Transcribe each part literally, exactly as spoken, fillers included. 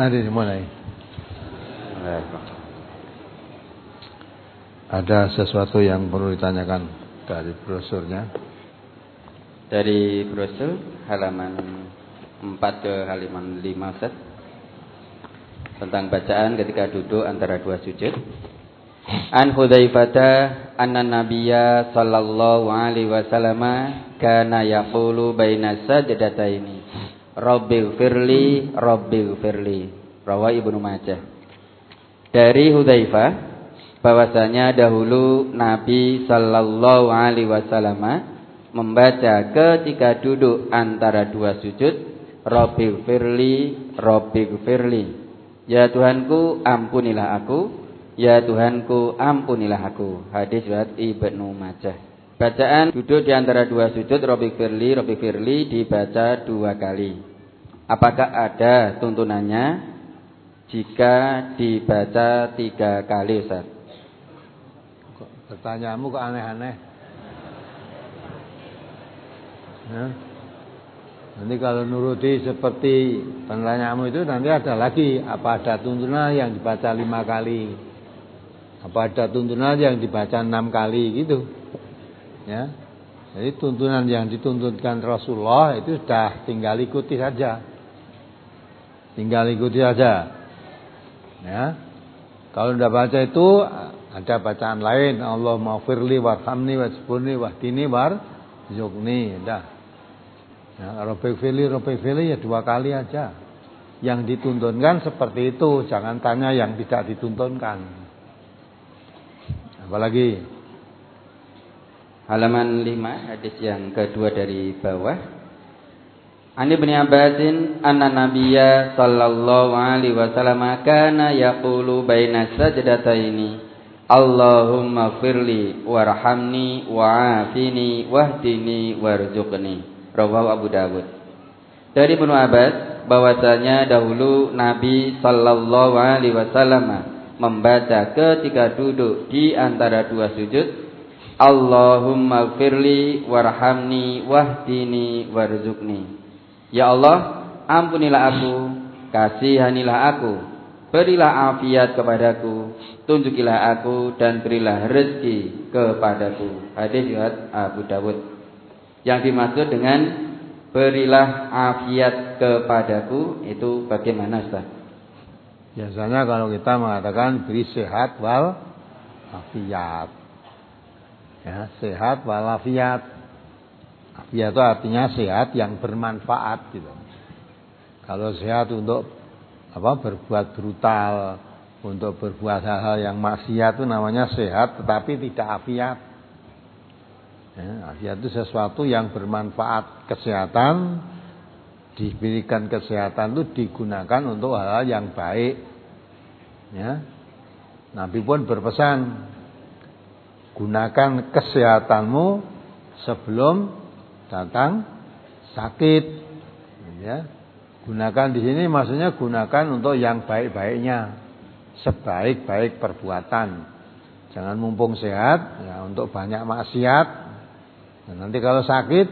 Mari dimulai. Ada sesuatu yang perlu ditanyakan dari brosurnya? Dari brosur halaman empat ke halaman lima, Ustaz. Tentang bacaan ketika duduk antara dua sujud. An Hudzaifah anna Nabiyya sallallahu alaihi wasallam kana yaqulu baina sajdataini Rabbighfirli Rabbighfirli, rawi Ibnu Majah. Dari Hudzaifah bahwasanya dahulu Nabi sallallahu alaihi wasallam membaca ketika duduk antara dua sujud, Rabbighfirli Rabbighfirli, ya Tuhanku ampunilah aku, ya Tuhanku ampunilah aku. Hadis riwayat Ibnu Majah. Bacaan duduk di antara dua sujud Rabbighfirli Rabbighfirli dibaca dua kali. Apakah ada tuntunannya jika dibaca tiga kali, Ustaz? Pertanyaanmu kok aneh-aneh. Nah, nanti kalau nuruti seperti pertanyaanmu itu nanti ada lagi, apa ada tuntunan yang dibaca lima kali, apa ada tuntunan yang dibaca enam kali gitu, ya. Jadi tuntunan yang dituntutkan Rasulullah itu sudah tinggal ikuti saja, tinggal ikuti saja, ya. Kalau tidak baca itu ada bacaan lain, Allahumma firli warhamni wajburni wahdini warzuqni, dah. Ya, Rabbighfirli Rabbighfirli ya dua kali aja. Yang dituntunkan seperti itu, jangan tanya yang tidak dituntunkan. Apalagi halaman lima, hadis yang kedua dari bawah. An Ibnu Abbasin anna Nabiyya sallallahu alaihi wasallam kana yaqulu baina sajdataini Allahumma firli warhamni wa'afini wahdini warzuqni, rawahu Abu Dawud. Dari Ibnu Abbas bahwasanya dahulu Nabi sallallahu alaihi wasallam membaca ketika duduk di antara dua sujud, Allahumma firli warhamni wahdini warzuqni, ya Allah ampunilah aku, kasihanilah aku, berilah afiat kepadaku, tunjukilah aku dan berilah rezeki kepadaku. Hadis riwayat Abu Dawud. Yang dimaksud dengan berilah afiat kepadaku itu bagaimana, Ustaz? Biasanya kalau kita mengatakan beri sehat wal afiat, ya, sehat wal afiat. Afiat itu artinya sehat yang bermanfaat gitu. Kalau sehat untuk apa, berbuat brutal, untuk berbuat hal-hal yang maksiat itu namanya sehat tetapi tidak afiat. Ya, afiat itu sesuatu yang bermanfaat, kesehatan, diberikan kesehatan itu digunakan untuk hal-hal yang baik. Ya. Nabi pun berpesan, gunakan kesehatanmu sebelum datang sakit. Ya. Gunakan di sini maksudnya gunakan untuk yang baik-baiknya, sebaik-baik perbuatan. Jangan mumpung sehat ya untuk banyak maksiat. Nah, nanti kalau sakit,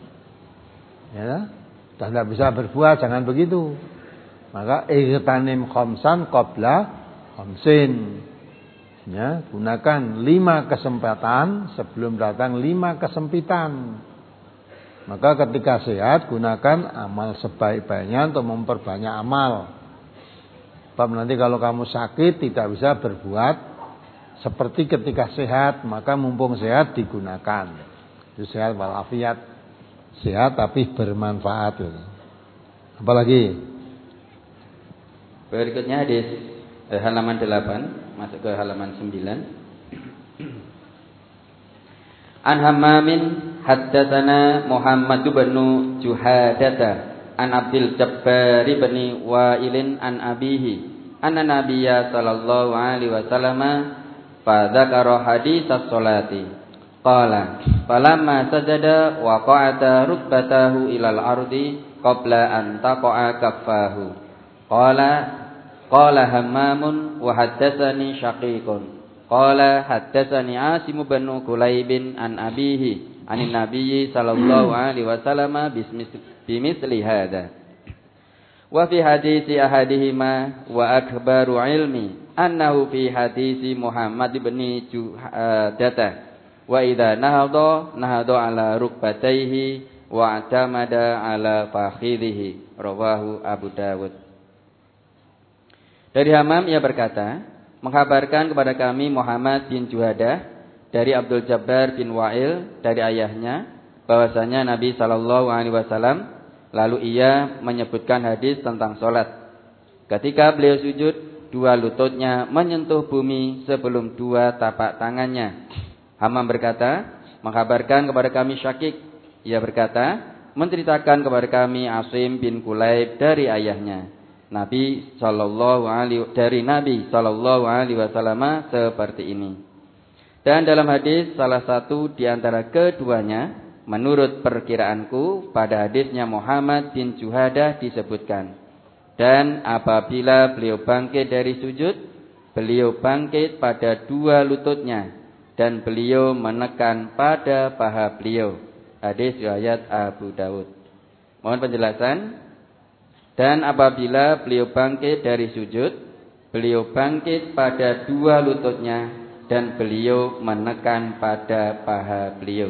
ya, sudah tidak bisa berbuat, jangan begitu. Maka ihtanim khamsan qabla khamsin. Ya, gunakan lima kesempatan sebelum datang lima kesempitan. Maka ketika sehat gunakan amal sebaik-baiknya untuk memperbanyak amal. Sebab nanti kalau kamu sakit tidak bisa berbuat seperti ketika sehat, maka mumpung sehat digunakan. Itu sehat walafiat, sehat tapi bermanfaat. Apalagi berikutnya hadis eh, halaman delapan masuk ke halaman sembilan. An Hammamin haddatsana Muhammad bin Juhadata an Abdul Jabbar bin Wa'ilin an abihi anna Nabiyya sallallahu alaihi wasallam fa dzakara hadits as-salati qala falamma sajada wa qa'ata rukbatahu ilal ardi qabla an taqa'a kaffahu qala qala Hammamun wa haddatsani Syaqiqun qala haddatsani Asim bin Kulaibin an abihi anin Nabiyyi sallallahu alaihi wasallam bismisli hadza. Wa qala Hammamun wa haddatsani Syaqiqun qala haddatsani Asim bin Kulaibin an abihi anin Nabiyyi sallallahu alaihi wasallam bismisli hadza. Wa qala Hammamun wa haddatsani Syaqiqun qala haddatsani Asim bin Kulaibin an abihi anin Nabiyyi sallallahu alaihi wasallam bismisli hadza. Wa fi hadisi ahadihima wa akbaru ilmi annahu fi hadisi Muhammad bin Juhadata wa idza nahadha nahadha ala rukbatayhi wa atamada ala fakhidhihi. Rawahu Abu Dawud. Dari Hamam ia berkata, mengkabarkan kepada kami Muhammad bin Juhadah dari Abdul Jabbar bin Wa'il dari ayahnya bahwasanya Nabi sallallahu alaihi wasallam lalu ia menyebutkan hadis tentang salat. Ketika beliau sujud, dua lututnya menyentuh bumi sebelum dua tapak tangannya. Hamam berkata, mengkabarkan kepada kami Syakik, ia berkata, menceritakan kepada kami Asim bin Kulaib dari ayahnya Nabi sallallahu alaihi dari Nabi sallallahu alaihi wasallam seperti ini. Dan dalam hadis salah satu di antara keduanya, menurut perkiraanku pada hadisnya Muhammad bin Juhadah disebutkan, dan apabila beliau bangkit dari sujud, beliau bangkit pada dua lututnya dan beliau menekan pada paha beliau. Hadis riwayat Abu Dawud. Mohon penjelasan. Dan apabila beliau bangkit dari sujud, beliau bangkit pada dua lututnya dan beliau menekan pada paha beliau.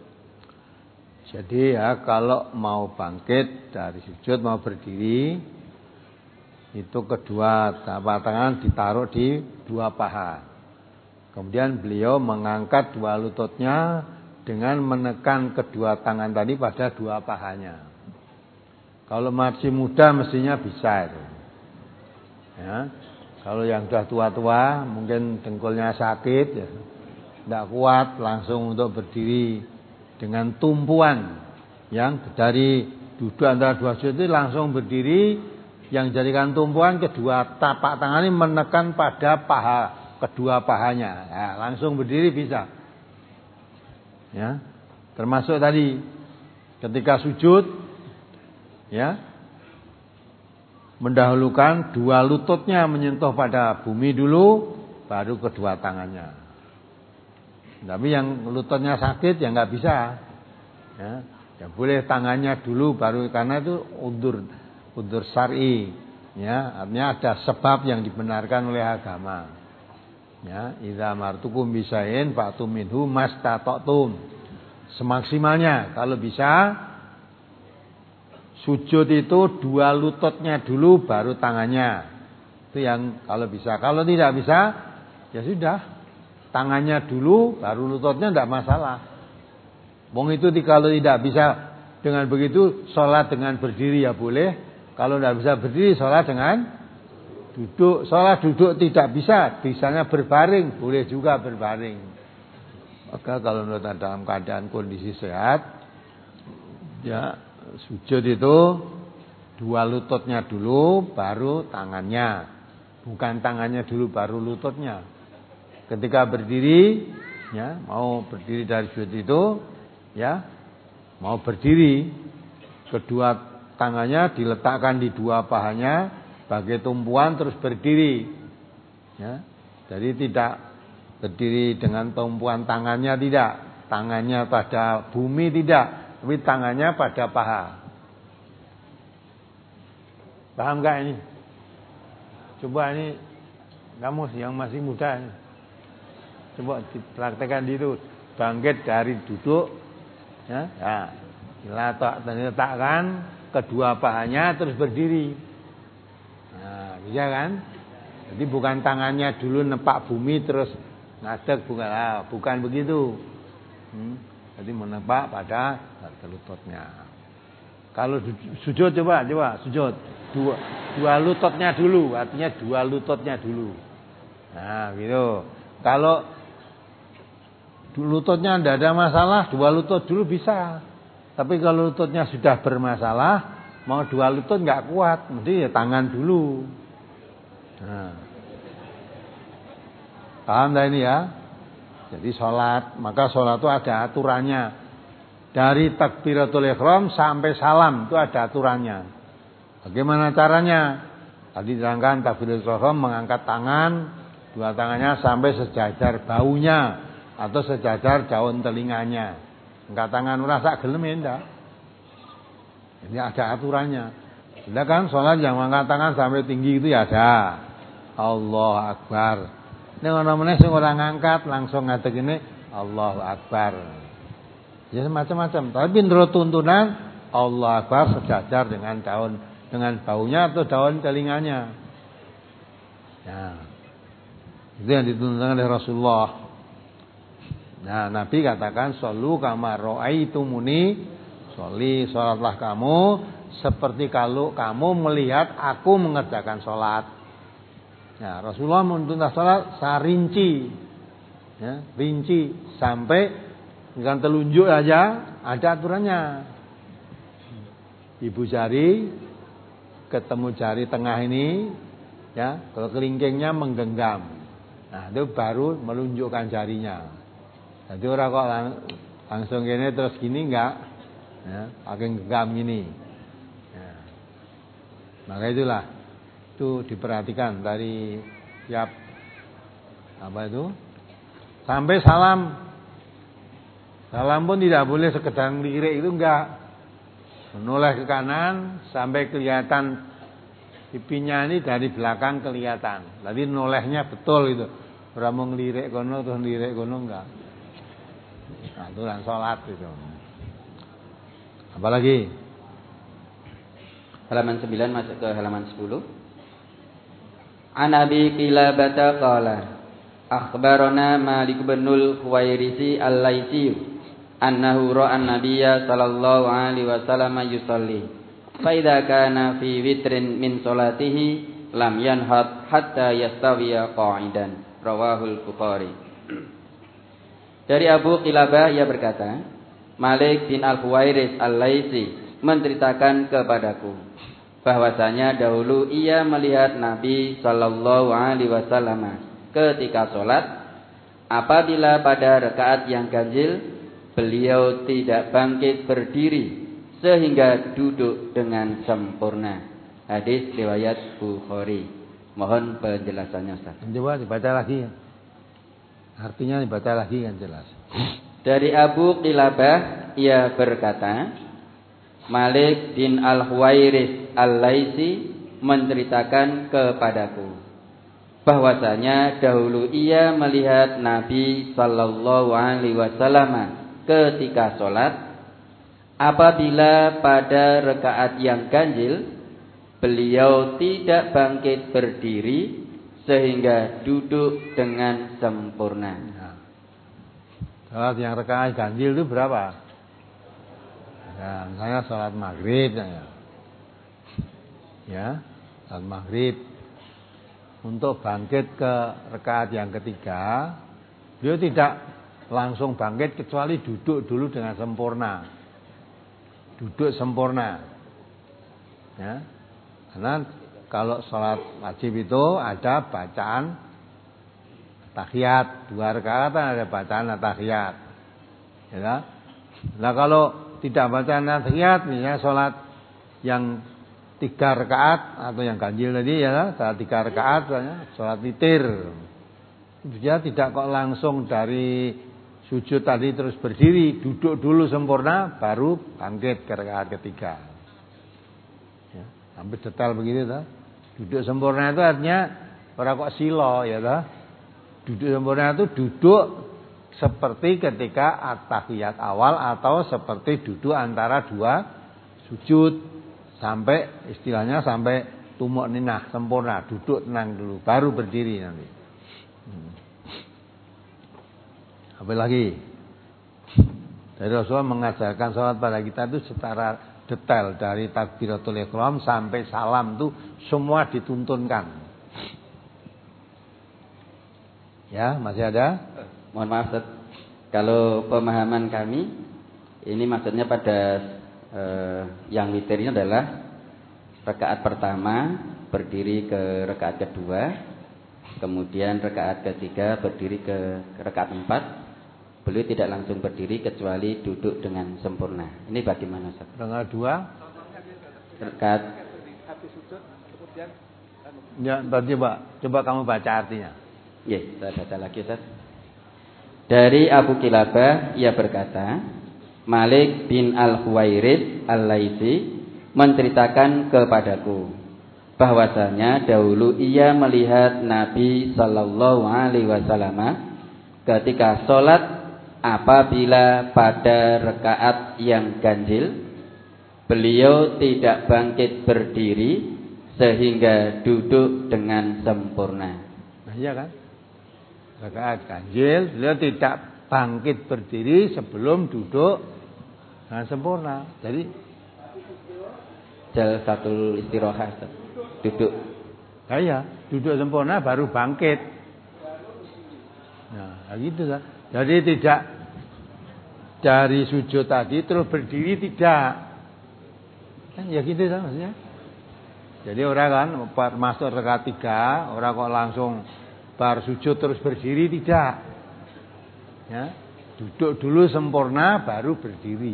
Jadi ya kalau mau bangkit dari sujud, mau berdiri, itu kedua tapak tangan ditaruh di dua paha. Kemudian beliau mengangkat dua lututnya dengan menekan kedua tangan tadi pada dua pahanya. Kalau masih muda mestinya bisa itu. Ya. Kalau yang sudah tua-tua mungkin dengkulnya sakit, ya, tidak kuat langsung untuk berdiri dengan tumpuan yang dari duduk antara dua sujud itu langsung berdiri, yang jadikan tumpuan kedua tapak tangan ini menekan pada paha kedua pahanya, ya, langsung berdiri bisa. Ya, termasuk tadi ketika sujud, ya, mendahulukan dua lututnya menyentuh pada bumi dulu, baru kedua tangannya. Tapi yang lututnya sakit ya nggak bisa, ya, ya boleh tangannya dulu baru, karena itu undur undur syar'i, ya, artinya ada sebab yang dibenarkan oleh agama. Ya, idza martukum bisain fa'tu minhu mastata'tum. Semaksimalnya kalau bisa sujud itu dua lututnya dulu baru tangannya. Itu yang kalau bisa. Kalau tidak bisa ya sudah, tangannya dulu baru lututnya tidak masalah. Wong itu kalau tidak bisa dengan begitu sholat dengan berdiri ya boleh. Kalau tidak bisa berdiri sholat dengan duduk. Sholat duduk tidak bisa, bisanya berbaring, boleh juga berbaring. Maka kalau dalam keadaan kondisi sehat, ya sujud itu dua lututnya dulu baru tangannya, bukan tangannya dulu baru lututnya. Ketika berdiri, ya, mau berdiri dari sujud itu, ya, mau berdiri, kedua tangannya diletakkan di dua pahanya sebagai tumpuan terus berdiri. Ya, jadi tidak berdiri dengan tumpuan tangannya, tidak, tangannya pada bumi tidak, tapi tangannya pada paha. Paham gak ini? Coba ini kamu yang masih muda ini, coba dipraktekkan itu, bangkit dari duduk, ya, ya, diletakkan kedua pahanya terus berdiri. Nah, bisa kan? Jadi bukan tangannya dulu nepak bumi terus ngadeg, bukan, ah, bukan begitu. Hmm, jadi menepak pada lututnya. Kalau sujud coba, coba sujud dua, dua lututnya dulu, artinya dua lututnya dulu. Nah, gitu. Kalau lututnya tidak ada masalah, dua lutut dulu bisa. Tapi kalau lututnya sudah bermasalah, mau dua lutut nggak kuat, mesti ya tangan dulu. Nah, paham dah ini ya? Jadi sholat, maka sholat itu ada aturannya. Dari takbiratul ihram sampai salam itu ada aturannya. Bagaimana caranya? Tadi diterangkan takbiratul ihram mengangkat tangan, dua tangannya sampai sejajar baunya atau sejajar daun telinganya. Angkat tangan ora sak gelem enggak. Ini ada aturannya. Ada kan sholat yang mengangkat tangan sampai tinggi itu ya ada. Allahu Akbar. Nek ana meneh sing ora ngangkat langsung ngadeg ini Allahu Akbar. Ya macam-macam. Tapi menurut tuntunan Allahu Akbar sejajar dengan daun dengan baunya atau daun telinganya. Ya. Itu yang dituntunkan oleh Rasulullah. Nah, Nabi katakan shollu kama ra'aitumuni, sholli salatlah kamu seperti kalau kamu melihat aku mengerjakan salat. Nah, Rasulullah menuntut salat sarinci. Ya, rinci sampai dengan telunjuk aja ada aturannya. Ibu jari ketemu jari tengah ini, ya, kalau kelingkingnya menggenggam. Nah, itu baru melunjukkan jarinya. Jadi orang kok lang langsung gini terus gini enggak, ya, pakai genggam gini. Ya. Maka itulah itu diperhatikan dari tiap apa itu sampai salam. Salam pun tidak boleh sekedar ngelirik itu enggak. Menoleh ke kanan sampai kelihatan pipinya ini dari belakang kelihatan. Jadi nolehnya betul itu. Ora mau ngelirik kono terus ngelirik kono enggak. Nah, aturan salat itu. Apalagi? Halaman sembilan masuk ke halaman sepuluh. An Abi Qilabah qala akhbarana Malik bin Al-Huwairisi Al-Laitsi annahu ra'a an-nabiyya sallallahu alaihi wasallam yusalli fa idza kana fi witrin min salatihi lam yanhat hatta yastawiya qa'idan. Rawahul Bukhari. Dari Abu Qilabah ia berkata, Malik bin Al-Huwairis Al-Laitsi menceritakan kepadaku bahwasanya dahulu ia melihat Nabi sallallahu alaihi wasallam ketika sholat, apabila pada rakaat yang ganjil beliau tidak bangkit berdiri sehingga duduk dengan sempurna. Hadis riwayat Bukhari. Mohon penjelasannya Ustaz. Coba dibaca lagi. Artinya dibaca lagi kan jelas. Dari Abu Qilabah ia berkata, Malik bin Al-Huwairis Al-Laitsi menceritakan kepadaku bahwasanya dahulu ia melihat Nabi sallallahu alaihi wasallam ketika sholat, apabila pada rakaat yang ganjil beliau tidak bangkit berdiri sehingga duduk dengan sempurna. Nah, sholat yang rakaat ganjil itu berapa? Ya, misalnya sholat maghrib, ya, ya sholat maghrib. Untuk bangkit ke rakaat yang ketiga, beliau tidak langsung bangkit kecuali duduk dulu dengan sempurna. Duduk sempurna. Ya. Karena kalau sholat wajib itu ada bacaan tahiyat, dua rakaat ada bacaan tahiyat. Ya. Nah kalau tidak bacaan tahiyat, misalnya sholat yang tiga rakaat atau yang ganjil tadi ya, sholat tiga rakaat, sholat witir. Dia tidak kok langsung dari sujud tadi terus berdiri, duduk dulu sempurna, baru bangkit ke rakaat ketiga. Ya, sampai detail begitu toh. Duduk sempurna itu artinya orang kok silo ya toh. Duduk sempurna itu duduk seperti ketika at-tahiyat awal atau seperti duduk antara dua sujud sampai istilahnya sampai tumuk ninah sempurna, duduk tenang dulu baru berdiri nanti. Hmm. Apa lagi? Dari Rasulullah mengajarkan sholat pada kita itu secara detail dari takbiratul ihram sampai salam itu semua dituntunkan. Ya, masih ada? Mohon maaf Ustaz. Kalau pemahaman kami ini maksudnya pada eh, yang witir ini adalah rakaat pertama berdiri ke rakaat kedua, kemudian rakaat ketiga berdiri ke rakaat empat. Beliau tidak langsung berdiri kecuali duduk dengan sempurna. Ini bagaimana Ustaz? Rakaat dua rakaat habis sujud kemudian ya, coba coba kamu baca artinya. Ya, saya baca lagi Ustaz. Dari Abu Qilabah ia berkata, Malik bin Al-Huwairis Al-Laitsi menceritakan kepadaku bahwasanya dahulu ia melihat Nabi sallallahu alaihi wasallam ketika sholat apabila pada rakaat yang ganjil beliau tidak bangkit berdiri sehingga duduk dengan sempurna. Nah, iya kan? Rakaat ganjil beliau tidak bangkit berdiri sebelum duduk dengan sempurna. Jadi jalsatul istirahat, duduk. Nah, iya, duduk sempurna baru bangkit. Nah, gitu kan. Jadi tidak dari sujud tadi terus berdiri, tidak. Kan ya gitu kan maksudnya. Jadi orang kan masuk rakaat tiga, orang kok langsung bar sujud terus berdiri, tidak. Ya, duduk dulu sempurna baru berdiri.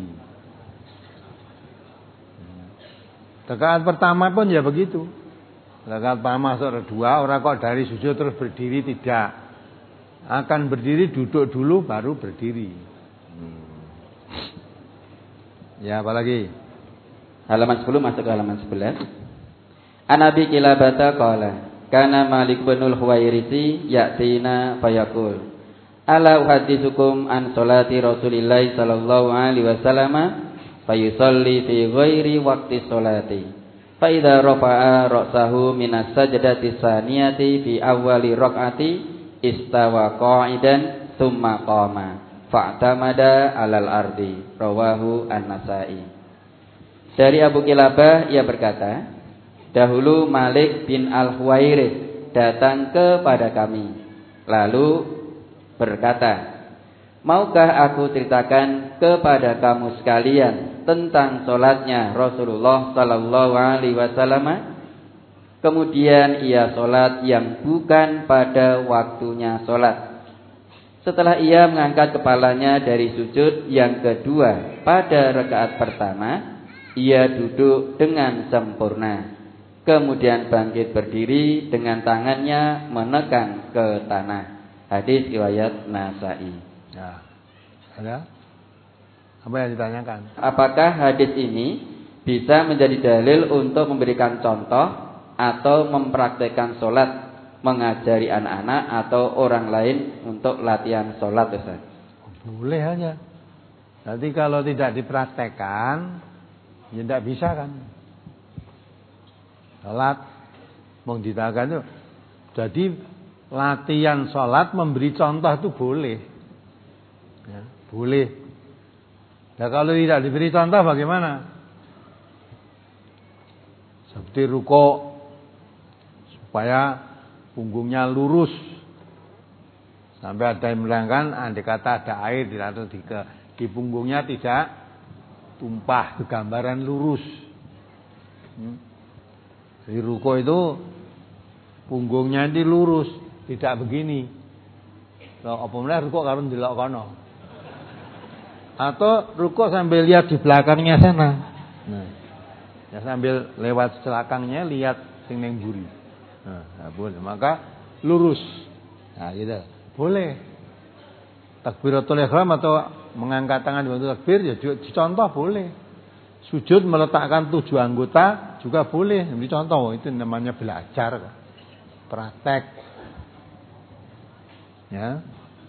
Rakaat pertama pun ya begitu. Rakaat pertama masuk kedua, orang kok dari sujud terus berdiri, tidak. Akan berdiri, duduk dulu baru berdiri. Hmm. Ya, apalagi? Halaman sepuluh masuk ke halaman sebelas. An Abi Kilabata qala kana Malik bin al-Huwairisi ya'tina fayaqul ala uhadditsukum an salati Rasulillah sallallahu alaihi wasallam fayusalli fi ghairi waqti salati fa idza rafa'a ra'sahu minas sajdati saniyati fi awwali raq'ati istawa qa'idan thumma qama fa'tamada 'alal ardi rawahu An-Nasa'i. Dari Abu Kilabah ia berkata, dahulu Malik bin Al-Huwairis datang kepada kami lalu berkata, maukah aku ceritakan kepada kamu sekalian tentang solatnya Rasulullah sallallahu alaihi wasallam? Kemudian ia solat yang bukan pada waktunya solat. Setelah ia mengangkat kepalanya dari sujud yang kedua pada rakaat pertama, ia duduk dengan sempurna. Kemudian bangkit berdiri dengan tangannya menekan ke tanah. Hadis riwayat Nasa'i. Ya. Ada? Apa yang ditanyakan? Apakah hadis ini bisa menjadi dalil untuk memberikan contoh atau mempraktekkan sholat, mengajari anak-anak atau orang lain untuk latihan sholat, Ustaz? Boleh aja. Nanti kalau tidak dipraktekkan, ya tidak bisa kan? Sholat mau ditanya itu. Jadi latihan sholat memberi contoh itu boleh, ya, boleh. Nah kalau tidak diberi contoh bagaimana? Seperti ruko supaya punggungnya lurus sampai ada yang menerangkan andai kata ada air di di, di punggungnya tidak tumpah, itu gambaran lurus. Hmm. Di ruko itu punggungnya ini lurus, tidak begini. Kalau apa meneh ruko karo ndelok kono. Atau ruko sambil lihat di belakangnya sana. Nah, ya sambil lewat belakangnya lihat sing ning mburi. Nah, nah, boleh. Maka lurus. Nah, gitu. Boleh. Takbiratul ihram atau mengangkat tangan di takbir ya dicontoh boleh. Sujud meletakkan tujuh anggota juga boleh. Ini contoh, itu namanya belajar, praktek. Ya.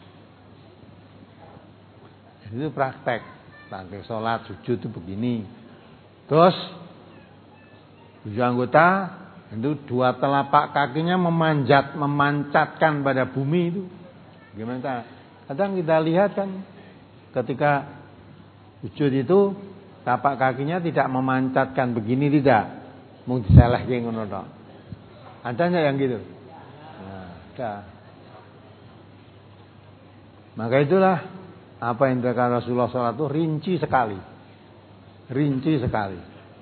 Itu praktek. Praktek sholat, sujud itu begini. Terus tujuh anggota itu dua telapak kakinya memanjat, memancatkan pada bumi itu. Gimana? Kadang kita lihat kan ketika sujud itu tapak kakinya tidak memancatkan begini, tidak. Mung diselehke ngono tok. Adanya yang gitu. Nah, ada. Maka itulah apa yang dikatakan Rasulullah shallallahu alaihi wasallam itu rinci sekali. Rinci sekali.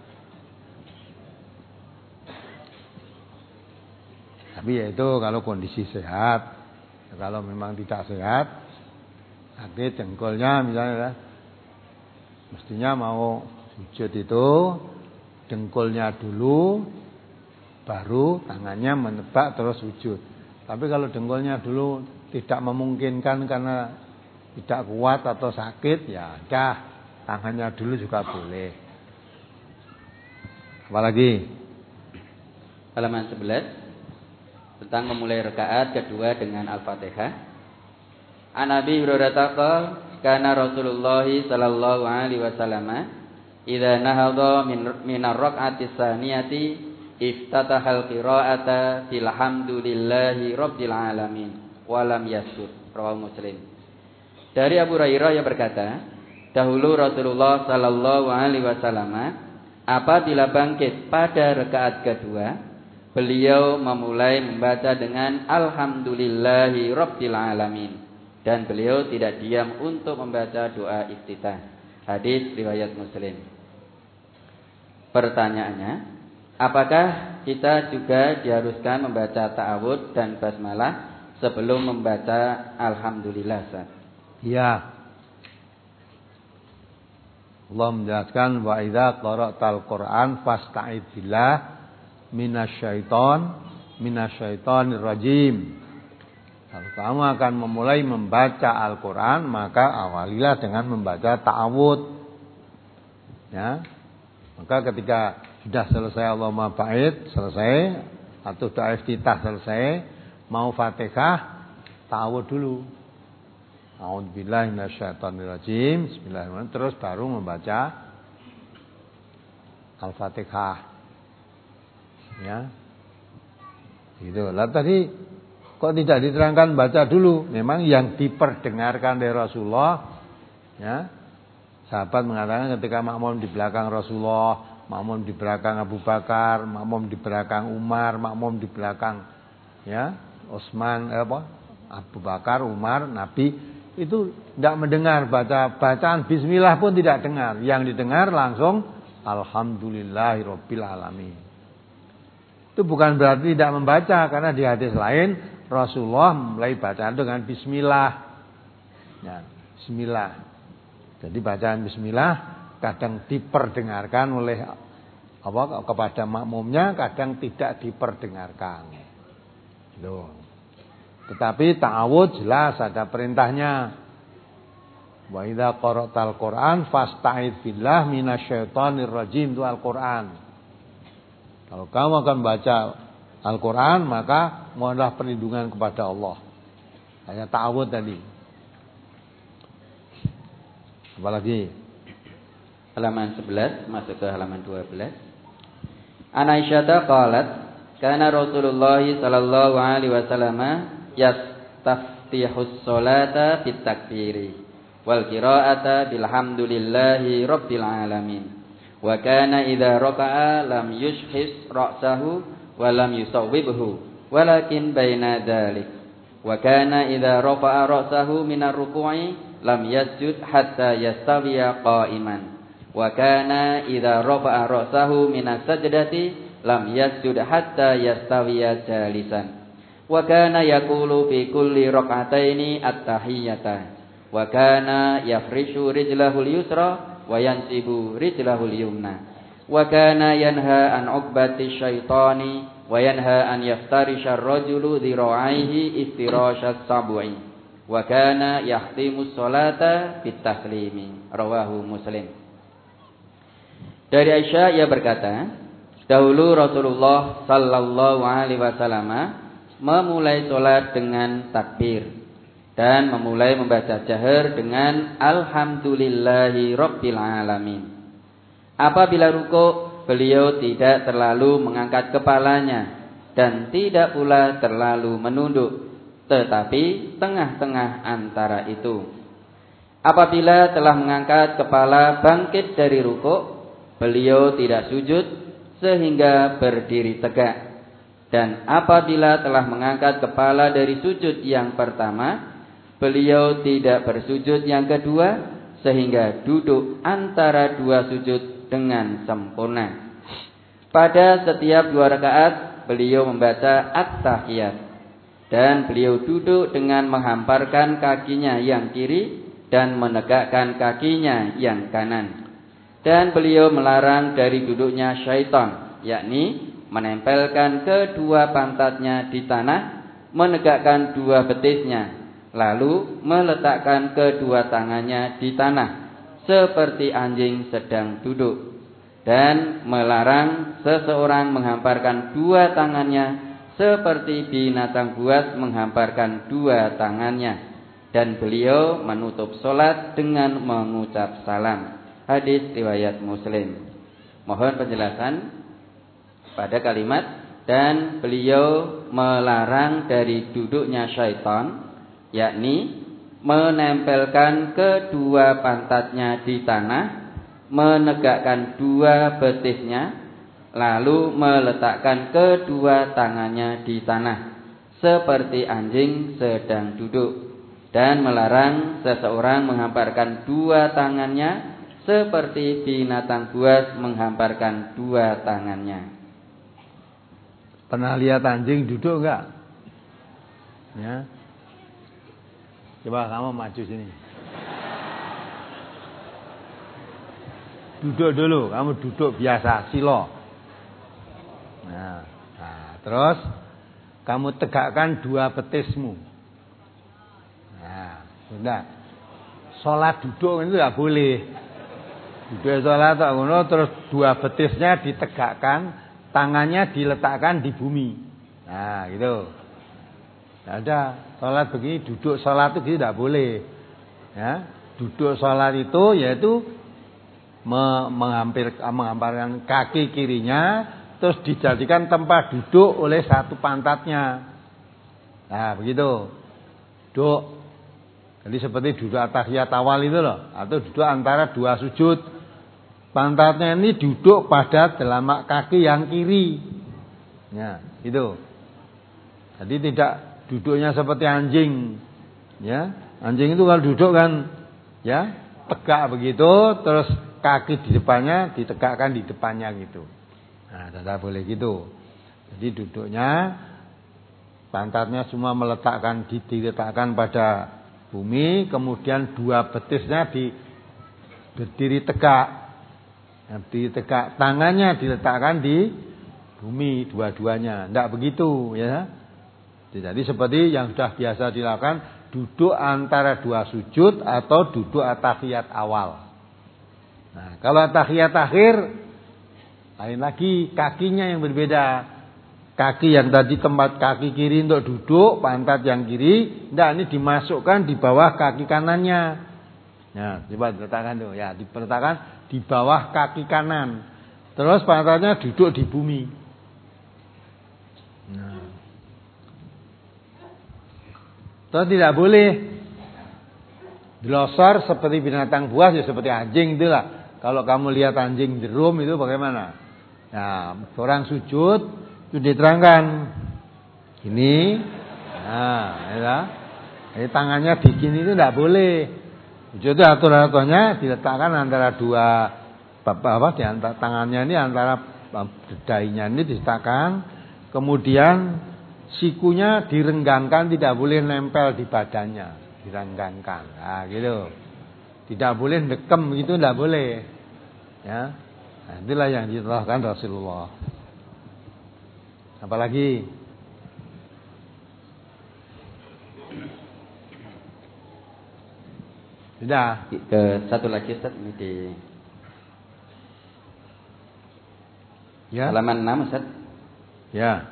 Tapi ya itu kalau kondisi sehat. Kalau memang tidak sehat, sakit jengkolnya misalnya, mestinya mau sujud itu dengkulnya dulu, baru tangannya menebak terus sujud. Tapi kalau dengkulnya dulu tidak memungkinkan karena tidak kuat atau sakit, ya dah tangannya dulu juga boleh. Apalagi? Halaman sebelas tentang memulai rakaat kedua dengan Al-Fatihah. An Abi Hurairah qala kana Rasulullah sallallahu alaihi wasallam idza nahadha min min ar-rak'ati tsaniyati iftatahal qira'ata fil hamdulillahi rabbil alamin wa lam yasjud. Rawahu Muslim. Dari Abu Hurairah yang berkata, dahulu Rasulullah sallallahu alaihi wasallam apabila bangkit pada rakaat kedua, beliau memulai membaca dengan alhamdulillahi rabbil alamin, dan beliau tidak diam untuk membaca doa iftitah. Hadis riwayat Muslim. Pertanyaannya, apakah kita juga diharuskan membaca ta'awudz dan basmalah sebelum membaca alhamdulillah? Ya. Allah menjelaskan wa idza qara'tal Qur'an fasta'id billah minasyaiton minasyaitonir rajim. Kalau kamu akan memulai membaca Al-Qur'an, maka awalilah dengan membaca ta'awudz. Ya. Maka ketika sudah selesai Allahumma ba'id selesai atau doa iftitah selesai, mau Fatihah, ta'awudz dulu. A'udzubillahi minasyaitonirrajim. Bismillahirrahmanirrahim. Terus baru membaca Al-Fatihah. Ya. Gitu. Lah tadi kok tidak diterangkan baca dulu? Memang yang diperdengarkan dari Rasulullah, ya. Sahabat mengatakan ketika makmum di belakang Rasulullah, makmum di belakang Abu Bakar, makmum di belakang Umar, makmum di belakang ya, Utsman, eh, apa? Abu Bakar, Umar, Nabi itu tidak mendengar baca bacaan bismillah pun tidak dengar. Yang didengar langsung alhamdulillahirabbil alamin. Itu bukan berarti tidak membaca, karena di hadis lain Rasulullah mulai bacaan dengan bismillah. Ya, bismillah. Jadi bacaan bismillah kadang diperdengarkan oleh apa kepada makmumnya, kadang tidak diperdengarkan. Loh. Tetapi ta'awudz jelas ada perintahnya. Wa idza qara'tal Qur'an fasta'id billah minasyaitonir rajim, itu Al-Qur'an. Kalau kamu akan baca Al-Qur'an, maka mohonlah perlindungan kepada Allah. Hanya ta'awudz tadi. Apalagi? Halaman sebelas masuk ke halaman dua belas. An Aisyah qalat kana Rasulullah sallallahu alaihi wasallam yastaftihus sholata bit takbiri wal qira'ata bilhamdulillahi rabbil alamin wa kana idza raka'a lam yushhis ra'sahu wa lam yusawwibhu walakin baina dzalik wa kana idza rafa'a ra'sahu minar ruku'i lam yasjud hatta yastawiya qa'iman wa kana idza rafa'a ra'sahu minas sajdati lam yasjud hatta yastawiya jalisan. Wa kana yaqulu fi kulli rak'ataini at-tahiyyata. Wa kana yafrishu rijlahul yusra wa yansibu rijlahul yumna. Wa kana yanha an 'uqbati syaitani wa yanha an yaftarisha ar-rajulu dhira'aihi iftirashas sab'i. Wa kana yahtimus sholata bit taslimi. Rawahu Muslim. Dari Aisyah ia berkata, dahulu Rasulullah sallallahu alaihi wasallam memulai sholat dengan takbir dan memulai membaca jahar dengan alhamdulillahi rabbil alamin. Apabila rukuk, beliau tidak terlalu mengangkat kepalanya dan tidak pula terlalu menunduk, tetapi tengah-tengah antara itu. Apabila telah mengangkat kepala bangkit dari rukuk, beliau tidak sujud sehingga berdiri tegak. Dan apabila telah mengangkat kepala dari sujud yang pertama, beliau tidak bersujud yang kedua sehingga duduk antara dua sujud dengan sempurna. Pada setiap dua rakaat beliau membaca at-tahiyat dan beliau duduk dengan menghamparkan kakinya yang kiri dan menegakkan kakinya yang kanan. Dan beliau melarang dari duduknya syaitan, yakni menempelkan kedua pantatnya di tanah, menegakkan dua betisnya, lalu meletakkan kedua tangannya di tanah seperti anjing sedang duduk. dan melarang seseorang menghamparkan dua tangannya seperti binatang buas menghamparkan dua tangannya. Dan beliau menutup sholat dengan mengucap salam. Hadis riwayat Muslim. Mohon penjelasan pada kalimat dan beliau melarang dari duduknya syaitan, yakni menempelkan kedua pantatnya di tanah, menegakkan dua betisnya, lalu meletakkan kedua tangannya di tanah seperti anjing sedang duduk, dan melarang seseorang menghamparkan dua tangannya seperti binatang buas menghamparkan dua tangannya. Pernah lihat anjing duduk enggak? Ya. Coba kamu maju sini. Duduk dulu, kamu duduk biasa, silo. Nah, nah terus kamu tegakkan dua betismu. Nah, sudah. Sholat duduk itu tidak boleh. Duduk sholat tak ngono, terus dua betisnya ditegakkan, tangannya diletakkan di bumi. Nah, gitu. Tidak ada sholat begini, duduk sholat itu tidak boleh. Ya, duduk sholat itu yaitu menghampir, menghamparkan kaki kirinya, terus dijadikan tempat duduk oleh satu pantatnya. Nah, begitu. Duduk. Jadi seperti duduk tahiyat awal itu loh, atau duduk antara dua sujud. Pantatnya ini duduk pada telapak kaki yang kiri. Ya, gitu. Jadi tidak duduknya seperti anjing. Ya, anjing itu kalau duduk kan ya, tegak begitu, terus kaki di depannya ditegakkan di depannya gitu. Nah, tidak boleh gitu. Jadi duduknya pantatnya semua meletakkan diletakkan pada bumi, kemudian dua betisnya di berdiri tegak, berdiri tegak, tangannya diletakkan di bumi dua-duanya. Tidak begitu, ya. Jadi seperti yang sudah biasa dilakukan, duduk antara dua sujud atau duduk tahiyat awal. Nah, kalau tahiyat akhir, lain lagi, kakinya yang berbeda. Kaki yang tadi tempat kaki kiri untuk duduk, pantat yang kiri, nah ini dimasukkan di bawah kaki kanannya. Nah, coba diletakkan tuh, ya, diletakkan di bawah kaki kanan. Terus pantatnya duduk di bumi. Nah. Terus tidak boleh dilosor seperti binatang buas, ya seperti anjing itulah. Kalau kamu lihat anjing jerum itu bagaimana? Nah, orang sujud itu diterangkan ini, nah, ya, jadi tangannya begini itu tidak boleh. Jadi aturan-aturannya diletakkan antara dua apa di antara tangannya ini antara dadainya ini diletakkan, kemudian sikunya direnggangkan, tidak boleh nempel di badannya, direnggangkan. Nah, gitu. Tidak boleh dekem gitu, tidak boleh. Ya, nah, itulah yang diterangkan Rasulullah. Apalagi sudah ke satu lagi Ustaz, ini di ya. Halaman enam Ustaz. Ya.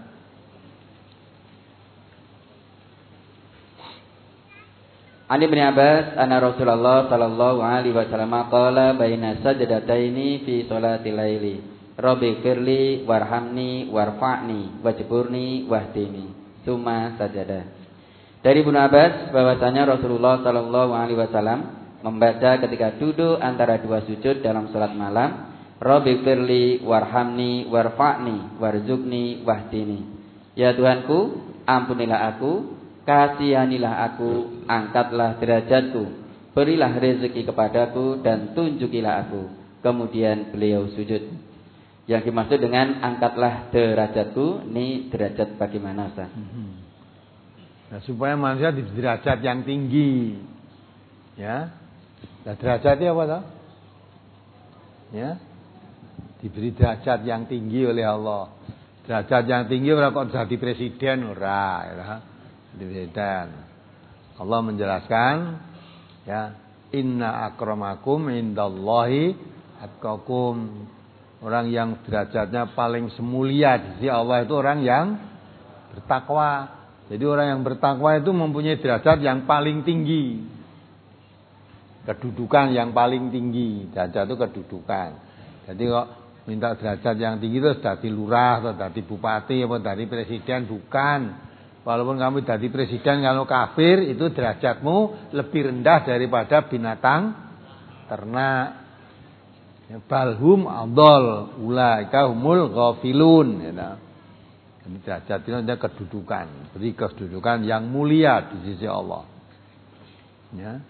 Ani bin Abbas anna Rasulullah sallallahu alaihi wasallam qala baina sajdataini fi sholatil laili. Rabbi firli warhamni warfa'ni wajburni wahdini summa sajada. Dari Ibnu Abbas bahwasanya Rasulullah sallallahu alaihi wasallam membaca ketika duduk antara dua sujud dalam salat malam, Rabbi firli warhamni warfa'ni warzuqni wahdini. Ya Tuhanku, ampunilah aku, kasihanilah aku, angkatlah derajatku, berilah rezeki kepadaku dan tunjukilah aku. Kemudian beliau sujud. Yang dimaksud dengan angkatlah derajatku, ini derajat bagaimana Ustaz? Nah, supaya manusia di derajat yang tinggi. Ya. Nah, derajatnya apa toh? Ya. Diberi derajat yang tinggi oleh Allah. Derajat yang tinggi ora kok jadi presiden ora, ya. Presiden. Allah menjelaskan ya, inna akramakum indallahi atqakum. Orang yang derajatnya paling semulia di sisi Allah itu orang yang bertakwa. Jadi orang yang bertakwa itu mempunyai derajat yang paling tinggi. Kedudukan yang paling tinggi. Derajat itu kedudukan. Jadi kok minta derajat yang tinggi itu dari lurah atau dari bupati atau dari presiden, bukan. Walaupun kamu dari presiden, kalau kafir itu derajatmu lebih rendah daripada binatang ternak. Balhum adol ulaika humul ghafilun. Ini derajat itu ada kedudukan, beri kedudukan yang mulia di sisi Allah. Ya.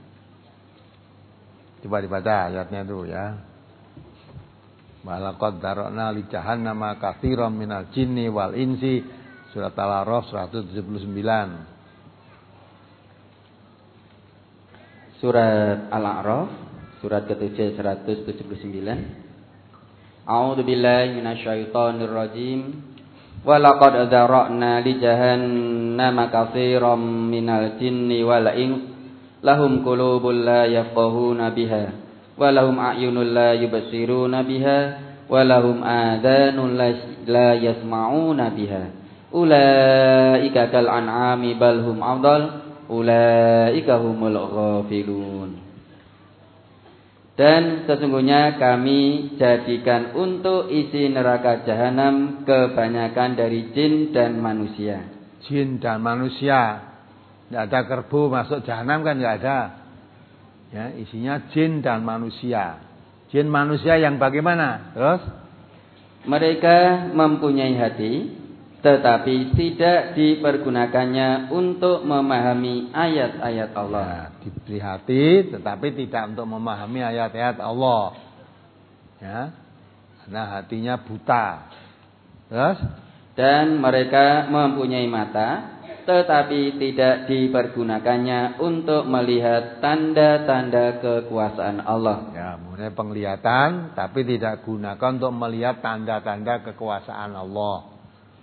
Coba dibaca ayatnya itu ya. Walaqad darana li jahannama katsiran minal jinni wal insi, surat Al-A'raf seratus tujuh puluh sembilan. Surat Al-A'raf surat ketujuh seratus tujuh puluh sembilan. A'udzu billahi minasyaitonir rajim. Walaqad dzara'na li jahannama katsiran minal jinni wal ins lahum qulubun la yafqahuna biha wa lahum a'yunun la yubsiruna biha wa lahum adhanun la yasma'una biha ulaika kal an'ami bal hum adall ulaika humul ghafilun. Dan sesungguhnya kami jadikan untuk isi neraka jahanam kebanyakan dari jin dan manusia. Jin dan manusia. Tidak ada kerbau masuk jahanam kan, tidak ada. Ya, isinya jin dan manusia. Jin manusia yang bagaimana? Terus? Mereka mempunyai hati, tetapi tidak dipergunakannya untuk memahami ayat-ayat Allah. Nah, diberi hati tetapi tidak untuk memahami ayat-ayat Allah. Ya. Karena hatinya buta. Terus? Dan mereka mempunyai mata tetapi tidak dipergunakannya untuk melihat tanda-tanda kekuasaan Allah. Ya, mulai penglihatan tapi tidak gunakan untuk melihat tanda-tanda kekuasaan Allah.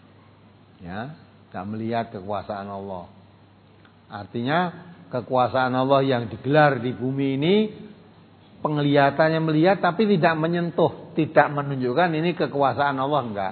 Ya, tidak melihat kekuasaan Allah. Artinya kekuasaan Allah yang digelar di bumi ini penglihatannya melihat tapi tidak menyentuh, tidak menunjukkan ini kekuasaan Allah, enggak.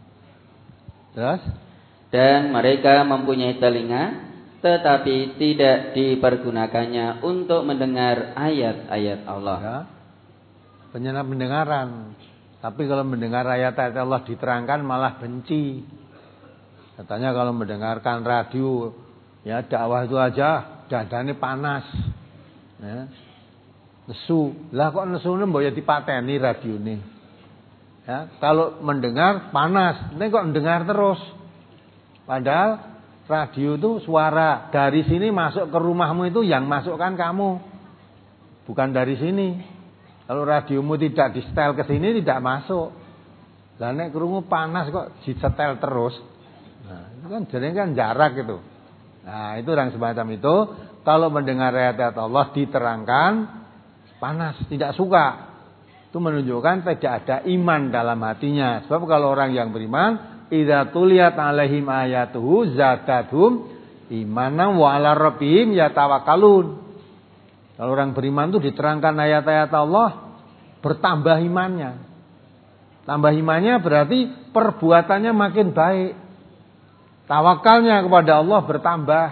Terus? Dan mereka mempunyai telinga tetapi tidak dipergunakannya untuk mendengar ayat-ayat Allah. Ya. Penyana pendengaran. Tapi kalau mendengar ayat-ayat Allah diterangkan malah benci. Katanya kalau mendengarkan radio, ya dakwah itu aja dadane panas. Ya. Nesu. Lah kok nesu mbok ya dipateni radione. Ya, kalau mendengar panas, ini kok mendengar terus. Padahal radio itu suara dari sini masuk ke rumahmu itu yang masukkan kamu. Bukan dari sini. Kalau radiomu tidak di-setel ke sini tidak masuk. Lah nek krungu panas kok di-setel terus. Nah, itu kan jadi kan jarak itu. Nah, itu orang semacam itu kalau mendengar ayat-ayat Allah diterangkan panas, tidak suka. Itu menunjukkan tidak ada iman dalam hatinya. Sebab kalau orang yang beriman, idza tuliyat alaihim ayatuhu zadathum imanan wa ala rabbihim yatawakkalun. Kalau orang beriman itu diterangkan ayat-ayat Allah, bertambah imannya. Tambah imannya berarti perbuatannya makin baik. Tawakalnya kepada Allah bertambah.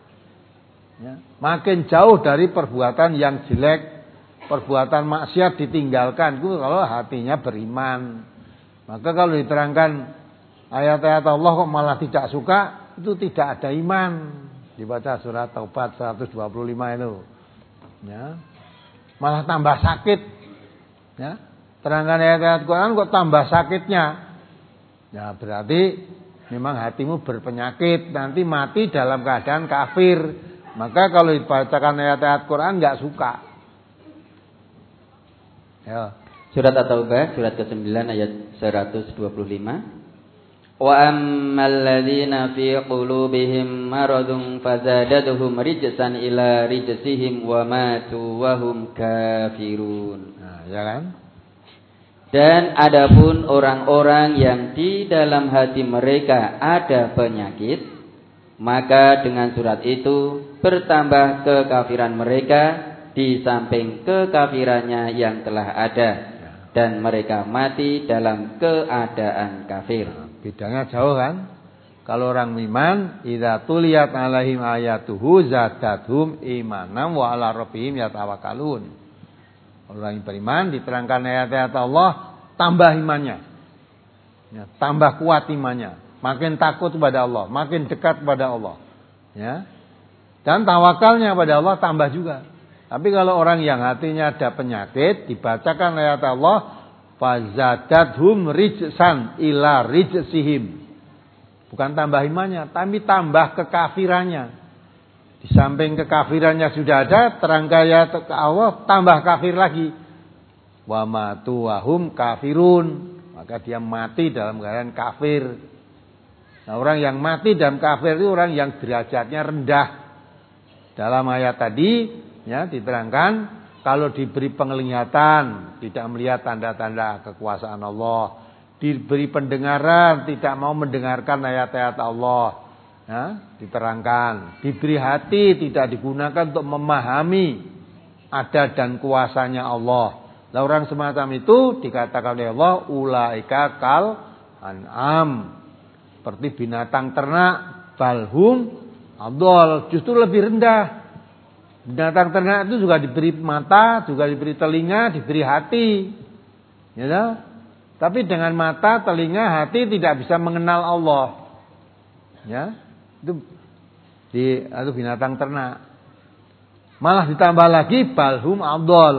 Ya, makin jauh dari perbuatan yang jelek, perbuatan maksiat ditinggalkan. Itu kalau hatinya beriman. Maka kalau diterangkan ayat-ayat Allah kok malah tidak suka, itu tidak ada iman. Dibaca surat Taubat seratus dua puluh lima itu. Ya. Malah tambah sakit. Ya. Terangkan ayat-ayat Quran kok tambah sakitnya. Ya, berarti memang hatimu berpenyakit, nanti mati dalam keadaan kafir. Maka kalau dibacakan ayat-ayat Quran enggak suka. Ya. Surat At-Taubah surat kesembilan ayat seratus dua puluh lima. Wa ammal ladzina fi qulubihim maradun fazadatuhum rijsan ila rijsihim wa matu wa hum kafirun. Nah, ya kan? Dan adapun orang-orang yang di dalam hati mereka ada penyakit, maka dengan surat itu bertambah kekafiran mereka di samping kekafirannya yang telah ada. dan mereka mati dalam keadaan kafir. Nah, bedanya jauh kan? Kalau orang iman, idza tuliyat alaihim ayatuhu zadatuhum imanan wa ala rabbihim yatawakkalun. Orang yang beriman diterangkan ayat-ayat Allah, tambah imannya. Ya, tambah kuat imannya, makin takut kepada Allah, makin dekat kepada Allah. Ya. Dan tawakalnya pada Allah tambah juga. Tapi kalau orang yang hatinya ada penyakit, dibacakan ayat Allah, fazadathum rijsan ila rijsihim. Bukan tambah imannya, tapi tambah kekafirannya. Di samping kekafirannya sudah ada, terangkan ayat Allah, tambah kafir lagi. Wa matu wa hum kafirun. Maka dia mati dalam keadaan kafir. Nah, orang yang mati dalam kafir itu orang yang derajatnya rendah. Dalam ayat tadi ya diterangkan kalau diberi penglihatan tidak melihat tanda-tanda kekuasaan Allah, diberi pendengaran tidak mau mendengarkan ayat-ayat Allah, ya, diterangkan, diberi hati tidak digunakan untuk memahami ada dan kuasanya Allah. Nah, orang semacam itu dikatakan oleh Allah ulaika kal an'am, seperti binatang ternak, balhum adol, justru lebih rendah. Binatang ternak itu juga diberi mata, juga diberi telinga, diberi hati. Ya tak? Tapi dengan mata, telinga, hati tidak bisa mengenal Allah. Ya, itu di itu binatang ternak. Malah ditambah lagi balhum adol,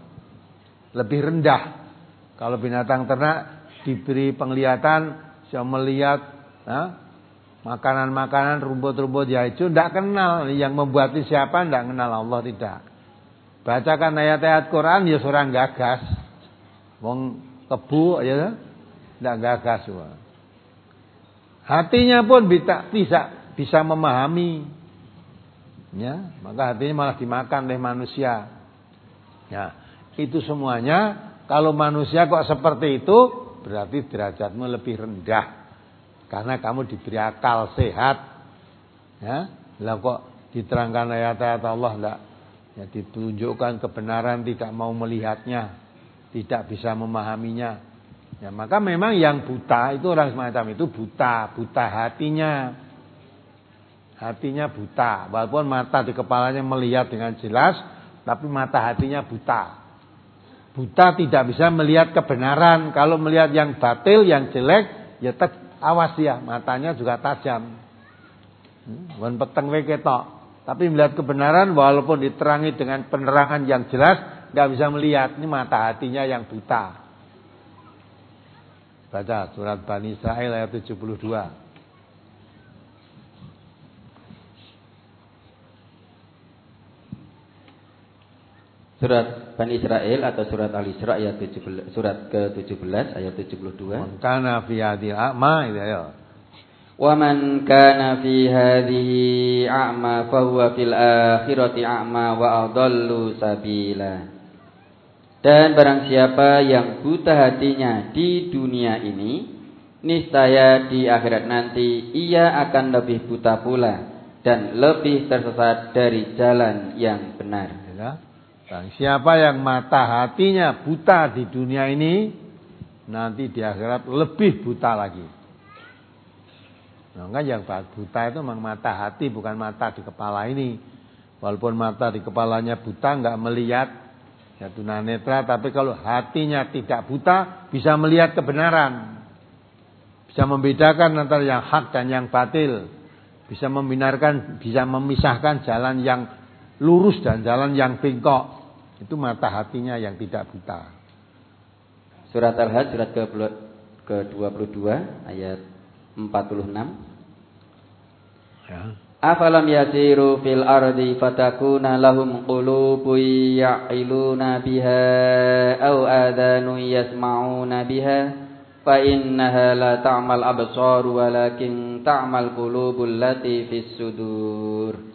lebih rendah. Kalau binatang ternak diberi penglihatan, bisa melihat ya, makanan-makanan, rumput-rumput ya itu tidak kenal. Yang membuat siapa tidak kenal Allah, tidak. Bacakan ayat-ayat Quran ya seorang gagas. Wong kebu ya tidak gagas. Wah. Hatinya pun bisa bisa, bisa memahami. Ya, maka hatinya malah dimakan oleh manusia. Ya, itu semuanya kalau manusia kok seperti itu berarti derajatmu lebih rendah. Karena kamu diberi akal sehat, ya, lah kok diterangkan ayat-ayat Allah enggak, ya ditunjukkan kebenaran tidak mau melihatnya, tidak bisa memahaminya, ya maka memang yang buta itu orang semacam itu buta, buta hatinya, hatinya buta, walaupun mata di kepalanya melihat dengan jelas, tapi mata hatinya buta, buta tidak bisa melihat kebenaran, kalau melihat yang batil, yang jelek, ya tetap awas ya, matanya juga tajam. Bukan peteng we ketok. Tapi melihat kebenaran walaupun diterangi dengan penerangan yang jelas, enggak bisa melihat. Ini mata hatinya yang buta. Baca surat Bani Israil ayat tujuh puluh dua. Surat Bani Israil atau surat Al-Isra ayat tujuh belas, surat ke tujuh belas ayat tujuh puluh dua. Man kana fi hadhil a'ma itu ya. Wa man kana fi hadhihi a'ma fa huwa fil akhirati a'ma wa adallu sabila. Dan barang siapa yang buta hatinya di dunia ini, niscaya di akhirat nanti ia akan lebih buta pula dan lebih tersesat dari jalan yang benar. Ya. Dan siapa yang mata hatinya buta di dunia ini, nanti di akhirat lebih buta lagi. Nah, kan yang buta itu memang mata hati, bukan mata di kepala ini. Walaupun mata di kepalanya buta, enggak melihat, ya tunanetra, tapi kalau hatinya tidak buta, bisa melihat kebenaran. Bisa membedakan antara yang hak dan yang batil. Bisa membinarkan, bisa memisahkan jalan yang lurus dan jalan yang bengkok. Itu mata hatinya yang tidak buta. Surat Al-Hajj surat ke dua puluh dua ayat empat puluh enam. Ya. Afalam yasiru fil ardi fatakuna lahum qulubun ya'iluna biha aw adhanun yasma'una biha fa innaha la ta'mal absar walakin ta'mal qulubul lati fis sudur.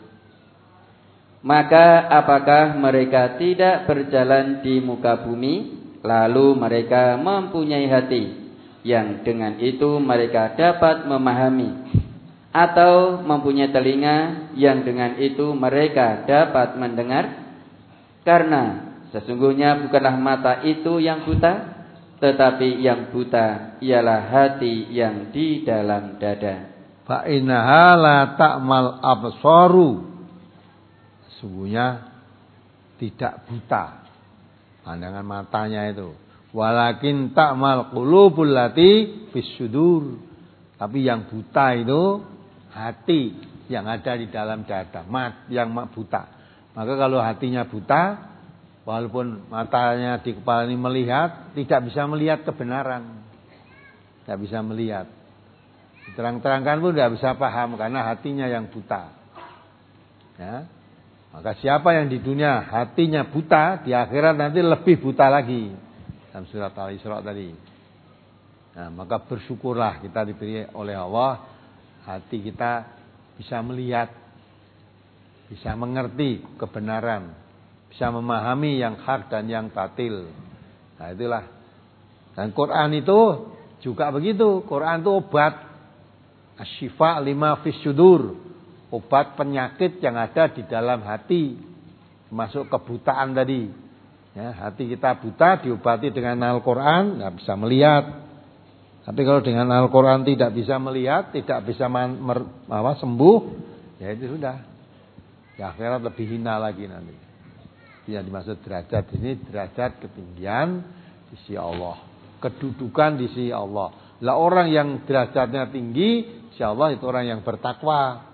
Maka apakah mereka tidak berjalan di muka bumi, lalu mereka mempunyai hati, yang dengan itu mereka dapat memahami, atau mempunyai telinga, yang dengan itu mereka dapat mendengar? Karena sesungguhnya bukanlah mata itu yang buta, tetapi yang buta ialah hati yang di dalam dada. Fa innaha la ta'mal absaru. Sesungguhnya tidak buta pandangan matanya itu. Walakin ta'mal qulubul lati fis sudur. Tapi yang buta itu hati yang ada di dalam dada, mat yang buta. Maka kalau hatinya buta, walaupun matanya di kepala ini melihat, tidak bisa melihat kebenaran. Tidak bisa melihat. Terang-terangkan pun tidak bisa paham karena hatinya yang buta. Ya. Maka siapa yang di dunia hatinya buta, di akhirat nanti lebih buta lagi. Dalam surat Al-Isra tadi. Nah, maka bersyukurlah kita diberi oleh Allah hati kita bisa melihat, bisa mengerti kebenaran, bisa memahami yang hak dan yang batil. Nah, itulah. Dan Quran itu juga begitu. Quran itu obat. Asy-syifa lima fis sudur. Obat penyakit yang ada di dalam hati. Termasuk kebutaan tadi. Ya, hati kita buta diobati dengan Al-Quran, nggak bisa melihat. Tapi kalau dengan Al-Quran tidak bisa melihat, tidak bisa man, mer, apa, sembuh, ya itu sudah. Di akhirat lebih hina lagi nanti. Yang dimaksud derajat ini derajat ketinggian di sisi Allah, kedudukan di sisi Allah. Lah orang yang derajatnya tinggi, insya Allah itu orang yang bertakwa.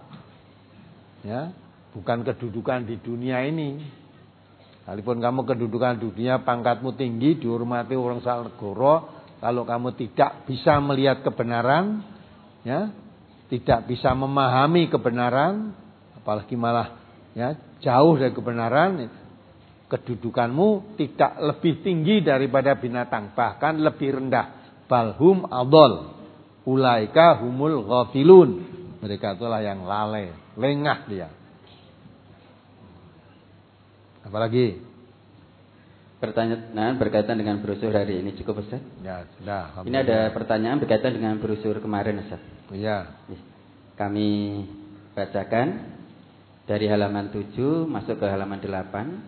Ya, bukan kedudukan di dunia ini. Walaupun kamu kedudukan di dunia, pangkatmu tinggi, dihormati orang sanegara, kalau kamu tidak bisa melihat kebenaran, ya, tidak bisa memahami kebenaran, apalagi malah ya jauh dari kebenaran, kedudukanmu tidak lebih tinggi daripada binatang, bahkan lebih rendah. Balhum adol, ulaika humul ghafilun. Mereka itulah yang lalai, lengah dia. Apalagi pertanyaan berkaitan dengan brosur hari ini cukup Ustaz? Ya, sudah. Ini ada pertanyaan berkaitan dengan brosur kemarin Ustaz. Iya. Kami bacakan dari halaman tujuh masuk ke halaman delapan.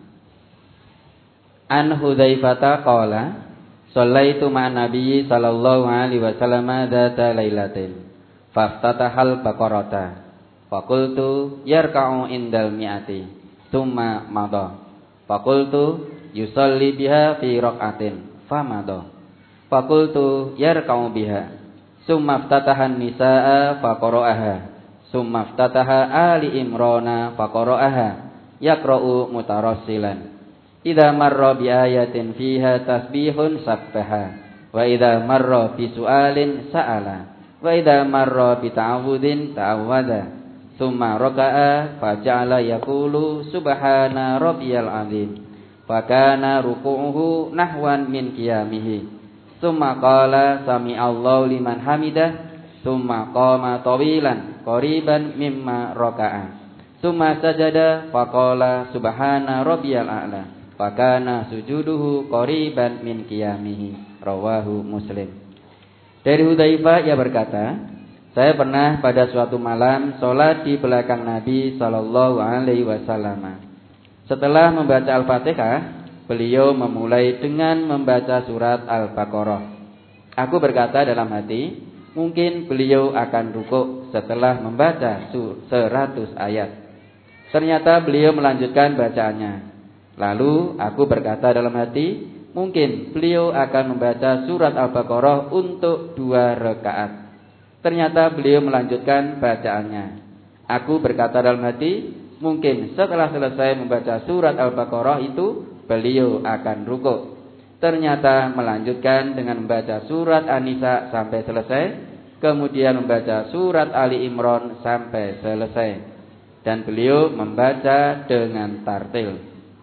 An Hudzaifah qala shallaitu ma'an nabiyyi sallallahu alaihi wasallam dzata lailatin faftatahal baqarata faqultu yarka'u indal mi'ati tsumma madha faqultu yusalli biha fi raq'atin famada faqultu yarka'u biha summa iftataha an-nisaa faqara'aha summa iftataha ali imrana faqara'aha yaqra'u mutarassilan idza marra bi ayatin fiha tasbihun sabbaha wa idza marra bi su'alin sa'ala wa idza marra bi ta'awudin ta'awwadha summa raka'a faja'ala yaqulu subhana rabbiyal azim fakana ruku'uhu nahwan min qiyamihi summa qala sami'allahu liman hamidah summa qama tawilan qariban mimma raka'a summa sajada faqala subhana rabbiyal a'la fakana sujuduhu qariban min qiyamihi rawahu Muslim. Dari Hudzaifah ia berkata, saya pernah pada suatu malam sholat di belakang Nabi Sallallahu Alaihi Wasallam. Setelah membaca Al-Fatihah, beliau memulai dengan membaca surat Al-Baqarah. Aku berkata dalam hati, mungkin beliau akan rukuk setelah membaca seratus ayat. Ternyata beliau melanjutkan bacaannya. Lalu aku berkata dalam hati, mungkin beliau akan membaca surat Al-Baqarah untuk dua rakaat. Ternyata beliau melanjutkan bacaannya. Aku berkata dalam hati, mungkin setelah selesai membaca surat Al-Baqarah itu, beliau akan rukuk. Ternyata melanjutkan dengan membaca surat An-Nisa sampai selesai, kemudian membaca surat Ali Imran sampai selesai. Dan beliau membaca dengan tartil.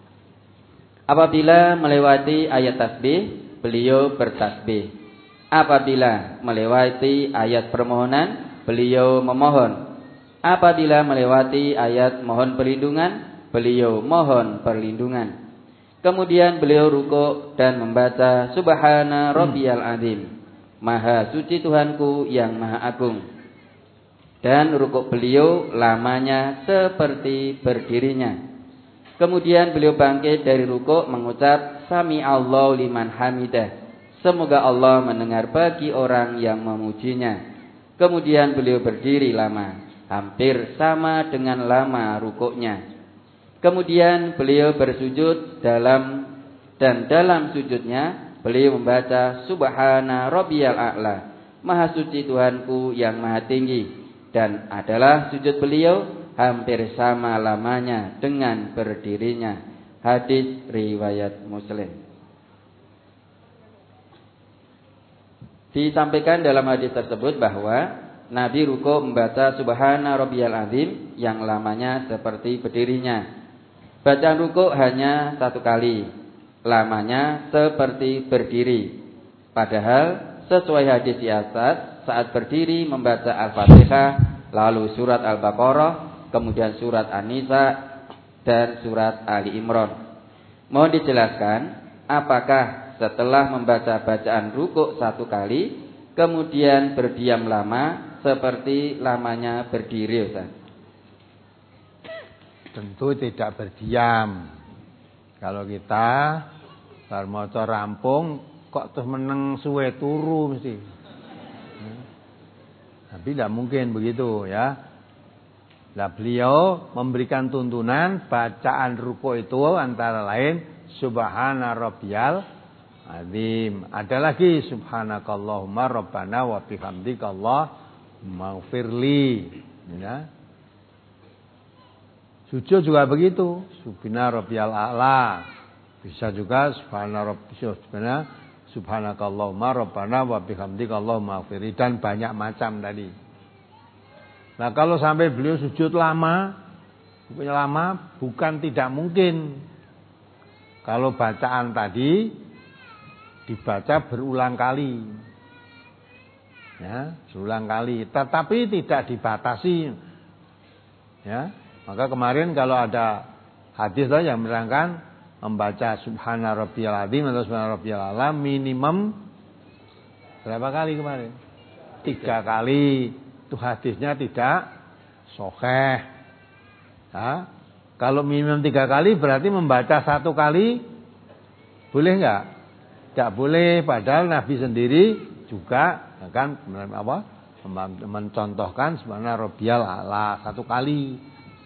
Apabila melewati ayat tasbih, beliau bertasbih. Apabila melewati ayat permohonan, beliau memohon. Apabila melewati ayat mohon perlindungan, beliau mohon perlindungan. Kemudian beliau rukuk dan membaca Subhana Rabbiyal Azim, Maha suci Tuhanku yang Maha Agung. Dan rukuk beliau lamanya seperti berdirinya. Kemudian beliau bangkit dari rukuk mengucap Sami Allahu liman hamidah Semoga Allah mendengar bagi orang yang memujinya. Kemudian beliau berdiri lama, hampir sama dengan lama rukuknya. Kemudian beliau bersujud dalam dan dalam sujudnya beliau membaca Subhana Rabbiyal A'la, Maha suci Tuhanku yang maha tinggi. Dan adalah sujud beliau hampir sama lamanya dengan berdirinya. Hadis riwayat Muslim. Disampaikan dalam hadis tersebut bahwa Nabi ruku membaca Subhana Rabbiyal Azim yang lamanya seperti berdirinya. Bacaan ruku hanya satu kali, lamanya seperti berdiri. Padahal sesuai hadis di atas, saat berdiri membaca Al-Fatihah, lalu surat Al-Baqarah, kemudian surat An-Nisa dan surat Ali Imran. Mohon dijelaskan, apakah setelah membaca bacaan rukuk satu kali, kemudian berdiam lama seperti lamanya berdiri, Ustaz? Tentu tidak berdiam. Kalau kita bar maca rampung kok terus meneng suwe turu mesti. Tapi tidak mungkin begitu ya. Nah, beliau memberikan tuntunan bacaan rukuk itu antara lain Subhana Rabbiyal Azim. Ada lagi Subhanakallahumma Rabbana wa bihamdika Allahumma ighfirli. Ya. Sujud juga begitu. Subhana Rabbiyal A'la. Bisa juga Subhana Rabbiyal Subhanakallahumma Rabbana wa bihamdika Allahumma ighfirli, dan banyak macam tadi. Nah, kalau sampai beliau sujud lama, lama bukan tidak mungkin. Kalau bacaan tadi dibaca berulang kali, ya, berulang kali, tetapi tidak dibatasi, ya. Maka kemarin kalau ada hadis lah yang menerangkan membaca Subhana Rabbiyal Azim atau Subhana Rabbiyal A'la minimum berapa kali kemarin? Tiga kali. Itu hadisnya tidak sahih. Ya. Kalau minimum tiga kali berarti membaca satu kali boleh enggak? Tidak boleh, padahal Nabi sendiri juga akan apa, mencontohkan Subhana Rabbiyal A'la satu kali.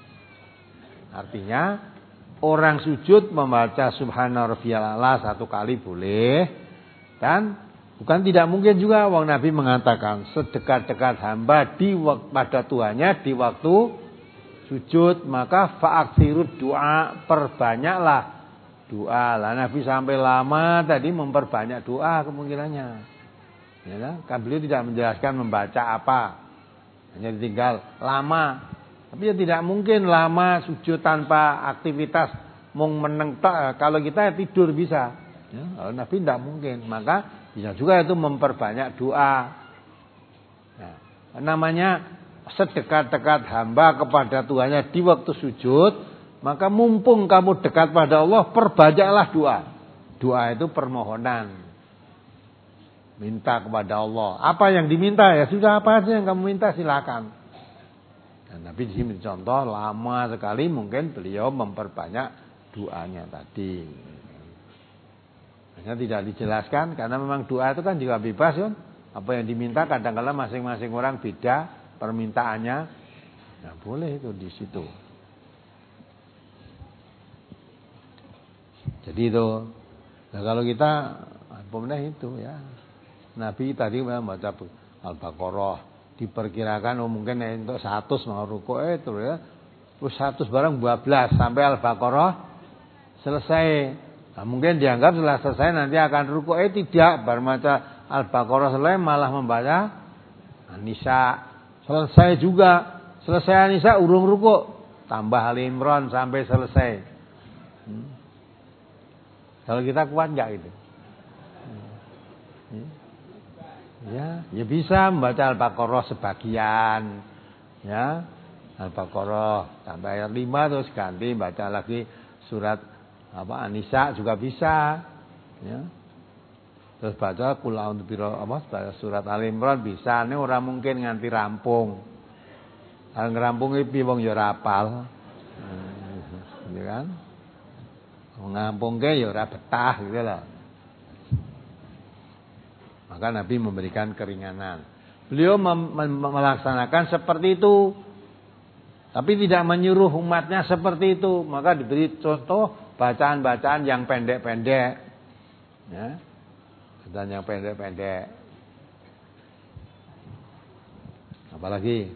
Artinya orang sujud membaca Subhana Rabbiyal A'la satu kali boleh, dan bukan tidak mungkin juga wong Nabi mengatakan sedekat-dekat hamba di pada Tuhannya di waktu sujud, maka fa'aksirud doa, perbanyaklah doa. Lah Nabi sampai lama tadi memperbanyak doa kemungkinannya. Ya, kan beliau tidak menjelaskan membaca apa. Hanya ditinggal lama. Tapi ya tidak mungkin lama sujud tanpa aktivitas mung meneng. Kalau kita tidur bisa. Ya, kalau Nabi tidak mungkin. Maka bisa juga itu memperbanyak doa. Nah, namanya sedekat-dekat hamba kepada Tuhannya di waktu sujud. Maka mumpung kamu dekat pada Allah, perbanyaklah doa. Doa itu permohonan. Minta kepada Allah. Apa yang diminta ya sudah, apa saja yang kamu minta silakan. Dan Nabi di sini contoh lama sekali mungkin beliau memperbanyak doanya tadi. Hanya tidak dijelaskan karena memang doa itu kan juga bebas kan. Apa yang diminta kadang-kadang masing-masing orang beda permintaannya. Nah, boleh itu di situ. Jadi itu, nah kalau kita pemenang itu ya, Nabi tadi membaca Al-Baqarah, diperkirakan oh mungkin untuk seratus mau rukuk itu ya, terus seratus barang dua belas sampai Al-Baqarah selesai. Nah, mungkin dianggap setelah selesai nanti akan rukuk, eh tidak, baru baca Al-Baqarah selesai malah membaca An-Nisa, selesai juga, selesai An-Nisa urung rukuk, tambah Ali Imran sampai selesai. Hmm. Kalau kita kuat enggak gitu? Ya, ya bisa membaca Al-Baqarah sebagian. Ya. Al-Baqarah sampai ayat lima terus ganti baca lagi surat apa An-Nisa juga bisa. Ya. Terus baca Qul a'udzu birabbil apa baca surat Ali Imran bisa. Ini orang mungkin nganti rampung. Kalau ngerampung iki wong ya ora apal. Ya kan? Ngampungke ya ora betah gitu loh. Maka Nabi memberikan keringanan. Beliau mem- mem- melaksanakan seperti itu. Tapi tidak menyuruh umatnya seperti itu. Maka diberi contoh bacaan-bacaan yang pendek-pendek. Ya. Bacaan yang pendek-pendek. Apalagi?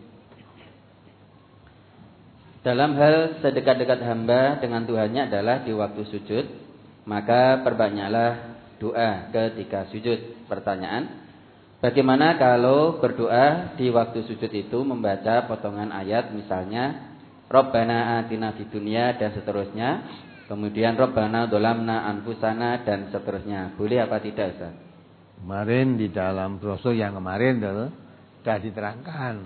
Dalam hal sedekat-dekat hamba dengan Tuhannya adalah di waktu sujud, maka perbanyaklah doa ketika sujud. Pertanyaan, bagaimana kalau berdoa di waktu sujud itu membaca potongan ayat, misalnya Rabbana atina fid dunya dan seterusnya, kemudian Rabbana dzalamna anfusana dan seterusnya. Boleh apa tidak, Ustaz? Kemarin di dalam brosur yang kemarin itu sudah diterangkan.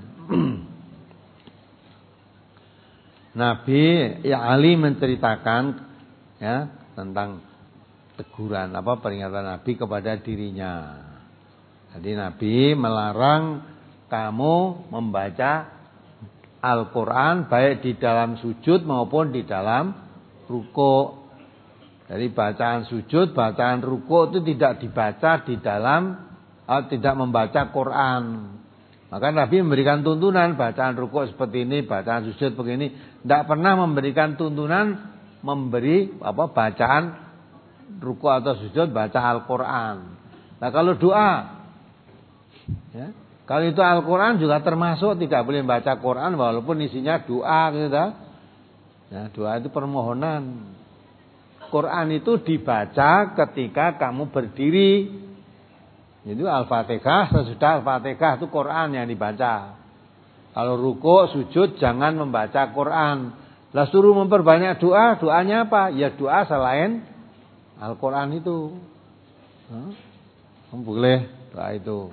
Nabi ya Ali menceritakan ya tentang teguran apa peringatan Nabi kepada dirinya. Jadi Nabi melarang kamu membaca Al-Qur'an baik di dalam sujud maupun di dalam ruku'. Jadi bacaan sujud, bacaan ruku' itu tidak dibaca di dalam uh, tidak membaca Quran. Maka Nabi memberikan tuntunan bacaan ruku' seperti ini, bacaan sujud begini. Tidak pernah memberikan tuntunan memberi apa bacaan ruku' atau sujud baca Al-Quran. Nah kalau doa, ya, kalau itu Al-Quran juga termasuk tidak boleh baca Quran walaupun isinya doa, gitu. Ya, doa itu permohonan. Quran itu dibaca ketika kamu berdiri. Itu Al-Fatihah, sesudah Al-Fatihah itu Quran yang dibaca. Kalau ruku' sujud jangan membaca Quran. Lah suruh memperbanyak doa, doanya apa? Ya doa selain Al-Quran itu. Huh? Boleh doa itu.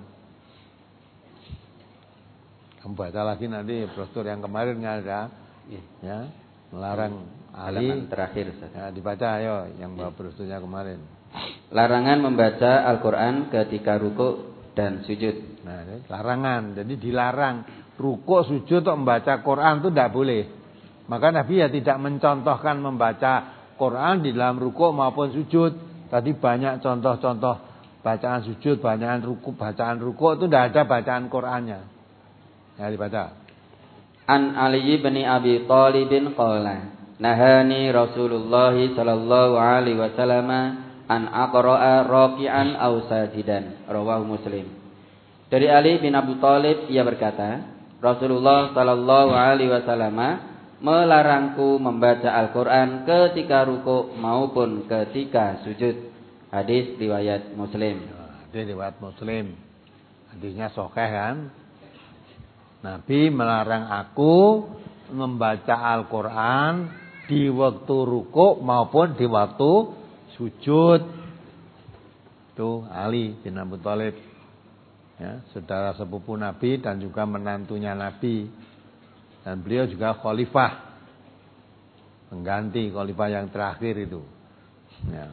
Kamu baca lagi nanti brosur yang kemarin nggak ada, ya melarang Ali terakhir. Ya, dibaca ayo yang bawa brosturnya kemarin. Larangan membaca Al-Quran ketika ruku' dan sujud. Nah, larangan. Jadi dilarang ruku' sujud untuk membaca Quran itu tidak boleh. Maka Nabi ya tidak mencontohkan membaca Quran di dalam ruku' maupun sujud. Tadi banyak contoh-contoh bacaan sujud, bacaan ruku', bacaan ruku' itu tidak ada bacaan Qurannya. Ya dibaca. An Ali bin Abi Thalib qala nahani Rasulullah sallallahu alaihi wasallam an aqra'a raki'an aw sajidan. Rawahu Muslim. Dari Ali bin Abi Thalib ia berkata, Rasulullah sallallahu alaihi wasallam melarangku membaca Al-Qur'an ketika ruku' maupun ketika sujud. Hadis riwayat Muslim. Hadis riwayat Muslim. Hadisnya sahih kan? Nabi melarang aku membaca Al-Qur'an di waktu ruku' maupun di waktu sujud. Itu Ali bin Abi Thalib, ya, saudara sepupu Nabi dan juga menantunya Nabi. Dan beliau juga khalifah, pengganti khalifah yang terakhir itu. Ya.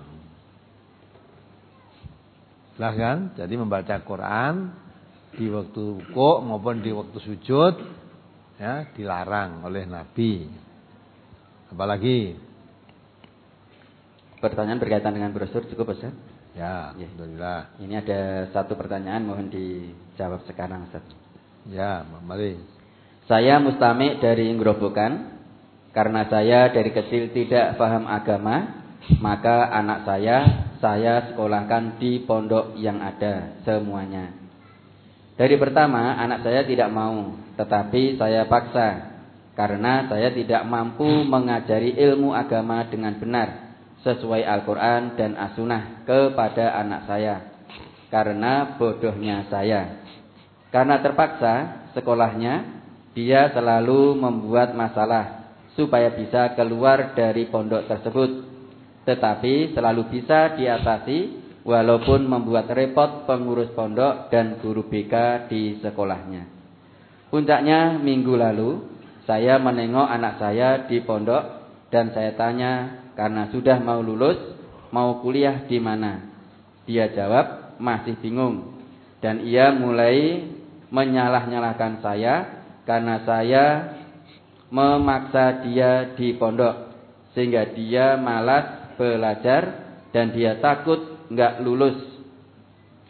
Jelas kan? Jadi membaca Quran di waktu ruku' maupun di waktu sujud ya dilarang oleh Nabi. Apalagi? Pertanyaan berkaitan dengan brosur cukup, Ustaz? Ya, ya, alhamdulillah. Ini ada satu pertanyaan mohon dijawab sekarang, Ustaz. Ya, mari. Saya mustami' dari Ngrobokan. Karena saya dari kecil tidak paham agama, maka anak saya saya sekolahkan di pondok yang ada semuanya. Dari pertama anak saya tidak mau, tetapi saya paksa karena saya tidak mampu mengajari ilmu agama dengan benar sesuai Al-Quran dan As-Sunnah kepada anak saya karena bodohnya saya. Karena terpaksa sekolahnya, dia selalu membuat masalah supaya bisa keluar dari pondok tersebut, tetapi selalu bisa diatasi walaupun membuat repot pengurus pondok dan guru B K di sekolahnya. Puncaknya minggu lalu saya menengok anak saya di pondok dan saya tanya karena sudah mau lulus, mau kuliah di mana. Dia jawab masih bingung dan ia mulai menyalah-nyalahkan saya karena saya memaksa dia di pondok sehingga dia malas belajar dan dia takut enggak lulus.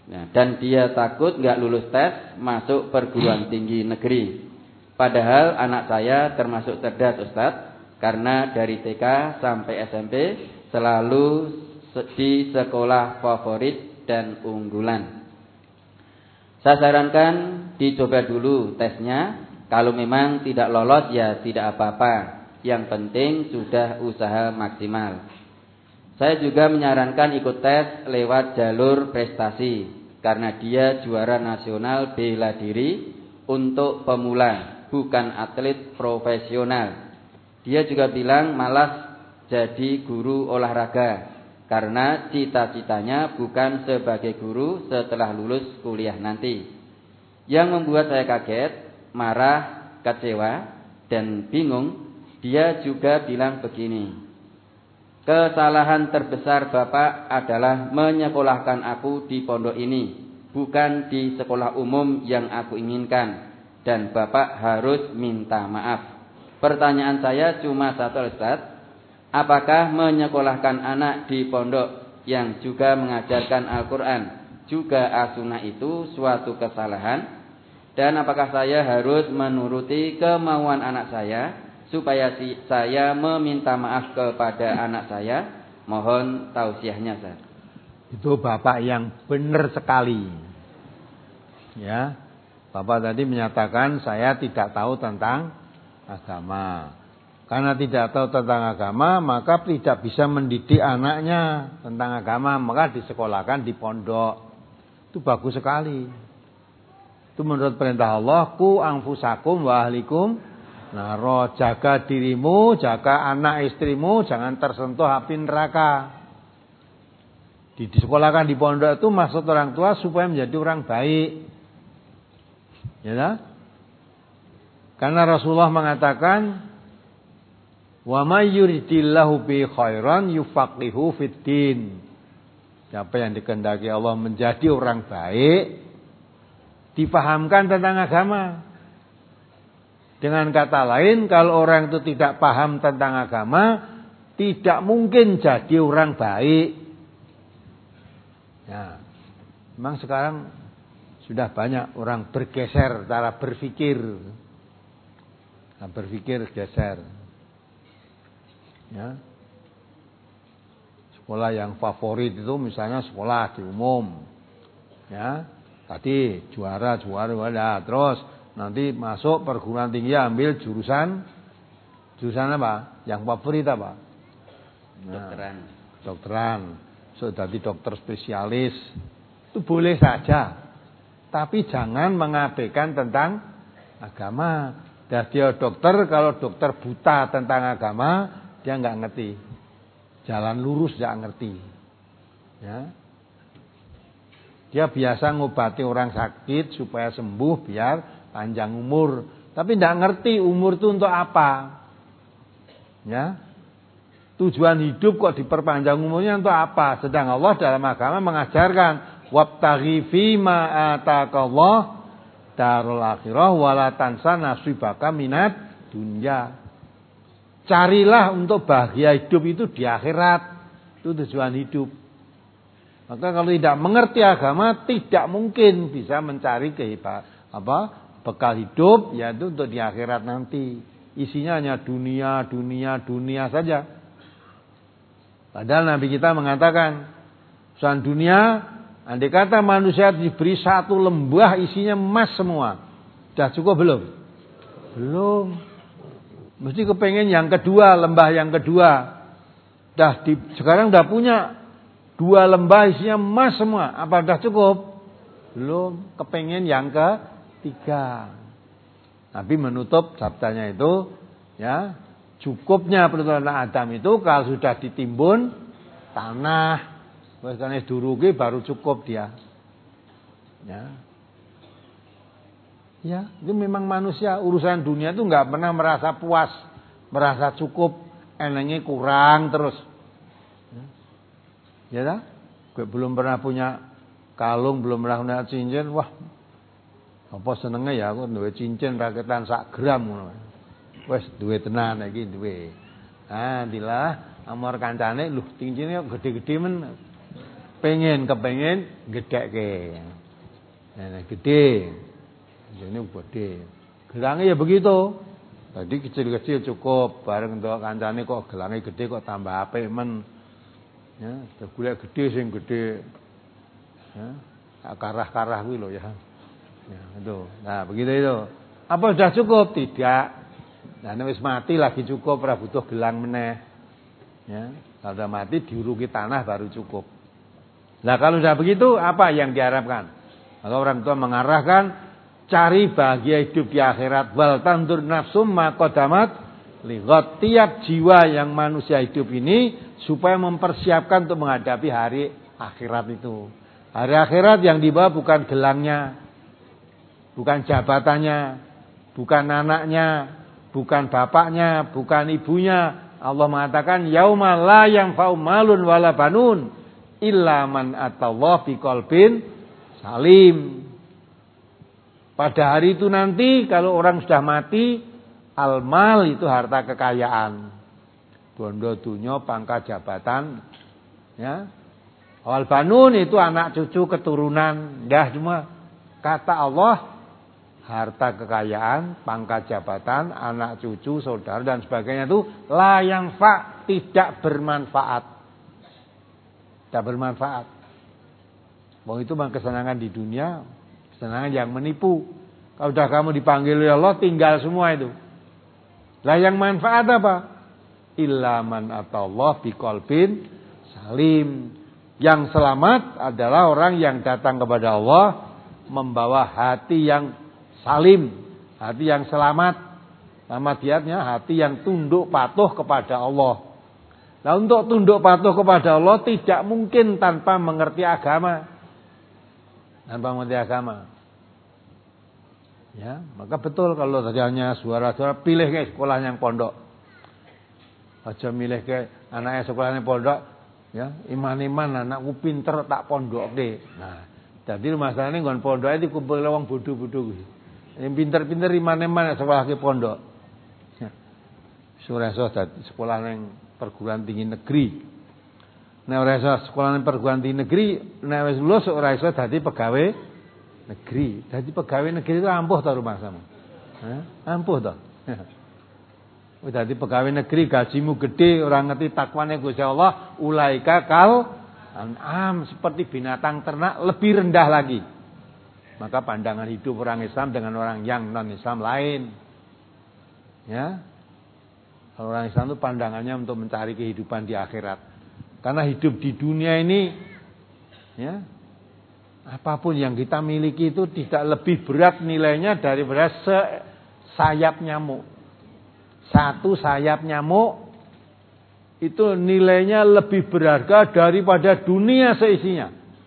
Nah, dan dia takut nggak lulus tes masuk perguruan tinggi negeri. Padahal anak saya termasuk cerdas Ustadz, karena dari T K sampai S M P selalu di sekolah favorit dan unggulan. Saya sarankan dicoba dulu tesnya. Kalau memang tidak lolos ya tidak apa-apa. Yang penting sudah usaha maksimal. Saya juga menyarankan ikut tes lewat jalur prestasi, karena dia juara nasional bela diri untuk pemula, bukan atlet profesional. Dia juga bilang malas jadi guru olahraga, karena cita-citanya bukan sebagai guru setelah lulus kuliah nanti. Yang membuat saya kaget, marah, kecewa, dan bingung, dia juga bilang begini, kesalahan terbesar Bapak adalah menyekolahkan aku di pondok ini, bukan di sekolah umum yang aku inginkan, dan Bapak harus minta maaf. Pertanyaan saya cuma satu Ustaz, apakah menyekolahkan anak di pondok yang juga mengajarkan Al-Quran juga as-sunnah itu suatu kesalahan? Dan apakah saya harus menuruti kemauan anak saya supaya si, saya meminta maaf kepada anak saya? Mohon tausiahnya Ustaz. Itu Bapak yang benar sekali. Ya, Bapak tadi menyatakan saya tidak tahu tentang agama. Karena tidak tahu tentang agama, maka tidak bisa mendidik anaknya tentang agama, maka disekolahkan di pondok. Itu bagus sekali. Itu menurut perintah Allah, ku anfusakum wa ahlikum naro, jaga dirimu, jaga anak istrimu, jangan tersentuh api neraka. Di disekolahkan di pondok itu maksud orang tua supaya menjadi orang baik. Ya tak? Karena Rasulullah mengatakan, wa may yuridillahu bi khairan yufaqihu fiddin. Siapa yang dikehendaki Allah menjadi orang baik, dipahamkan tentang agama. Dengan kata lain, kalau orang itu tidak paham tentang agama, tidak mungkin jadi orang baik. Ya, memang sekarang sudah banyak orang bergeser cara berpikir. Nah, berpikir geser. Ya. Sekolah yang favorit itu misalnya sekolah di umum. Ya. Tadi juara, juara, juara. Terus nanti masuk perguruan tinggi ambil jurusan jurusan apa? Yang favorit apa? Nah, dokteran. Dokteran. So, jadi dokter spesialis. Itu boleh saja. Tapi jangan mengabaikan tentang agama. Dan dia dokter, kalau dokter buta tentang agama, dia nggak ngerti. Jalan lurus nggak ngerti. Ya. Dia biasa ngobati orang sakit supaya sembuh biar panjang umur. Tapi nggak ngerti umur itu untuk apa. Ya. Tujuan hidup kok diperpanjang umurnya untuk apa? Sedang Allah dalam agama mengajarkan wabtaghi fima ataqallah darul akhirah wala tansa nasibaka minat dunya. Carilah untuk bahagia hidup itu di akhirat. Itu tujuan hidup. Maka kalau tidak mengerti agama, tidak mungkin bisa mencari kehebat apa bekal hidup, yaitu untuk di akhirat nanti. Isinya hanya dunia, dunia, dunia saja. Padahal Nabi kita mengatakan, soal dunia, andai kata manusia diberi satu lembah isinya emas semua, sudah cukup belum? Belum. Mesti kepengen yang kedua, lembah yang kedua. Dah di, sekarang udah punya dua lembah isinya emas semua. Apa sudah cukup? Belum. Kepengen yang ketiga. Nabi menutup sabdanya itu, ya, cukupnya perbuatan Adam itu kalau sudah ditimbun tanah, wis kene duruke baru cukup dia. Ya. Ya, itu memang manusia urusan dunia itu enggak pernah merasa puas, merasa cukup, enaknya kurang terus. Ya dah? Gue belum pernah punya kalung, belum pernah punya cincin, wah. Apa senenge ya aku duwe cincin raketan sak gram ngono. Wis duwe tenan iki duwe. Ah, dilah amor kancane lho cincine kok gede-gede men. pengen kepengen gedhekke. Nah, gede. Ini gede. Gelangnya ya begitu. Tadi kecil-kecil cukup, bareng entuk kancane kok gelangnya gede kok tambah apik men. Ya, golek gede sing gede. Ya, karah-karah kuwi lho ya. Ya, itu. Nah, begitu itu. Apa sudah cukup? Tidak. Nah, wis mati lagi cukup, ora butuh gelang meneh. Ya, kalau sudah mati diuruki tanah baru cukup. Nah, kalau sudah begitu apa yang diharapkan? Maka orang tua mengarahkan cari bahagia hidup di akhirat, wal tandur nafsum ma qadamat lighad. Tiap jiwa yang manusia hidup ini supaya mempersiapkan untuk menghadapi hari akhirat itu. Hari akhirat yang dibawa bukan gelangnya, bukan jabatannya, bukan anaknya, bukan bapaknya, bukan ibunya. Allah mengatakan yauma la yanfa'u malun wala banun illa man atallaha biqalbin salim. Pada hari itu nanti kalau orang sudah mati, al-mal itu harta kekayaan. Bondo dunyo pangkat jabatan, ya. Wal banun itu anak cucu keturunan, dah semua. Kata Allah, harta kekayaan, pangkat jabatan, anak cucu, saudara dan sebagainya itu la yang fa, tidak bermanfaat. Tidak bermanfaat. Wong itu memang kesenangan di dunia, kesenangan yang menipu. Kalau sudah kamu dipanggil oleh Allah, tinggal semua itu. Lah yang manfaat apa? Illa man atallah biqalbin salim. Yang selamat adalah orang yang datang kepada Allah membawa hati yang salim, hati yang selamat. Nama diatnya hati yang tunduk patuh kepada Allah. Nah, untuk tunduk patuh kepada Allah tidak mungkin tanpa mengerti agama. Tanpa mengerti agama. Ya, maka betul kalau terjadinya suara-suara pilih ke sekolah yang pondok. Aja milih ke anaknya sekolahnya pondok, ya, iman-iman anakku pinter tak pondoke. Nah, jadi masalahnya nggon pondoke dikumpul wong bodho-bodho kuwi. Yang pinter-pinter iman-iman sekolah ke pondok. Ya. Ora iso dadi sekolah ning perguruan tinggi negeri. Nek ora iso sekolah ning perguruan tinggi negeri, nek wis lulus ora iso dadi pegawai negeri. Dadi pegawai negeri itu ampuh ta rumah sama. Hah? Ampuh ta? Wis dadi pegawai negeri gajimu gede, ora ngerti takwane Gusti Allah, ulaika kal an'am, seperti binatang ternak, lebih rendah lagi. Maka pandangan hidup orang Islam dengan orang yang non-Islam lain. Ya. Kalau orang Islam itu pandangannya untuk mencari kehidupan di akhirat. Karena hidup di dunia ini, ya, apapun yang kita miliki itu tidak lebih berat nilainya daripada sayap nyamuk. Satu sayap nyamuk itu nilainya lebih berharga daripada dunia seisinya.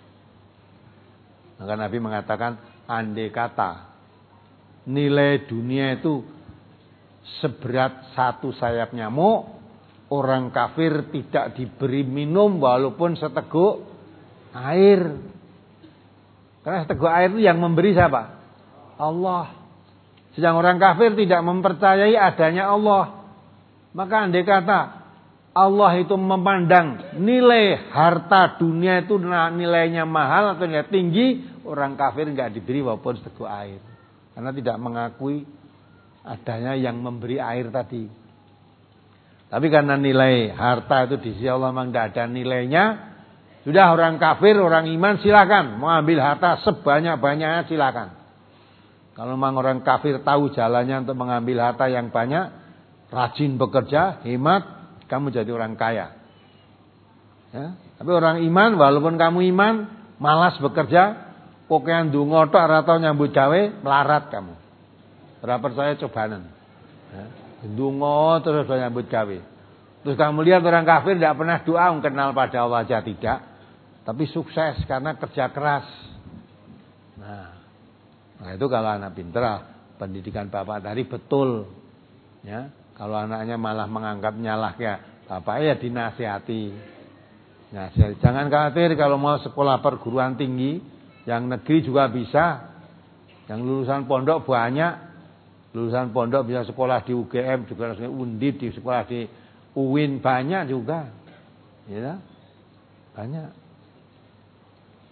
Maka Nabi mengatakan, andai kata nilai dunia itu seberat satu sayap nyamuk, orang kafir tidak diberi minum walaupun seteguk air. Karena seteguk air itu yang memberi siapa? Allah. Sedang orang kafir tidak mempercayai adanya Allah. Maka andai kata Allah itu memandang nilai harta dunia itu nilainya mahal atau nilai tinggi, orang kafir enggak diberi walaupun seteguk air. Karena tidak mengakui adanya yang memberi air tadi. Tapi karena nilai harta itu di sisi Allah memang tidak ada nilainya, sudah orang kafir, orang iman silakan mau ambil harta sebanyak-banyaknya silakan. Kalau memang orang kafir tahu jalannya untuk mengambil harta yang banyak, rajin bekerja, hemat, kamu jadi orang kaya. Ya. Tapi orang iman, walaupun kamu iman, malas bekerja, pokoknya ndonga tok ora tau nyambut gawe, melarat kamu. Ora percaya cobanan. Ya. Ndonga terus nyambut gawe. Terus kamu lihat orang kafir tidak pernah doa kenal pada Allah aja tidak, tapi sukses karena kerja keras. Nah, nah itu kalau anak pinter, pendidikan bapak tadi betul. Ya. Kalau anaknya malah menganggap nyalah ya, bapak ya dinasihati. Nasihati. Jangan khawatir kalau mau sekolah perguruan tinggi, yang negeri juga bisa. Yang lulusan pondok banyak. Lulusan pondok bisa sekolah di U G M, juga Undip, di sekolah di U I N banyak juga. Ya. Banyak.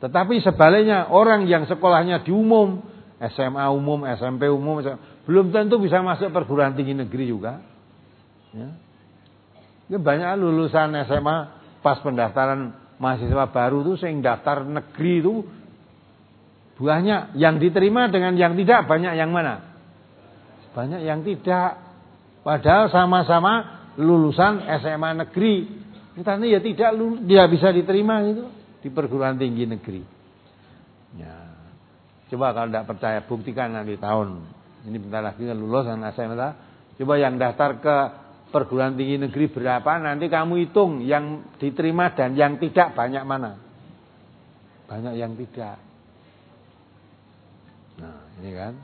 Tetapi sebaliknya orang yang sekolahnya di umum, S M A umum, S M P umum, belum tentu bisa masuk perguruan tinggi negeri juga. Ya. Ya banyak lulusan S M A pas pendaftaran mahasiswa baru tuh sing daftar negeri itu banyak yang diterima dengan yang tidak banyak yang mana? Banyak yang tidak. Padahal sama-sama lulusan S M A negeri. Tapi ya tidak dia bisa diterima itu di perguruan tinggi negeri. Ya. Coba kalau tidak percaya buktikan nanti tahun ini bentar lagi lulus anak S M A. Coba yang daftar ke perguruan tinggi negeri berapa, nanti kamu hitung yang diterima dan yang tidak banyak mana. Banyak yang tidak. Nah, ini kan.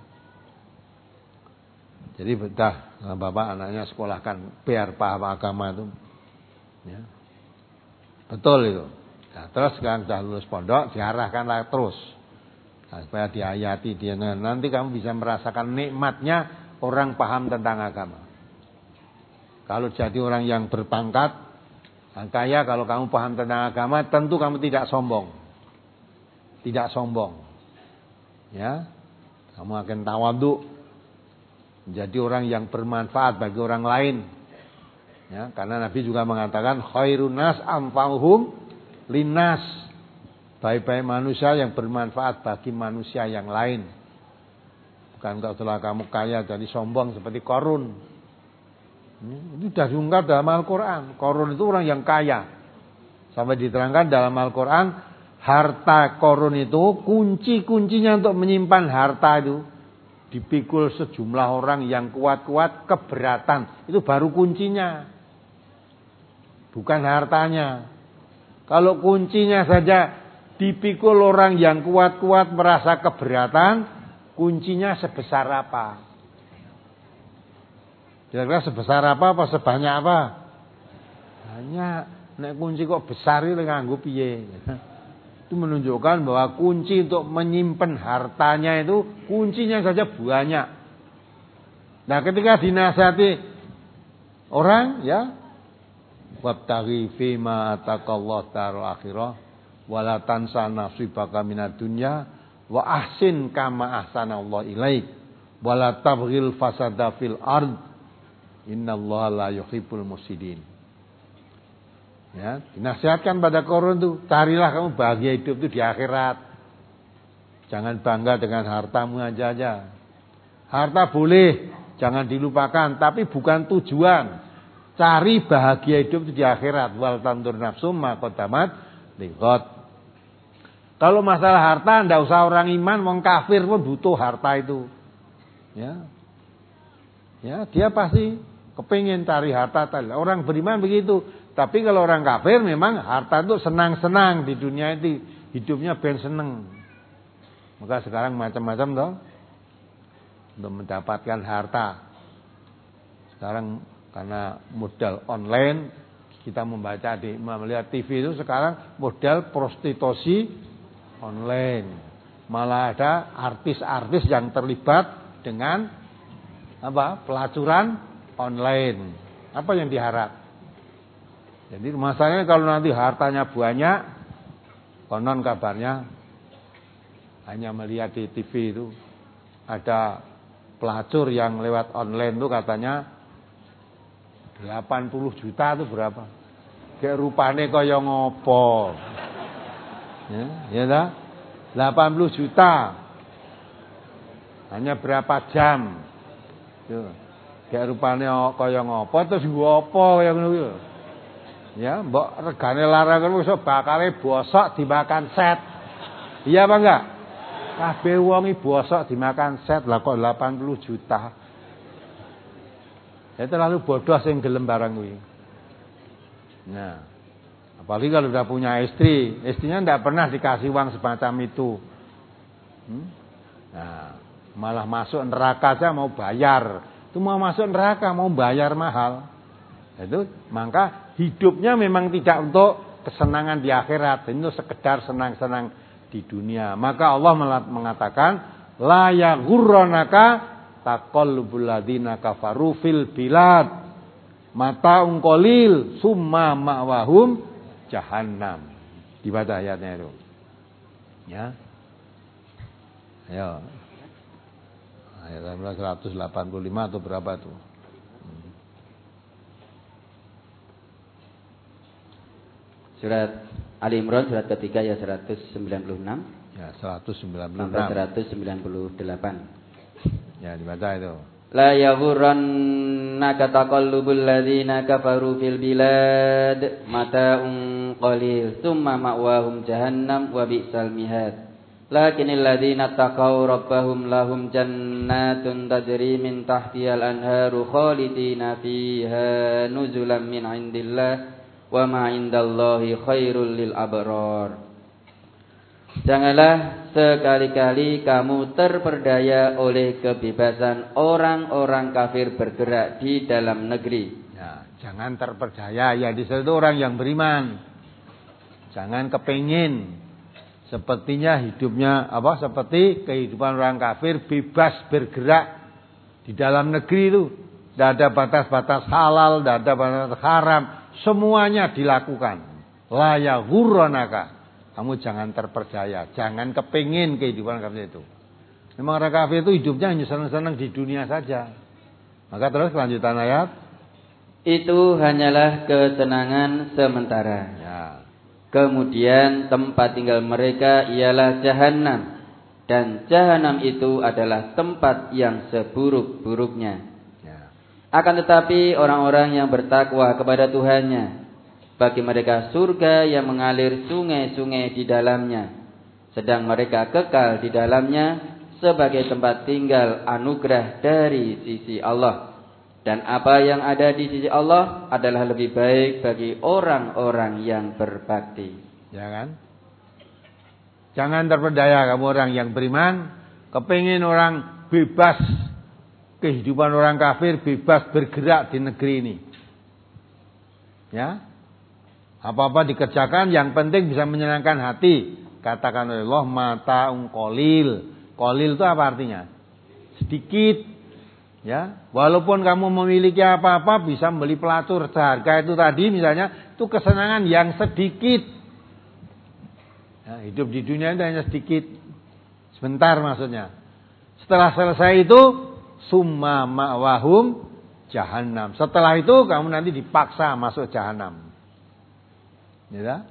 Jadi betah bapak anaknya sekolahkan biar paham agama itu. Ya. Betul itu. Nah, terus sekarang sudah lulus pondok, diarahkanlah terus. Nah, supaya diayati dia. Nanti kamu bisa merasakan nikmatnya orang paham tentang agama. Kalau jadi orang yang berpangkat, kaya, kalau kamu paham tentang agama, tentu kamu tidak sombong. Tidak sombong. Ya. Kamu akan tawadhu. Menjadi orang yang bermanfaat bagi orang lain. Ya, karena Nabi juga mengatakan khairun nas anfa'uhum linnas. Baik-baik manusia yang bermanfaat bagi manusia yang lain. Bukan kalau setelah kamu kaya jadi sombong seperti Qarun. Ini sudah diungkap dalam Al-Quran. Qarun itu orang yang kaya. Sampai diterangkan dalam Al-Quran, harta Qarun itu kunci-kuncinya untuk menyimpan harta itu dipikul sejumlah orang yang kuat-kuat keberatan. Itu baru kuncinya. Bukan hartanya. Kalau kuncinya saja dipikul orang yang kuat-kuat merasa keberatan, kuncinya sebesar apa? Kira-kira sebesar apa apa sebanyak apa? Banyak. Nek kunci kok besar itu nganggo piye? Itu menunjukkan bahwa kunci untuk menyimpan hartanya itu kuncinya saja banyak. Nah, ketika dinasihati orang ya, wabtaghi fima ataqallahu darul akhirah wala tansa nasibaka minad dunya wa ahsin kama ahsanallahu ilaik wala tabghil fasada fil ard innallaha la yuhibbul mufsidin. Ya, dinasihatkan pada Qarun itu, carilah kamu bahagia hidup itu di akhirat. Jangan bangga dengan hartamu aja aja. Harta boleh, jangan dilupakan, tapi bukan tujuan. Cari bahagia hidup itu di akhirat. Wal tandur nafsum ma qaddamat lighad. Kalau masalah harta, ndak usah orang iman, wong kafir pun butuh harta itu. Ya. Ya, dia pasti kepingin cari harta. Orang beriman begitu. Tapi kalau orang kafir memang harta itu senang-senang di dunia itu. Hidupnya ben seneng. Maka sekarang macam-macam toh. Untuk mendapatkan harta. Sekarang karena modal online. Kita membaca di melihat T V itu sekarang modal prostitusi online. Malah ada artis-artis yang terlibat dengan apa? Pelacuran online. Apa yang diharap? Jadi masalahnya kalau nanti hartanya banyak, konon kabarnya hanya melihat di T V itu ada pelacur yang lewat online itu katanya delapan puluh juta itu berapa? Kayak rupane kaya ngopo. Ya, ya dah. delapan puluh juta. Hanya berapa jam? Tuh. Kayak rupane kaya ngopo terus nggo apa kaya ngono kuwi. Ya, mbok regane larangan iso bakale bosok dimakan set. Iya apa enggak? Kabeh wong iki bosok dimakan set lah kok delapan puluh juta. Ya terlalu bodoh sing gelem barang kuwi. Nah, apalagi kalau udah punya istri, istrinya enggak pernah dikasih uang semacam itu. Hmm? Nah, malah masuk neraka aja mau bayar. Itu mau masuk neraka mau bayar mahal. Itu maka hidupnya memang tidak untuk kesenangan di akhirat, itu sekedar senang-senang di dunia. Maka Allah mengatakan la yaghurranaka taqallubul ladzina kafaru fil bilad mataun qalil summa ma'wahum jahannam. Dibaca ayatnya itu. Ya. Ayo. Ayat seratus delapan puluh lima atau berapa tuh? Surat Ali Imran surat ketiga ya seratus sembilan puluh enam. Ya, seratus sembilan puluh enam. Sampai seratus sembilan puluh delapan. Ya, dibaca itu. La yaghurrannaka taqallubul ladzina kafaru fil bilad mata'un qalil tsumma ma'wahum jahannam wa bi'sal mihad. Lakinnal ladzina taqaw rabbahum lahum jannatun tajri min tahtihal anharu khalidina fiha nuzulan min 'indillah wa ma 'indallahi khairul lil abrar. Janganlah sekali-kali kamu terperdaya oleh kebebasan orang-orang kafir bergerak di dalam negeri. Ya, jangan terperdaya. Ya, di situ orang yang beriman. Jangan kepingin sepertinya hidupnya apa? Seperti kehidupan orang kafir bebas bergerak di dalam negeri itu. Tidak ada batas-batas halal, tidak ada batas haram. Semuanya dilakukan. La yaghurranaka. Kamu jangan terpercaya, jangan kepingin kehidupan kafir itu. Memang orang kafir itu hidupnya hanya senang-senang di dunia saja. Maka terus kelanjutan ayat. Itu hanyalah kesenangan sementara. Ya. Kemudian tempat tinggal mereka ialah jahanam. Dan jahanam itu adalah tempat yang seburuk-buruknya. Ya. Akan tetapi orang-orang yang bertakwa kepada Tuhannya, bagi mereka surga yang mengalir sungai-sungai di dalamnya. Sedang mereka kekal di dalamnya sebagai tempat tinggal anugerah dari sisi Allah. Dan apa yang ada di sisi Allah adalah lebih baik bagi orang-orang yang berbakti. Ya kan? Jangan terpedaya kamu orang yang beriman. Kepingin orang bebas. Kehidupan orang kafir bebas bergerak di negeri ini. Ya. Apa-apa dikerjakan, yang penting bisa menyenangkan hati. Katakan oleh Allah, mata'un qalil. Qalil itu apa artinya? Sedikit. Ya, walaupun kamu memiliki apa-apa, bisa membeli pelacur seharga itu tadi misalnya, itu kesenangan yang sedikit. Ya, hidup di dunia itu hanya sedikit. Sebentar maksudnya. Setelah selesai itu, summa ma'wahum jahannam. Setelah itu kamu nanti dipaksa masuk jahanam. Ya.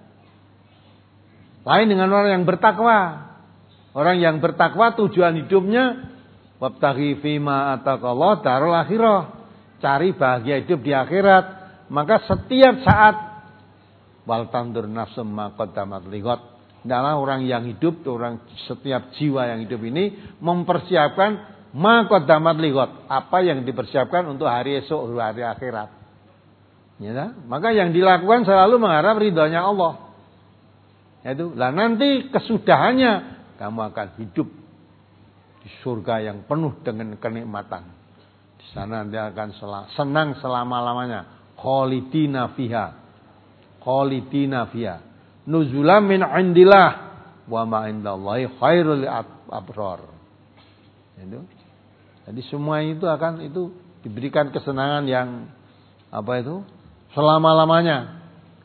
Lain dengan orang yang bertakwa. Orang yang bertakwa tujuan hidupnya wabtaghi fima ataqallah darul akhirah. Cari bahagia hidup di akhirat. Maka setiap saat wal tandur nafsum ma qaddamat lighad. Adalah orang yang hidup, orang setiap jiwa yang hidup ini mempersiapkan ma qaddamat lighad, apa yang dipersiapkan untuk hari esok, hari akhirat. Ya, maka yang dilakukan selalu mengharap ridhonya Allah. Itu, lah nanti kesudahannya kamu akan hidup di surga yang penuh dengan kenikmatan. Di sana dia akan senang selama-lamanya. Khalidina fiha. Khalidina fiha. Nuzulan min indillah wa ma indallahi khairul abrar. Itu. Jadi semua itu akan itu diberikan kesenangan yang apa itu? Selama-lamanya.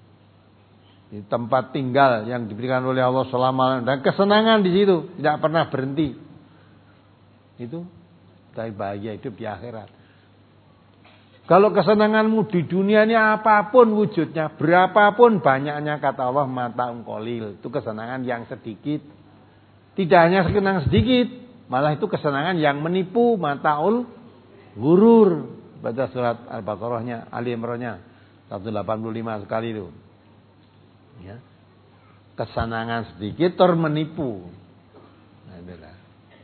Di tempat tinggal yang diberikan oleh Allah selama-lamanya. Dan kesenangan di situ. Tidak pernah berhenti. Itu. Tapi bahagia hidup di akhirat. Kalau kesenanganmu di dunia ini apapun wujudnya. Berapapun banyaknya kata Allah mata'un qalil. Itu kesenangan yang sedikit. Tidak hanya kesenangan sedikit. Malah itu kesenangan yang menipu. Mata'ul ghurur. Baca surat Al-Baqarahnya. Ali Imrannya. seratus delapan puluh lima sekali itu. Ya. Kesenangan sedikit termenipu. Nah, itulah.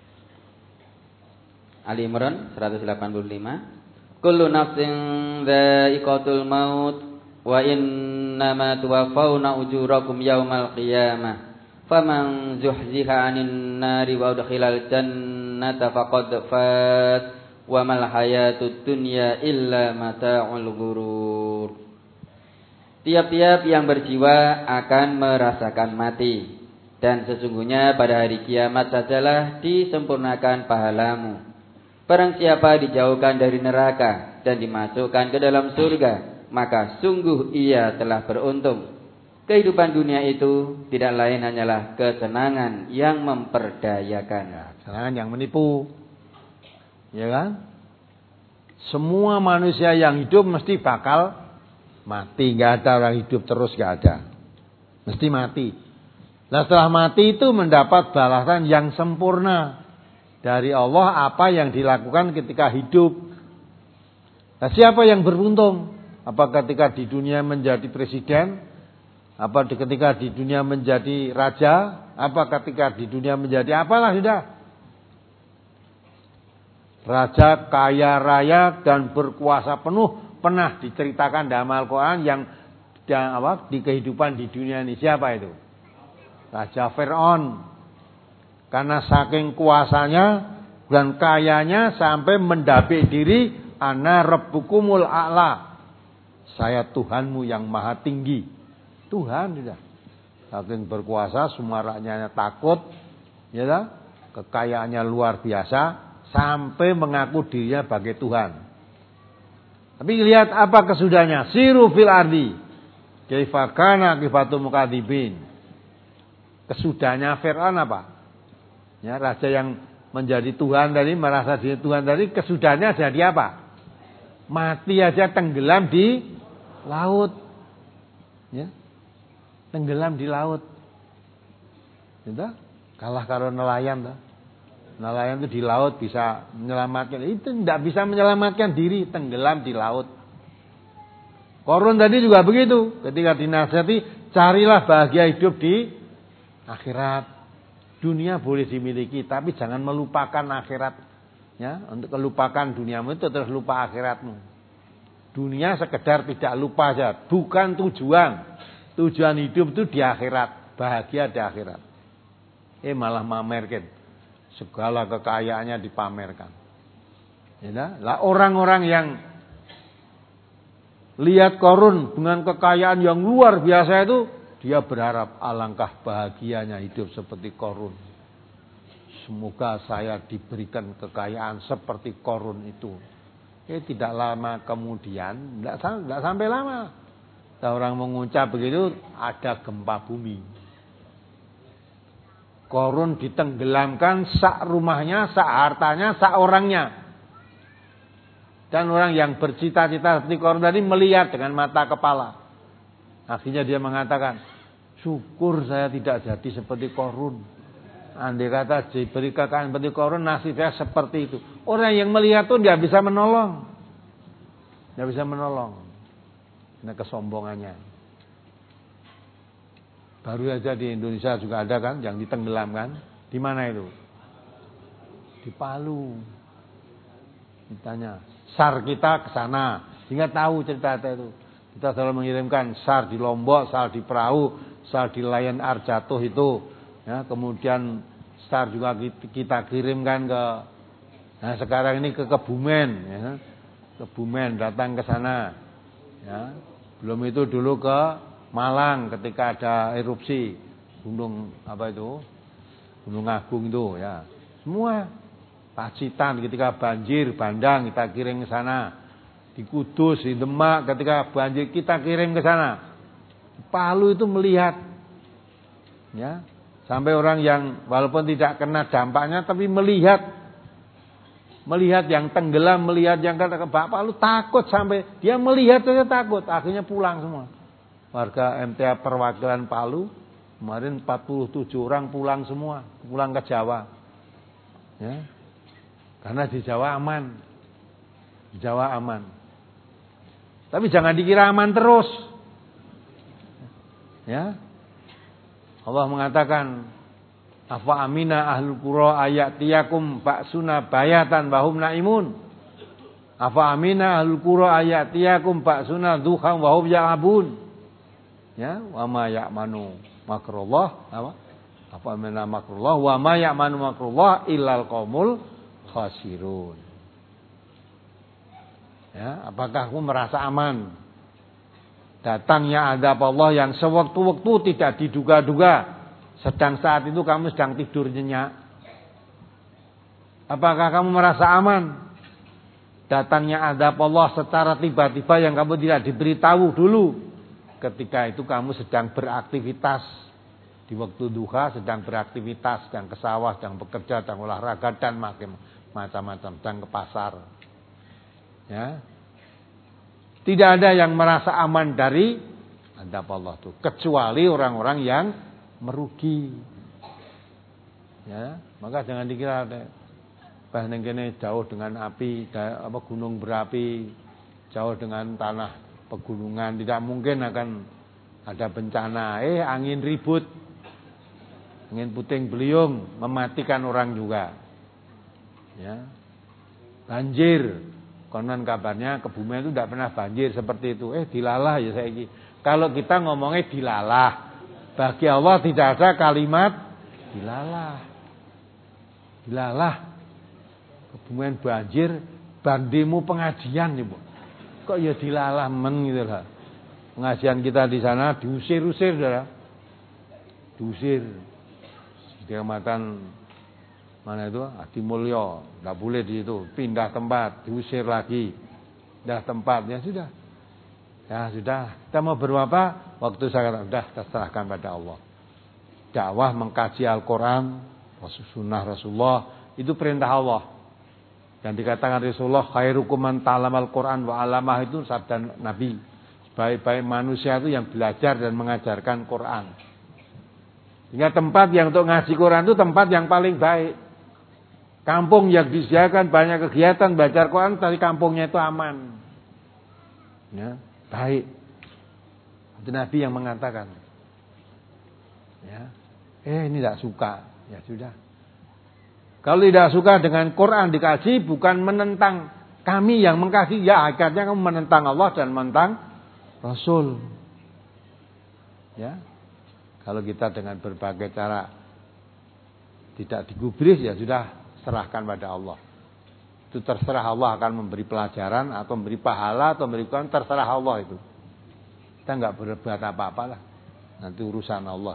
Ali Imran seratus delapan puluh lima. Kullu nafsin dha'iqatul maut wa innama tuwaffawna ujurakum yaumal qiyamah. Faman zuhziha 'anil nari wa udkhilal jannata faqad faz wa mal hayatud dunya illa mata'ul ghurur. Tiap-tiap yang berjiwa akan merasakan mati, dan sesungguhnya pada hari kiamat sajalah disempurnakan pahalamu. Barang siapa dijauhkan dari neraka dan dimasukkan ke dalam surga, maka sungguh ia telah beruntung. Kehidupan dunia itu tidak lain hanyalah kesenangan yang memperdayakan. Ya, kesenangan yang menipu. Ya kan? Semua manusia yang hidup mesti bakal mati. Gak ada orang hidup terus, gak ada. Mesti mati. Nah, setelah mati itu mendapat balasan yang sempurna dari Allah apa yang dilakukan ketika hidup. Nah, siapa yang beruntung? Apa ketika di dunia menjadi presiden? Apa ketika di dunia menjadi raja? Apa ketika di dunia menjadi apalah sudah. Raja kaya raya dan berkuasa penuh pernah diceritakan dalam Al-Quran yang, yang apa, di kehidupan di dunia ini. Siapa itu? Raja Fir'aun. Karena saking kuasanya dan kayanya sampai mendabik diri, ana rabbukumul a'la. Saya Tuhanmu yang maha tinggi. Tuhan sudah. Saking berkuasa, semua rakyatnya takut, ya tak? Kekayaannya luar biasa, sampai mengaku dirinya sebagai Tuhan. Tapi lihat apa kesudahnya. Siru fil ardi. Kaifa kana akibatul mukadzibin. Kesudahnya Fir'aun apa? Ya, raja yang menjadi Tuhan tadi, merasa diri Tuhan tadi, kesudahnya jadi apa? Mati aja tenggelam di laut. Ya. Tenggelam di laut. Gitu? Kalah karo nelayan tuh. Nelayan itu di laut bisa menyelamatkan. Itu tidak bisa menyelamatkan diri, tenggelam di laut. Korun tadi juga begitu. Ketika dinasihati, carilah bahagia hidup di akhirat. Dunia boleh dimiliki, tapi jangan melupakan akhirat. Ya, untuk melupakan duniamu itu terus lupa akhiratmu. Dunia sekedar tidak lupa saja, bukan tujuan. Tujuan hidup itu di akhirat, bahagia di akhirat. Eh malah mamerkan, segala kekayaannya dipamerkan. Ya, lah orang-orang yang lihat Korun dengan kekayaan yang luar biasa itu, dia berharap alangkah bahagianya hidup seperti Korun. Semoga saya diberikan kekayaan seperti Korun itu. Eh tidak lama kemudian, tidak, tidak sampai lama. Orang mengucap begitu, ada gempa bumi. Korun ditenggelamkan sak rumahnya, sak hartanya, sak orangnya. Dan orang yang bercita-cita seperti Korun tadi melihat dengan mata kepala. Akhirnya dia mengatakan, syukur saya tidak jadi seperti Korun. Andai kata diberi kekayaan seperti Korun, nasibnya seperti itu. Orang yang melihat itu tidak bisa menolong. Tidak bisa menolong. Nah, kesombongannya. Baru aja di Indonesia juga ada kan yang ditenggelamkan. Di mana itu? Di Palu. Ditanya, SAR kita ke sana, sehingga tahu cerita itu. Kita selalu mengirimkan SAR di Lombok, SAR di perahu, SAR di Lion Air jatuh itu. Ya, kemudian SAR juga kita kirimkan ke, nah sekarang ini ke Kebumen, ya. Kebumen datang ke sana. Ya, belum itu dulu ke Malang ketika ada erupsi gunung apa itu, Gunung Agung itu, ya. Semua Pacitan ketika banjir bandang kita kirim ke sana. Di Kudus, di Demak ketika banjir kita kirim ke sana. Di Palu itu melihat, ya, sampai orang yang walaupun tidak kena dampaknya tapi melihat. Melihat yang tenggelam, melihat yang kata Bapak lu takut sampai dia melihat saja takut. Akhirnya pulang semua. Warga M T A perwakilan Palu kemarin empat puluh tujuh orang pulang semua, pulang ke Jawa. Ya. Karena di Jawa aman. Di Jawa aman. Tapi jangan dikira aman terus. Ya. Allah mengatakan, afa amina ahlul qura ayatiyakum ba'suna bayatan wa hum naimun. Afa amina ahlul qura ayatiyakum ba'suna duhan wa hum ya'abun. Ya, wa ma ya'manu makrullah apa? Afa amina makrullah wa ma ya'manu makrullah illal qaumul khasirun. Ya, apakah kamu merasa aman? Datangnya azab Allah yang sewaktu-waktu tidak diduga-duga. Sedang saat itu kamu sedang tidur nyenyak. Apakah kamu merasa aman? Datangnya azab Allah secara tiba-tiba yang kamu tidak diberitahu dulu. ketika itu kamu sedang beraktivitas di waktu duha, sedang beraktivitas, sedang ke sawah, sedang bekerja, sedang olahraga dan macam-macam, sedang ke pasar. Ya. Tidak ada yang merasa aman dari adab Allah itu kecuali orang-orang yang merugi. Ya, maka jangan dikira bah ning kene jauh dengan api, apa gunung berapi, jauh dengan tanah pegunungan, tidak mungkin akan ada bencana. Eh, angin ribut, angin puting beliung mematikan orang juga. Ya, banjir, konon kabarnya Kebumen itu tidak pernah banjir seperti itu. Eh, dilalah ya saiki. Kalau kita ngomongnya dilalah, bagi Allah tidak ada kalimat dilalah. Dilalah. Kebumen banjir, bandimu pengajian ya, Bu. Kok ya dilalah men gitu lah. Pengajian kita di sana diusir-usir Saudara. Diusir. Di kecamatan mana itu? Adi Mulyo, enggak boleh di situ, pindah tempat, diusir lagi. Pindah tempat, ya sudah. Ya sudah, kita mau berapa? Waktu saya kata, sudah terserahkan pada Allah. Dakwah mengkaji Al-Quran, sunnah Rasulullah, itu perintah Allah. Dan dikatakan Rasulullah, khairukum man ta'allamal Quran wa 'allamah, itu sabda Nabi. Sebaik-baik manusia itu yang belajar dan mengajarkan Quran. Sehingga tempat yang untuk ngaji Quran itu tempat yang paling baik. Kampung yang disediakan banyak kegiatan belajar Quran, tapi kampungnya itu aman. Ya, baik. Itu Nabi yang mengatakan. Ya. Eh, ini tidak suka. Ya sudah. Kalau tidak suka dengan Quran dikaji, bukan menentang kami yang mengkaji, ya akhirnya kamu menentang Allah dan menentang Rasul. Ya. Kalau kita dengan berbagai cara tidak digubris, ya sudah, serahkan pada Allah. Itu terserah Allah akan memberi pelajaran atau memberi pahala atau memberikan, terserah Allah itu. Kita enggak berbuat apa-apa lah. Nanti urusan Allah.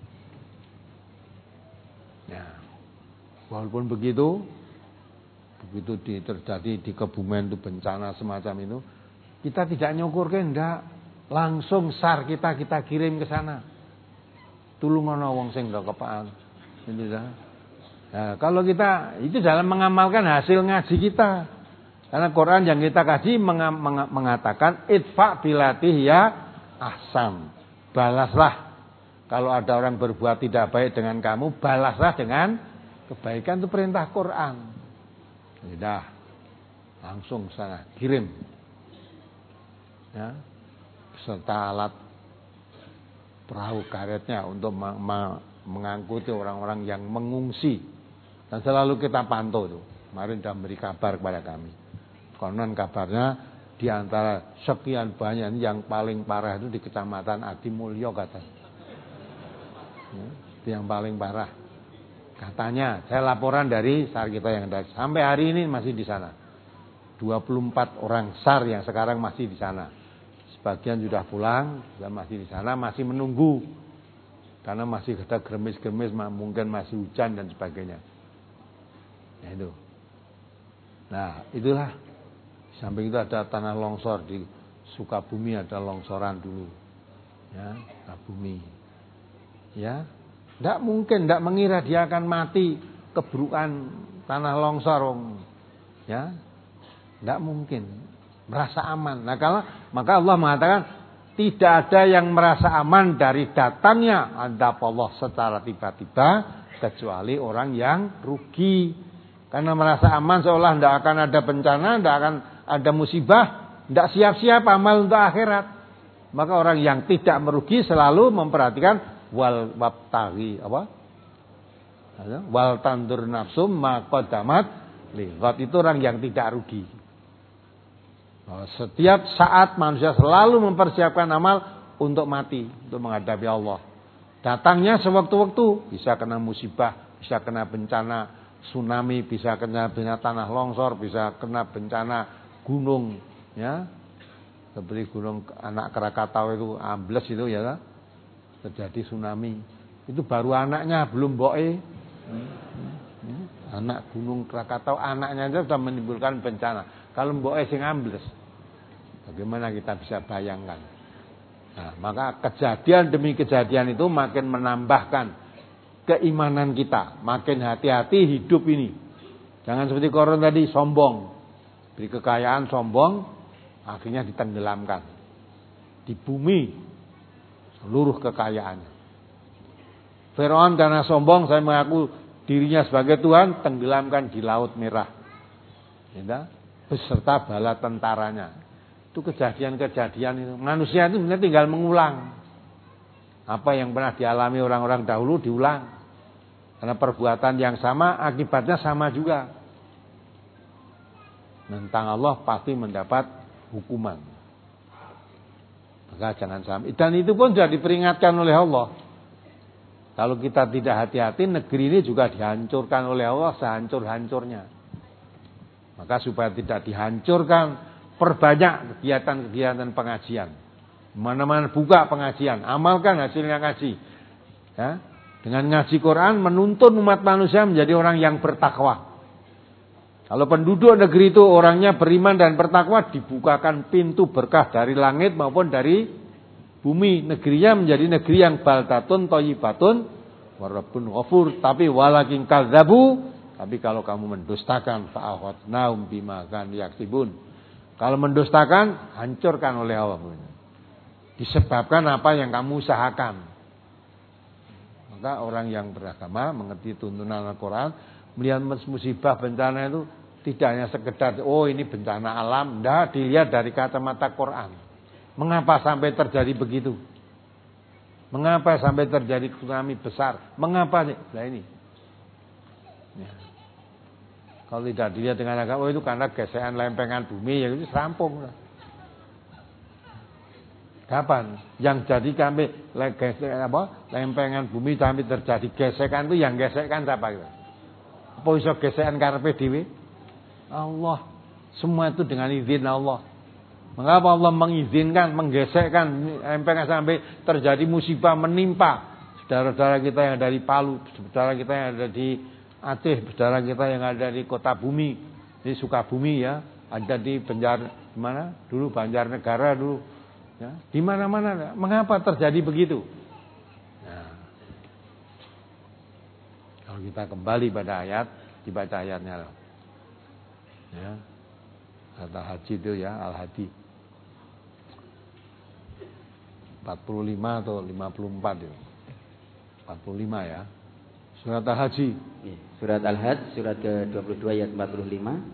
Ya. Walaupun begitu, begitu di, terjadi di Kebumen itu bencana semacam itu, kita tidak nyukurkan, enggak. Langsung SAR kita kita kirim ke sana. Tulungono wong sing ndak kepaan. Ini dah. Nah, kalau kita itu dalam mengamalkan hasil ngaji kita. Karena Quran yang kita kaji mengatakan idfa bilatih ya ahsan. Balaslah. Kalau ada orang berbuat tidak baik dengan kamu, balaslah dengan kebaikan, itu perintah Quran. Sudah, langsung sana kirim. Ya. Serta alat perahu karetnya untuk mengangkuti orang-orang yang mengungsi. Dan selalu kita pantau tuh. Kemarin sudah beri kabar kepada kami. Konon kabarnya di antara sekian banyak yang paling parah itu di Kecamatan Adi Mulyo katanya. Ya, itu yang paling parah. Katanya, saya laporan dari SAR kita yang ada. Sampai hari ini masih di sana. dua puluh empat orang SAR yang sekarang masih di sana. Sebagian sudah pulang, dan masih di sana, masih menunggu. Karena masih ada germis-germis, mungkin masih hujan dan sebagainya. Ya itu. Nah, itulah. Di samping itu ada tanah longsor di Sukabumi, ada longsoran dulu. Ya, Sukabumi. Ya. Tidak mungkin, tidak mengira dia akan mati keburukan tanah longsor. Ya, tidak mungkin. Merasa aman. Nah, kalau maka Allah mengatakan tidak ada yang merasa aman dari datangnya adab Allah secara tiba-tiba kecuali orang yang rugi. Karena merasa aman seolah tidak akan ada bencana, tidak akan ada musibah, tidak siap-siap amal untuk akhirat. Maka orang yang tidak merugi selalu memperhatikan wal wabtaghi apa? Wal tandur nafsum ma qaddamat lihat, itu orang yang tidak rugi. Setiap saat manusia selalu mempersiapkan amal untuk mati, untuk menghadapi Allah. Datangnya sewaktu-waktu, bisa kena musibah, bisa kena bencana tsunami, bisa kena bencana tanah longsor, bisa kena bencana gunung, ya. Seperti gunung anak Krakatau itu ambles itu ya. Terjadi tsunami. Itu baru anaknya, belum mboke. Anak gunung Krakatau, anaknya aja sudah menimbulkan bencana. Kalau mboke sing ambles, bagaimana kita bisa bayangkan? Nah, maka kejadian demi kejadian itu makin menambahkan keimanan kita, makin hati-hati hidup ini. Jangan seperti Qarun tadi sombong, beri kekayaan sombong, akhirnya ditenggelamkan di bumi seluruh kekayaannya. Firaun karena sombong, saya mengaku dirinya sebagai Tuhan, tenggelamkan di Laut Merah, ya, beserta bala tentaranya. Itu kejadian-kejadian itu. Manusia itu sebenarnya tinggal mengulang apa yang pernah dialami orang-orang dahulu, diulang. Karena perbuatan yang sama, akibatnya sama juga. Tentang Allah pasti mendapat hukuman. Maka jangan sampai. Dan itu pun sudah diperingatkan oleh Allah. Kalau kita tidak hati-hati, negeri ini juga dihancurkan oleh Allah sehancur-hancurnya. Maka supaya tidak dihancurkan, perbanyak kegiatan-kegiatan pengajian. Mana-mana buka pengajian, amalkan hasilnya ngaji. Ya. Dengan ngaji Quran menuntun umat manusia menjadi orang yang bertakwa. Kalau penduduk negeri itu orangnya beriman dan bertakwa, dibukakan pintu berkah dari langit maupun dari bumi. Negerinya menjadi negeri yang baldatun thayyibatun wa rabbun ghafur. Tapi walakin kadzabu, tapi kalau kamu mendustakan fa'akhadnahum bima kanu yaksibun. Kalau mendustakan, hancurkan oleh Allah. Disebabkan apa yang kamu usahakan. Maka orang yang beragama, mengerti tuntunan Al-Quran, melihat musibah bencana itu tidak hanya sekedar, oh ini bencana alam. Tidak, dilihat dari kacamata Quran. Mengapa sampai terjadi begitu? Mengapa sampai terjadi tsunami besar? Mengapa? Nah ini. Ya. Kalau tidak dilihat dengan agama, oh itu karena gesekan lempengan bumi, ya itu serampung. Kapan? Yang jadi kami apa? Lempengan bumi sampai terjadi gesekan itu, yang gesekan siapa itu? Apa bisa gesekan karepe dhewe? Allah. Semua itu dengan izin Allah. Mengapa Allah mengizinkan, menggesekkan lempengan sampai terjadi musibah menimpa saudara-saudara kita yang ada di Palu, saudara kita yang ada di Aceh, saudara kita yang ada di Kota Bumi, di Sukabumi ya, ada di Banjar mana? Dulu Banjarnegara dulu, ya, di mana-mana. Mengapa terjadi begitu? Nah, kalau kita kembali pada ayat, dibaca ayatnya, ya, kata haji itu ya, Al-Hadi empat puluh lima atau lima puluh empat ya, empat puluh lima ya. Surat Al-Haji. Surat Al-Hajj, surat ke dua puluh dua ayat empat puluh lima.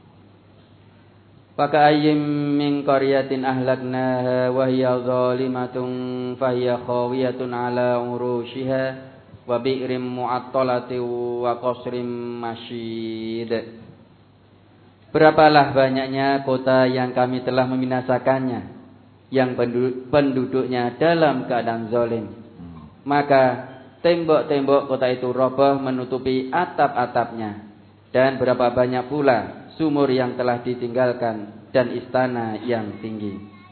Wa ka'ayyim min qaryatin ahlaknaha wa hiya zalimatun fa hiya khawiyatun ala urushiha wa bi'rim mu'attalatin wa qasrim masyid. Berapalah banyaknya kota yang kami telah membinasakannya, yang penduduknya dalam keadaan zalim. Maka tembok-tembok kota itu roboh menutupi atap-atapnya, dan berapa banyak pula sumur yang telah ditinggalkan dan istana yang tinggi.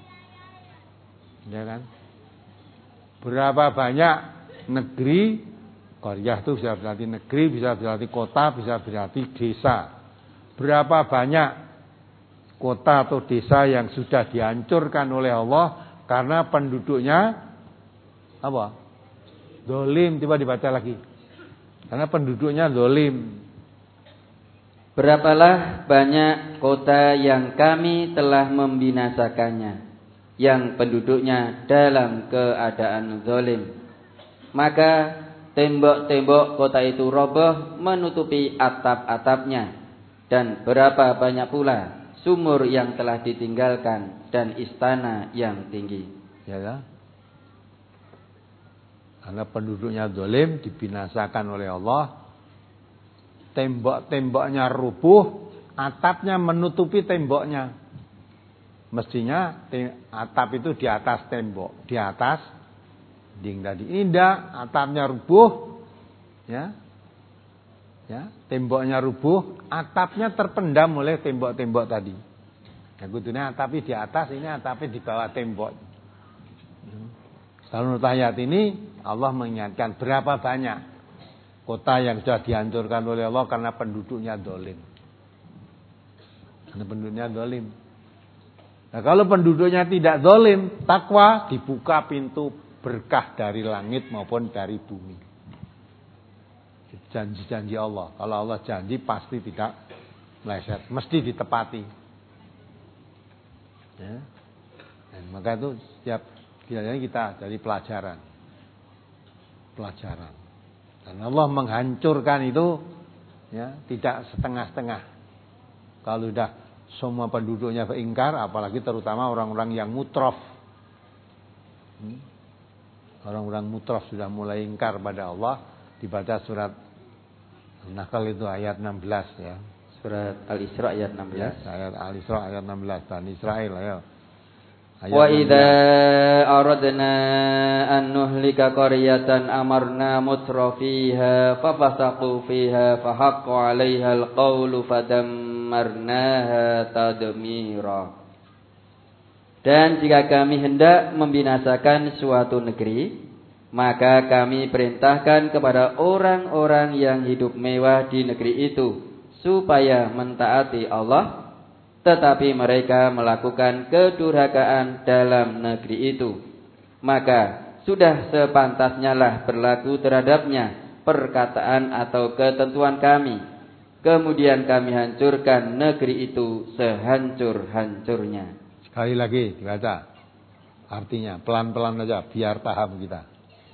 Ya kan? Berapa banyak negeri, qaryah itu bisa berarti negeri, bisa berarti kota, bisa berarti desa. Berapa banyak kota atau desa yang sudah dihancurkan oleh Allah karena penduduknya apa? Dolim, coba dibaca lagi. Karena penduduknya dolim. Berapalah banyak kota yang kami telah membinasakannya, yang penduduknya dalam keadaan dolim. Maka tembok-tembok kota itu roboh menutupi atap-atapnya, dan berapa banyak pula sumur yang telah ditinggalkan dan istana yang tinggi. Ya kan? Karena penduduknya zalim, dibinasakan oleh Allah. Tembok-temboknya rubuh, atapnya menutupi temboknya. Mestinya atap itu di atas tembok, di atas dinding tadi. Indah, atapnya rubuh, ya, ya, temboknya rubuh, atapnya terpendam oleh tembok-tembok tadi. Ya, kudunya atapnya di atas, ini atapnya di bawah tembok. Kalau menurut ayat ini Allah mengingatkan berapa banyak kota yang sudah dihancurkan oleh Allah karena penduduknya zalim. Karena penduduknya zalim. Nah, kalau penduduknya tidak zalim, takwa, dibuka pintu berkah dari langit maupun dari bumi. Janji-janji Allah. Kalau Allah janji pasti tidak meleset, mesti ditepati. Ya. Dan maka itu setiap kiranya kita jadi pelajaran. Pelajaran. Dan Allah menghancurkan itu ya, tidak setengah-setengah. Kalau sudah semua penduduknya beringkar, apalagi terutama orang-orang yang mutrof. Hmm? Orang-orang mutrof sudah mulai ingkar pada Allah. Dibaca surat An-Nahl itu ayat enam belas ya. Surat Al-Isra ayat enam belas. Ya, ayat Al-Isra ayat enam belas dan Israel ya. Wa idza aradna an nuhlika qaryatan amarna mutrafiha fafasaqu fiha fahaqqa 'alaiha al-qawlu fadammarnaha tadmira. Dan jika kami hendak membinasakan suatu negeri, maka kami perintahkan kepada orang-orang yang hidup mewah di negeri itu supaya mentaati Allah, tetapi mereka melakukan kedurhakaan dalam negeri itu. Maka sudah sepantasnya lah berlaku terhadapnya perkataan atau ketentuan kami. Kemudian kami hancurkan negeri itu sehancur-hancurnya. Sekali lagi dibaca. Artinya pelan-pelan saja biar paham kita.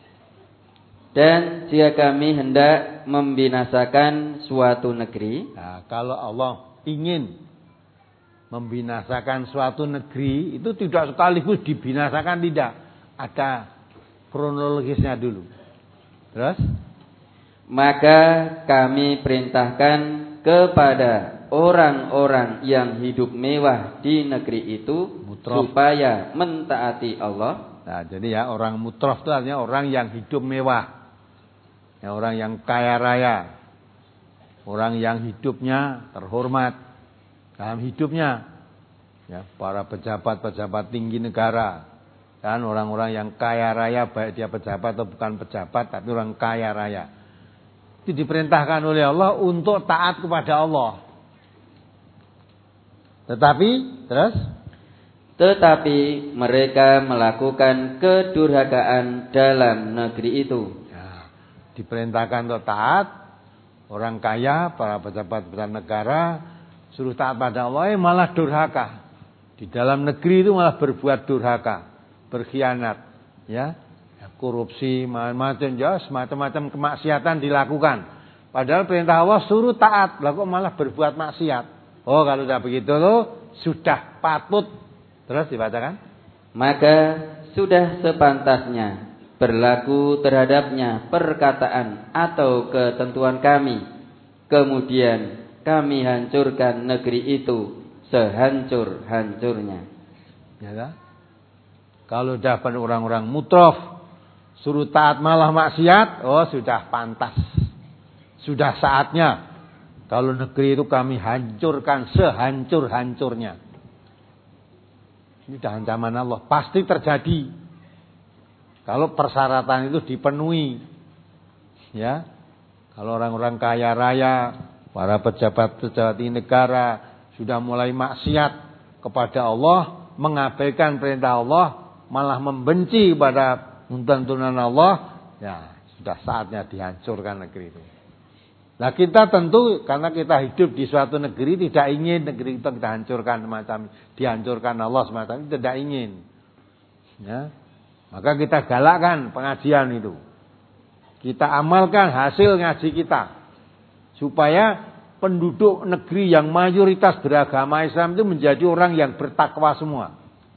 Dan jika kami hendak membinasakan suatu negeri, nah, kalau Allah ingin membinasakan suatu negeri, itu tidak sekaligus dibinasakan, tidak. Ada kronologisnya dulu. Terus? Maka kami perintahkan kepada orang-orang yang hidup mewah di negeri itu mutrof, supaya mentaati Allah. Nah, jadi ya orang mutrof itu artinya orang yang hidup mewah. Ya, orang yang kaya raya. Orang yang hidupnya terhormat dalam hidupnya, ya, para pejabat-pejabat tinggi negara, dan orang-orang yang kaya raya, baik dia pejabat atau bukan pejabat, tapi orang kaya raya, itu diperintahkan oleh Allah untuk taat kepada Allah. Tetapi, terus, tetapi mereka melakukan kedurhakaan dalam negeri itu. Ya, diperintahkan untuk taat, orang kaya, para pejabat-pejabat negara, suruh taat pada Allah, eh, malah durhaka. Di dalam negeri itu malah berbuat durhaka, berkhianat, ya, korupsi, macam-macam, ya, semacam-macam kemaksiatan dilakukan. Padahal perintah Allah suruh taat, lah kok malah berbuat maksiat. Oh, kalau sudah begitu loh, sudah patut. Terus dibacakan. Maka sudah sepantasnya berlaku terhadapnya perkataan atau ketentuan kami. Kemudian kami hancurkan negeri itu sehancur-hancurnya. Ya, kalau dapat orang-orang mutrof suruh taat malah maksiat, oh sudah pantas. Sudah saatnya kalau negeri itu kami hancurkan sehancur-hancurnya. Ini dah ancaman Allah, pasti terjadi. Kalau persyaratan itu dipenuhi. Ya. Kalau orang-orang kaya raya, para pejabat-pejabat negara sudah mulai maksiat kepada Allah, mengabaikan perintah Allah, malah membenci kepada tuntunan Allah, ya sudah saatnya dihancurkan negeri itu. Nah, kita tentu karena kita hidup di suatu negeri tidak ingin negeri itu kita hancurkan semacam dihancurkan Allah semacam itu, tidak ingin. Ya. Maka kita galakkan pengajian itu. Kita amalkan hasil ngaji kita. Supaya penduduk negeri yang mayoritas beragama Islam itu menjadi orang yang bertakwa semua.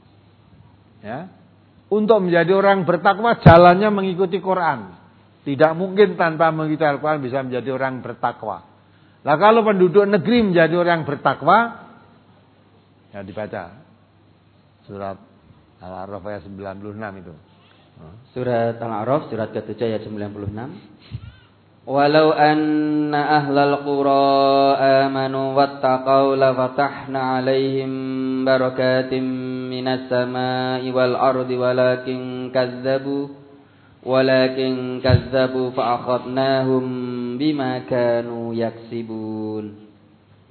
Ya. Untuk menjadi orang bertakwa jalannya mengikuti Quran. Tidak mungkin tanpa mengikuti Al-Quran bisa menjadi orang bertakwa. Nah, kalau penduduk negeri menjadi orang bertakwa, ya dibaca surat Al-A'raf ayat sembilan puluh enam itu. Surat Al-A'raf surat ketujuh ayat sembilan puluh enam. Walau anna ahlal qura amanu wattaqau la fatahna alaihim barakatim minas samai wal ardi walakin kazzabu walakin kazzabu fa akhadnahum bima kanu yaksibun.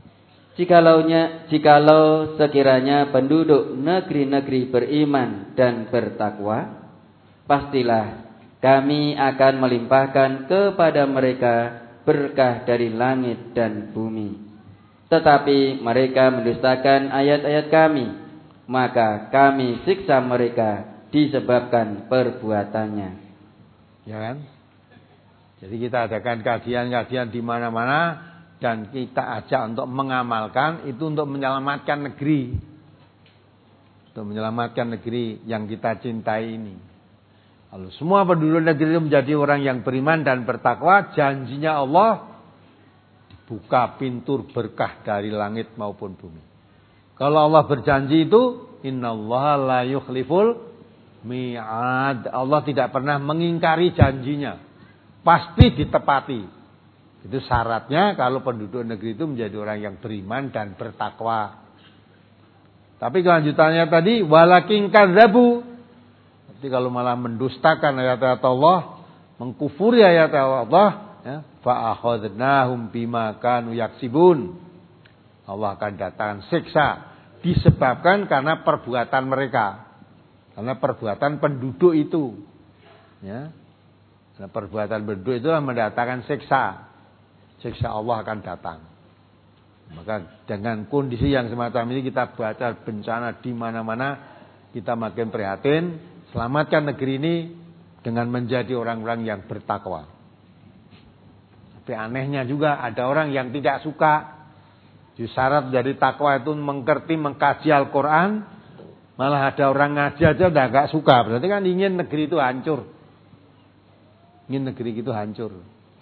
Jikalaunya, jikalau sekiranya penduduk negeri-negeri beriman dan bertakwa, pastilah kami akan melimpahkan kepada mereka berkah dari langit dan bumi. Tetapi mereka mendustakan ayat-ayat kami, maka kami siksa mereka disebabkan perbuatannya. Ya kan? Jadi kita adakan kajian-kajian di mana-mana dan kita ajak untuk mengamalkan itu untuk menyelamatkan negeri. Untuk menyelamatkan negeri yang kita cintai ini. Kalau semua penduduk negeri itu menjadi orang yang beriman dan bertakwa, janjinya Allah buka pintu berkah dari langit maupun bumi. Kalau Allah berjanji itu, innallaha la yukhliful mi'ad. Allah tidak pernah mengingkari janjinya. Pasti ditepati. Itu syaratnya kalau penduduk negeri itu menjadi orang yang beriman dan bertakwa. Tapi kelanjutannya tadi, walakin kadzabu. Jadi kalau malah mendustakan ayat-ayat Allah, mengkufuri ayat-ayat Allah, ya, fa akhadnahum bima kanu yaksibun. Allah akan datangkan siksa disebabkan karena perbuatan mereka. Karena perbuatan penduduk itu. Ya. Karena perbuatan penduduk itu mendatangkan siksa. Siksa Allah akan datang. Maka dengan kondisi yang semacam ini kita baca bencana di mana-mana, kita makin prihatin. Selamatkan negeri ini dengan menjadi orang-orang yang bertakwa. Tapi anehnya juga ada orang yang tidak suka. Di syarat dari takwa itu mengerti, mengkaji Al-Quran. Malah ada orang ngaji aja udah gak suka. Berarti kan ingin negeri itu hancur. Ingin negeri itu hancur.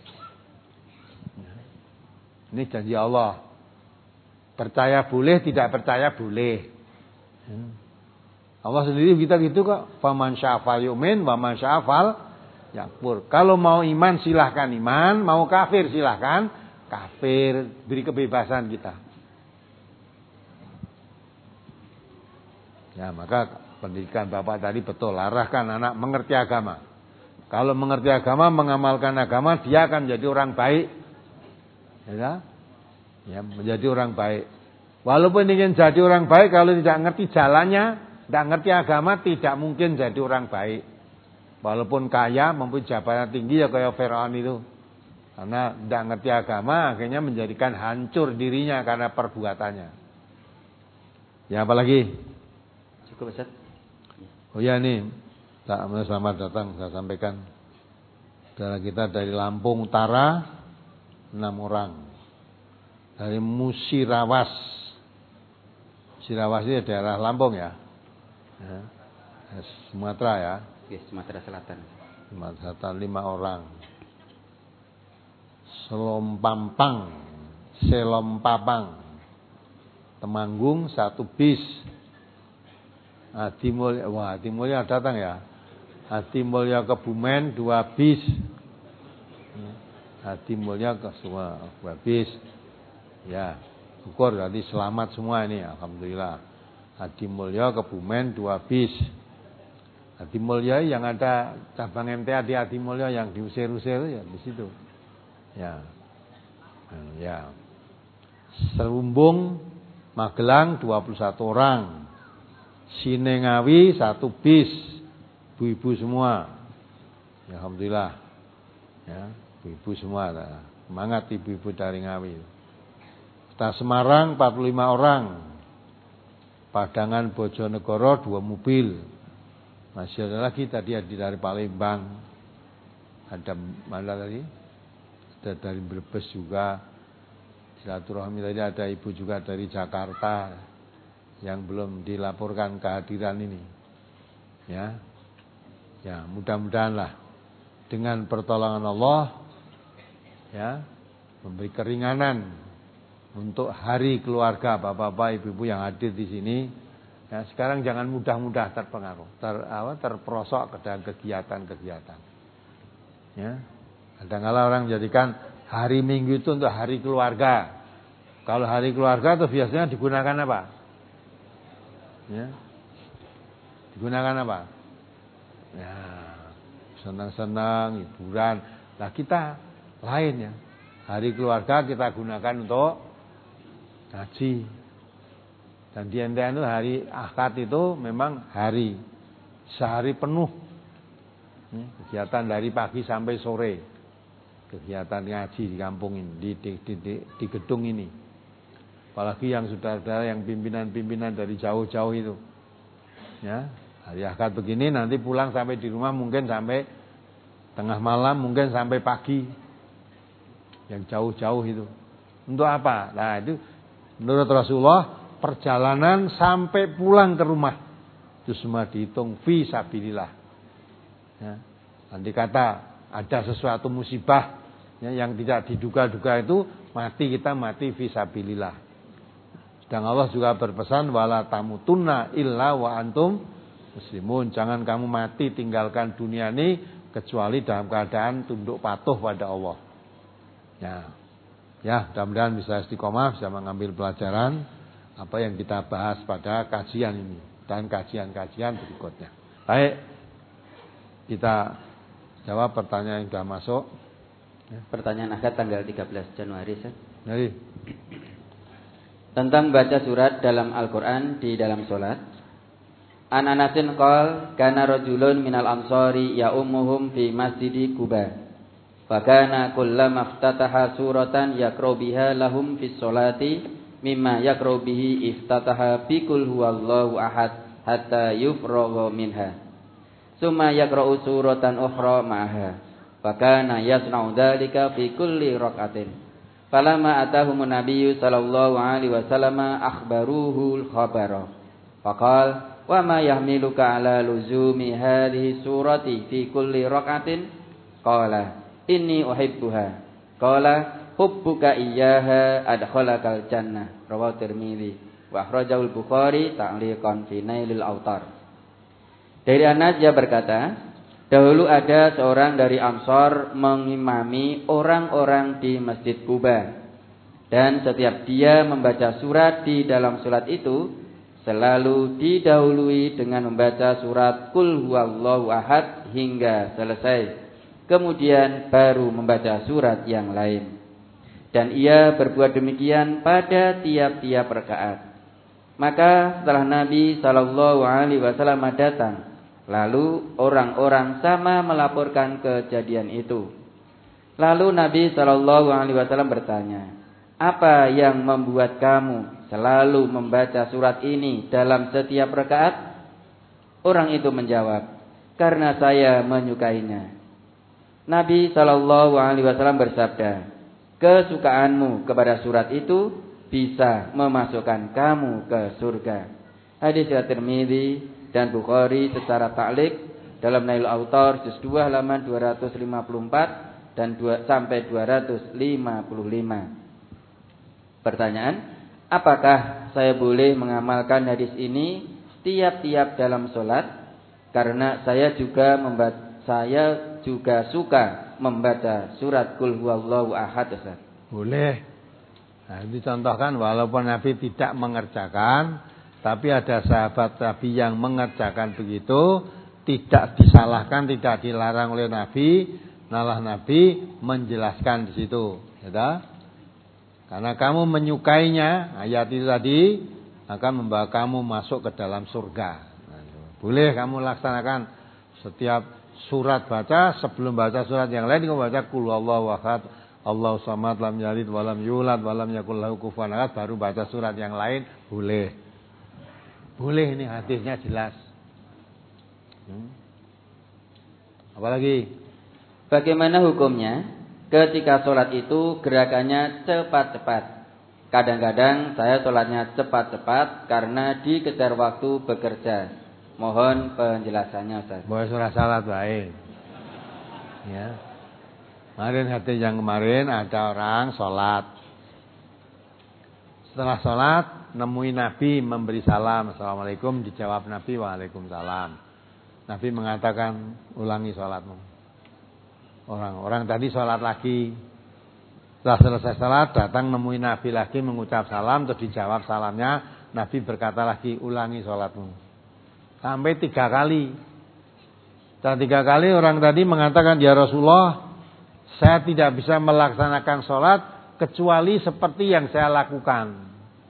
Ini janji Allah. Percaya boleh, tidak percaya boleh. Allah sendiri kita gitu kok. Faman sya'afal yu'min, waman sya'afal yakfur. Kalau mau iman silahkan iman, mau kafir silahkan kafir. Beri kebebasan kita. Ya maka pendidikan Bapak tadi betul. Arahkan anak mengerti agama. Kalau mengerti agama, mengamalkan agama, dia akan menjadi orang baik. Ya, ya menjadi orang baik. Walaupun ingin jadi orang baik, kalau tidak ngerti jalannya, tidak ngerti agama, tidak mungkin jadi orang baik. Walaupun kaya, mempunyai jabatan tinggi ya kayak Firaun itu. Karena tidak ngerti agama, akhirnya menjadikan hancur dirinya karena perbuatannya. Ya apalagi? Cukup Ustaz. Oh ya nih, selamat datang saya sampaikan. Saudara kita dari Lampung Utara, enam orang. Dari Musirawas. Musirawas ini daerah Lampung ya. Ya. Sumatera ya. Oke, Sumatera Selatan. Sumatera Selatan lima orang. Selompampang, Selompapang, Temanggung satu bis. Adi Mulya, wah Adi Mulya datang ya. Adi Mulya Kebumen dua bis. Adi Mulya ke semua dua bis. Ya, syukur jadi selamat semua ini, alhamdulillah. Adi Mulya Kebumen dua bis. Adi Mulya yang ada cabang M T A di Adi Mulya yang diusir-usir ya di situ. Ya. Ya. Serumbung Magelang dua puluh satu orang. Sinengawi satu bis. Ibu-ibu semua. Ya, alhamdulillah. Ya, ibu-ibu semua. Semangat ibu-ibu dari Ngawi. Kota Semarang empat puluh lima orang. Padangan Bojonegoro dua mobil. Masih ada lagi tadi dari Palembang. Ada mana tadi? Ada dari Brebes juga. Silaturahmi tadi ada ibu juga dari Jakarta yang belum dilaporkan kehadiran ini. Ya. Ya, mudah-mudahanlah dengan pertolongan Allah ya, memberi keringanan untuk hari keluarga bapak-bapak, ibu-ibu yang hadir di sini. Ya, sekarang jangan mudah-mudah terpengaruh, ter, apa, terperosok ke dalam kegiatan-kegiatan. Ya. Kadang-kadang orang menjadikan hari Minggu itu untuk hari keluarga. Kalau hari keluarga itu biasanya digunakan apa? Ya. Digunakan apa? Ya, senang-senang, hiburan. Nah kita lain ya. Hari keluarga kita gunakan untuk Haji. Dan di N T N itu hari akad itu memang hari sehari penuh. Kegiatan dari pagi sampai sore. Kegiatan ngaji di kampung ini, di, di, di, di, di gedung ini. Apalagi yang saudara-saudara yang pimpinan-pimpinan dari jauh-jauh itu. Ya, hari akad begini nanti pulang sampai di rumah mungkin sampai tengah malam, mungkin sampai pagi. Yang jauh-jauh itu. Untuk apa? Nah, itu menurut Rasulullah perjalanan sampai pulang ke rumah itu semua dihitung fi sabilillah. Ya, nanti kata ada sesuatu musibah ya, yang tidak diduga-duga itu mati kita mati fi sabilillah. Dan Allah juga berpesan wala tamutunna illa wa antum muslimun. Jangan kamu mati tinggalkan dunia ini kecuali dalam keadaan tunduk patuh pada Allah. Ya, ya mudah-mudahan bisa istiqomah, bisa mengambil pelajaran apa yang kita bahas pada kajian ini dan kajian-kajian berikutnya. Baik, kita jawab pertanyaan yang sudah masuk. Ya. Pertanyaan akad tanggal tiga belas Januari. Jadi, tentang baca surat dalam Al-Quran di dalam solat. An Anasin qol kana rajulun minal ansari ya ummuhum fi masjidi Quba. Fakana kullama iftataha suratan yaqra biha lahum fis solati mimma yaqra bihi iftataha bi qul huwallahu ahad hatta yufragha minha. Summa yaqra'u suratan ukhra ma'aha. Fakana yasna'u dzalika fi kulli rak'atin. Falamma atahumun nabiyyu sallallahu alaihi wasallam akhbaruhu al-khabara. Faqala wa ma yahmiluka ala luzumi hadhihi surati fi kulli rak'atin? Qala inni uhibbuha. Qala hubbuka iyyaha adkhalakal jannah. Rawahu Tirmidzi wa akhrajahu al-Bukhari ta'liqan fi Nailil Autar. Dari Anas dia berkata, dahulu ada seorang dari Ansor mengimami orang-orang di Masjid Quba. Dan setiap dia membaca surat di dalam surat itu selalu didahului dengan membaca surat Qul huwallahu ahad hingga selesai. Kemudian baru membaca surat yang lain. Dan ia berbuat demikian pada tiap-tiap rakaat. Maka setelah Nabi sallallahu alaihi wasallam datang, lalu orang-orang sama melaporkan kejadian itu. Lalu Nabi sallallahu alaihi wasallam bertanya, apa yang membuat kamu selalu membaca surat ini dalam setiap rakaat? Orang itu menjawab, karena saya menyukainya. Nabi sallallahu alaihi wasallam bersabda, kesukaanmu kepada surat itu bisa memasukkan kamu ke surga. Hadis riwayat Tirmidzi dan Bukhari secara ta'liq dalam Nailul Autar juz dua halaman dua ratus lima puluh empat dan dua sampai dua ratus lima puluh lima. Pertanyaan, apakah saya boleh mengamalkan hadis ini tiap-tiap dalam sholat? Karena saya juga membaca saya juga suka membaca surat Qul huwallahu ahad. Boleh. Nah, dicontohkan walaupun Nabi tidak mengerjakan, tapi ada sahabat Nabi yang mengerjakan begitu, tidak disalahkan, tidak dilarang oleh Nabi, malah Nabi menjelaskan di situ, ya. Karena kamu menyukainya, ayat itu tadi akan membawa kamu masuk ke dalam surga. Nah, boleh kamu laksanakan setiap surat baca, sebelum baca surat yang lain kamu baca Qul huwallahu ahad, Allahu samad, lam yalid walam yulad walam yakul lahu kufuwan ahad, baru baca surat yang lain, boleh. Boleh, ini hadisnya jelas. Hmm. Apalagi? Bagaimana hukumnya ketika sholat itu gerakannya cepat-cepat? Kadang-kadang saya sholatnya cepat-cepat karena dikejar waktu bekerja. Mohon penjelasannya, Ustaz. Boleh surah salat baik. Ya. Kemarin hadis yang kemarin ada orang sholat. Setelah sholat nemui Nabi memberi salam, assalamualaikum, dijawab Nabi waalaikumsalam. Nabi mengatakan ulangi sholatmu. Orang-orang tadi sholat lagi. Setelah selesai sholat datang nemui Nabi lagi mengucap salam, terus dijawab salamnya. Nabi berkata lagi ulangi sholatmu. Sampai tiga kali. Setelah tiga kali orang tadi mengatakan, ya Rasulullah, saya tidak bisa melaksanakan sholat kecuali seperti yang saya lakukan.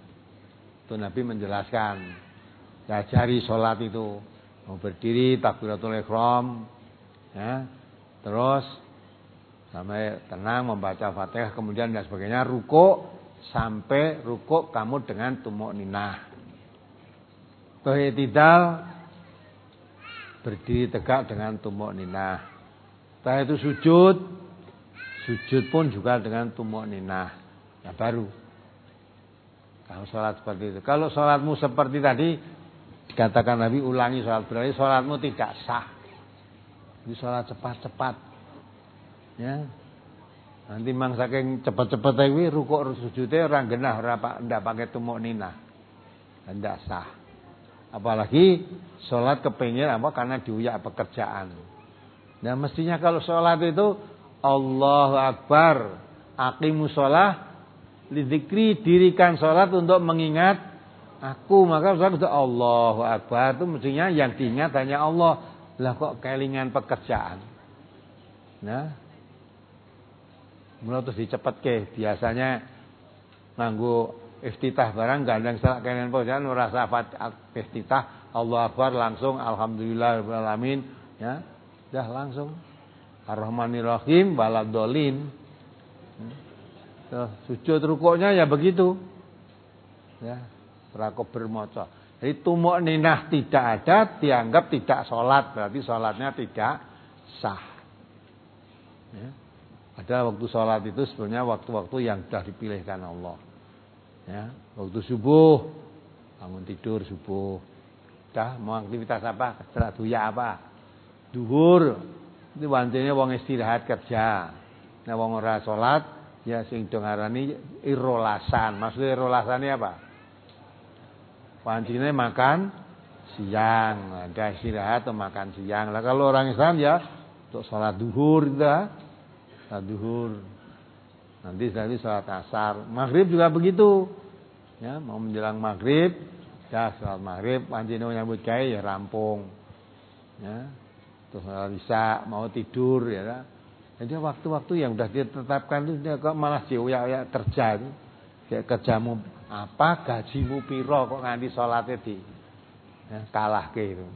Itu Nabi menjelaskan. Diajari sholat itu. Mau berdiri, takbiratul ihram. Ya. Terus sampai tenang membaca Fatihah, kemudian dan sebagainya, rukuk sampai rukuk kamu dengan tumuk ninah. I'tidal berdiri tegak dengan tumuk ninah. Setelah itu sujud, sujud pun juga dengan tumuk ninah. Nah baru kalau sholat seperti itu. Kalau sholatmu seperti tadi, dikatakan Nabi ulangi sholat, berarti sholatmu tidak sah. Ini sholat cepat-cepat. Ya. Nanti mang saking cepet-cepet iki rukuk sujudnya orang genah ora ndak pakai tumuk ninah. Ndak sah. Apalagi sholat kepingin apa karena diuyak pekerjaan. Nah mestinya kalau sholat itu Allahu Akbar, aqimus sholah lidzikri, dirikan sholat untuk mengingat aku. Maka sholat itu Allahu Akbar itu mestinya yang diingat hanya Allah. Lah kok kelingan pekerjaan. Nah, mulai terus dicepetke. Biasanya nganggo iftitah barang gandeng salah kelingan pekerjaan ora safat iftitah Allahu Akbar langsung alhamdulillahirabbil alamin ya. Dah langsung Ar-Rahmanir Rahim waladhdallin. Tuh, sujud rukuknya ya begitu. Ya, prakop bermaca. Jadi tumuk ninah tidak ada, dianggap tidak sholat, berarti sholatnya tidak sah. Ya. Ada waktu sholat itu sebenarnya waktu-waktu yang sudah dipilihkan Allah. Ya, waktu subuh, bangun tidur subuh, dah mau aktivitas apa, setelah duya apa, duhur, itu wancine wong istirahat kerja. Nah wong ora sholat, ya sing dongarani irolasan. Maksudnya irolasannya apa? Wancine makan siang, ada istirahat atau makan siang. Lah kalau orang Islam ya untuk sholat duhur dah, sholat duhur. Nanti nanti sholat asar, maghrib juga begitu. Ya mau menjelang maghrib, ya sholat maghrib, wancine nyambut gawe ya rampung. Ya, terus sholat isya mau tidur ya. Jadi waktu-waktu yang sudah ditetapkan itu dia kok malah dioyak-oyak kerja itu. Kayak kerjamu apa, gajimu piro kok nganti sholatnya di ya, kalah ke itu.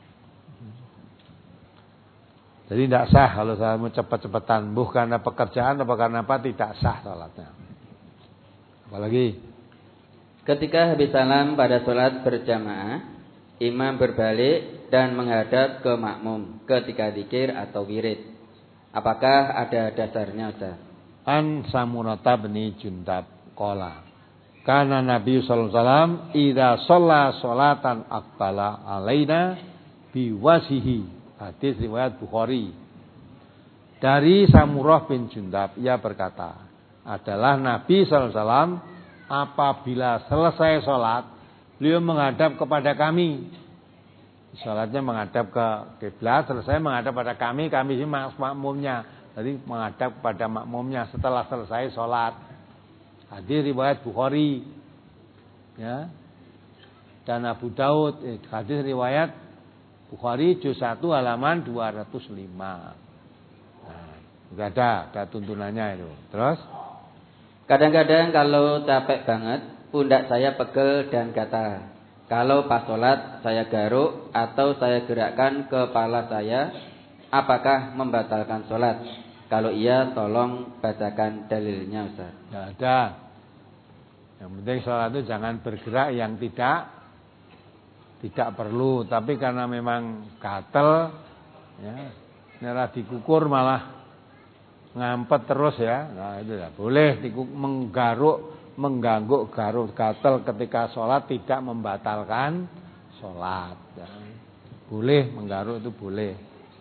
Jadi tidak sah kalau sholatmu cepat-cepatan. Bukan karena pekerjaan atau karena apa, tidak sah sholatnya. Apalagi ketika habis salam pada sholat berjamaah, imam berbalik dan menghadap ke makmum ketika zikir atau wirid. Apakah ada dasarnya, Ustaz? An Samurata bin Jundab qala kana Nabi sallallahu alaihi wasallam idza shalla sholatan aqbala alaina biwasihi. Hadis riwayat Bukhari. Dari Samurah bin Jundab, ia berkata, adalah Nabi sallallahu alaihi wasallam apabila selesai sholat, beliau menghadap kepada kami. Sholatnya menghadap ke kiblat, selesai menghadap pada kami, kami ini makmumnya. Jadi menghadap kepada makmumnya setelah selesai sholat. Hadis riwayat Bukhari, ya, dan Abu Daud. Hadis riwayat Bukhari juz satu halaman dua ratus lima. Nah, juga ada, ada tuntunannya itu. Terus, kadang-kadang kalau capek banget, pundak saya pegel dan gatal. Kalau pas sholat saya garuk atau saya gerakkan kepala saya, apakah membatalkan sholat? Kalau iya, tolong bacakan dalilnya, Ustaz. Tidak ada. Yang penting sholat itu jangan bergerak yang tidak tidak perlu. Tapi karena memang gatel, ya, nyerah dikukur malah ngampet terus ya. Nah itu ya boleh dikuk, menggaruk, mengganggu garuk gatel ketika sholat tidak membatalkan sholat. Ya. Boleh menggaruk itu boleh.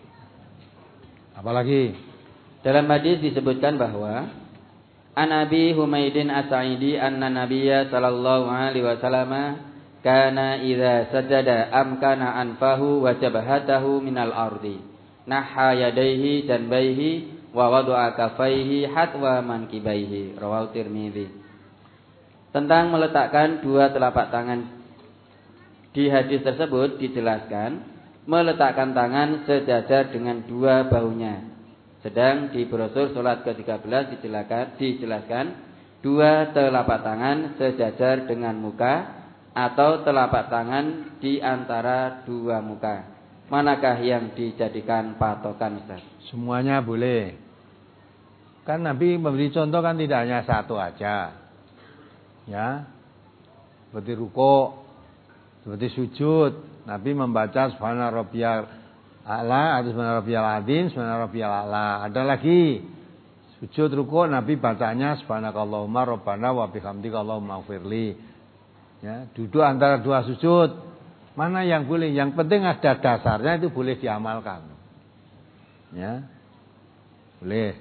Apalagi dalam hadis disebutkan bahwa An Abi Humaidin As-Sa'idi anna Nabiyya sallallahu alaihi wasallam kana idza sajada amkana anfahu wa jabhatahu minal ardi naha yadayhi janbaihi wa wada'a kafaihi hatwa mankibaihi. Rawahu Tirmidzi. Tentang meletakkan dua telapak tangan, di hadis tersebut dijelaskan meletakkan tangan sejajar dengan dua bahunya. Sedang di brosur sholat ke tiga belas dijelaskan, dijelaskan dua telapak tangan sejajar dengan muka atau telapak tangan di antara dua muka. Manakah yang dijadikan patokan, Ustaz? Semuanya boleh. Kan Nabi memberi contoh kan tidak hanya satu aja. Ya. Seperti rukuk, seperti sujud. Nabi membaca subhana rabbiyal a'la, atau subhana rabbiyal azim, subhana rabbiyal a'la. Ada lagi sujud rukuk Nabi bacanya subhanakallahumma rabbana wa bihamdika allahumma ighfirli. Ya, duduk antara dua sujud. Mana yang boleh? Yang penting ada dasarnya, itu boleh diamalkan. Ya. Boleh.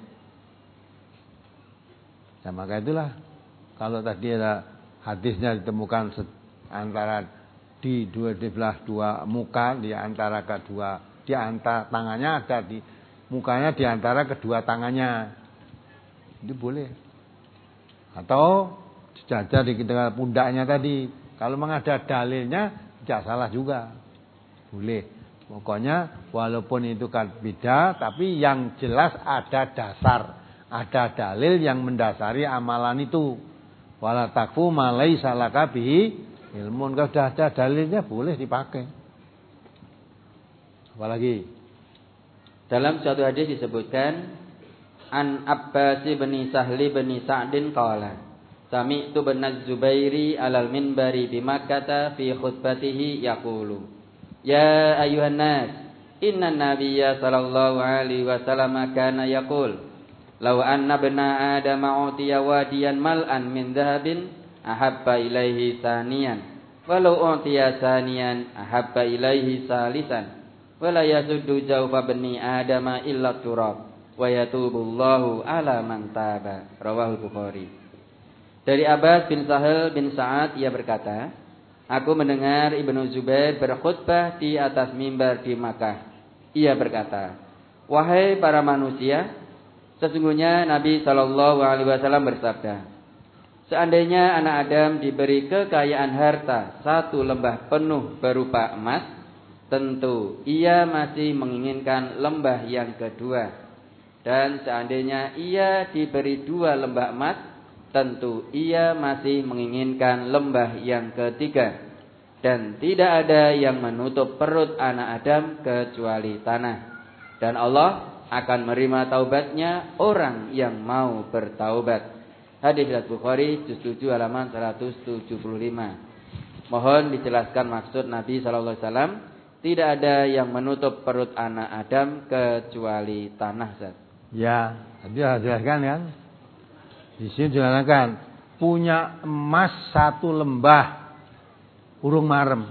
Ya, maka itulah kalau tadi ada hadisnya ditemukan antara di dua di belah dua muka, di antara kedua, di antara tangannya ada di mukanya, di antara kedua tangannya. Itu boleh. Atau dijajar di tengah pundaknya tadi. Kalau memang ada dalilnya, tidak salah juga. Boleh. Pokoknya walaupun itu kan beda, tapi yang jelas ada dasar, ada dalil yang mendasari amalan itu. Wala takfu ma laisa laka bihi ilmun. Kalau sudah ada dalilnya boleh dipakai. Apalagi dalam suatu hadis disebutkan an Abbas bin Sahli bin Sa'din qala sami'tu bin Az-Zubairi alal minbari bi Makkah fi khutbatihi yaqulu ya ayuhan nas inna nabiyya sallallahu alaihi wasallam kana yaqul law anna bana adama utiya wadiyan mal'an min dhahabin ahabba ilaihi saniyan walau utiya saniyan ahabba ilaihi salisan wala yasuddu jawfa bani adama illa turab wa yatubullahu ala man taba. Rawahul Bukhari. Dari Abbas bin Sahal bin Sa'ad, ia berkata, aku mendengar Ibnu Zubair berkhutbah di atas mimbar di Makkah. Ia berkata, wahai para manusia, sesungguhnya Nabi shallallahu alaihi wasallam bersabda, seandainya anak Adam diberi kekayaan harta satu lembah penuh berupa emas, tentu ia masih menginginkan lembah yang kedua. Dan seandainya ia diberi dua lembah emas, tentu ia masih menginginkan lembah yang ketiga. Dan tidak ada yang menutup perut anak Adam kecuali tanah. Dan Allah akan menerima taubatnya orang yang mau bertaubat. Hadis riwayat Bukhari juz tujuh halaman seratus tujuh puluh lima. Mohon dijelaskan maksud Nabi sallallahu alaihi wasallam, tidak ada yang menutup perut anak Adam kecuali tanah, Zat. Ya, tadi sudah jelaskan kan. Di sini jelaskan punya emas satu lembah urung marem.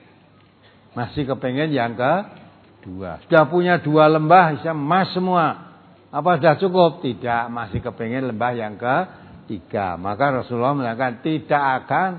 Masih kepengen yang kedua. Sudah punya dua lembah bisa emas semua. Apa sudah cukup? Tidak, masih kepengen lembah yang ketiga. Maka Rasulullah mengatakan tidak akan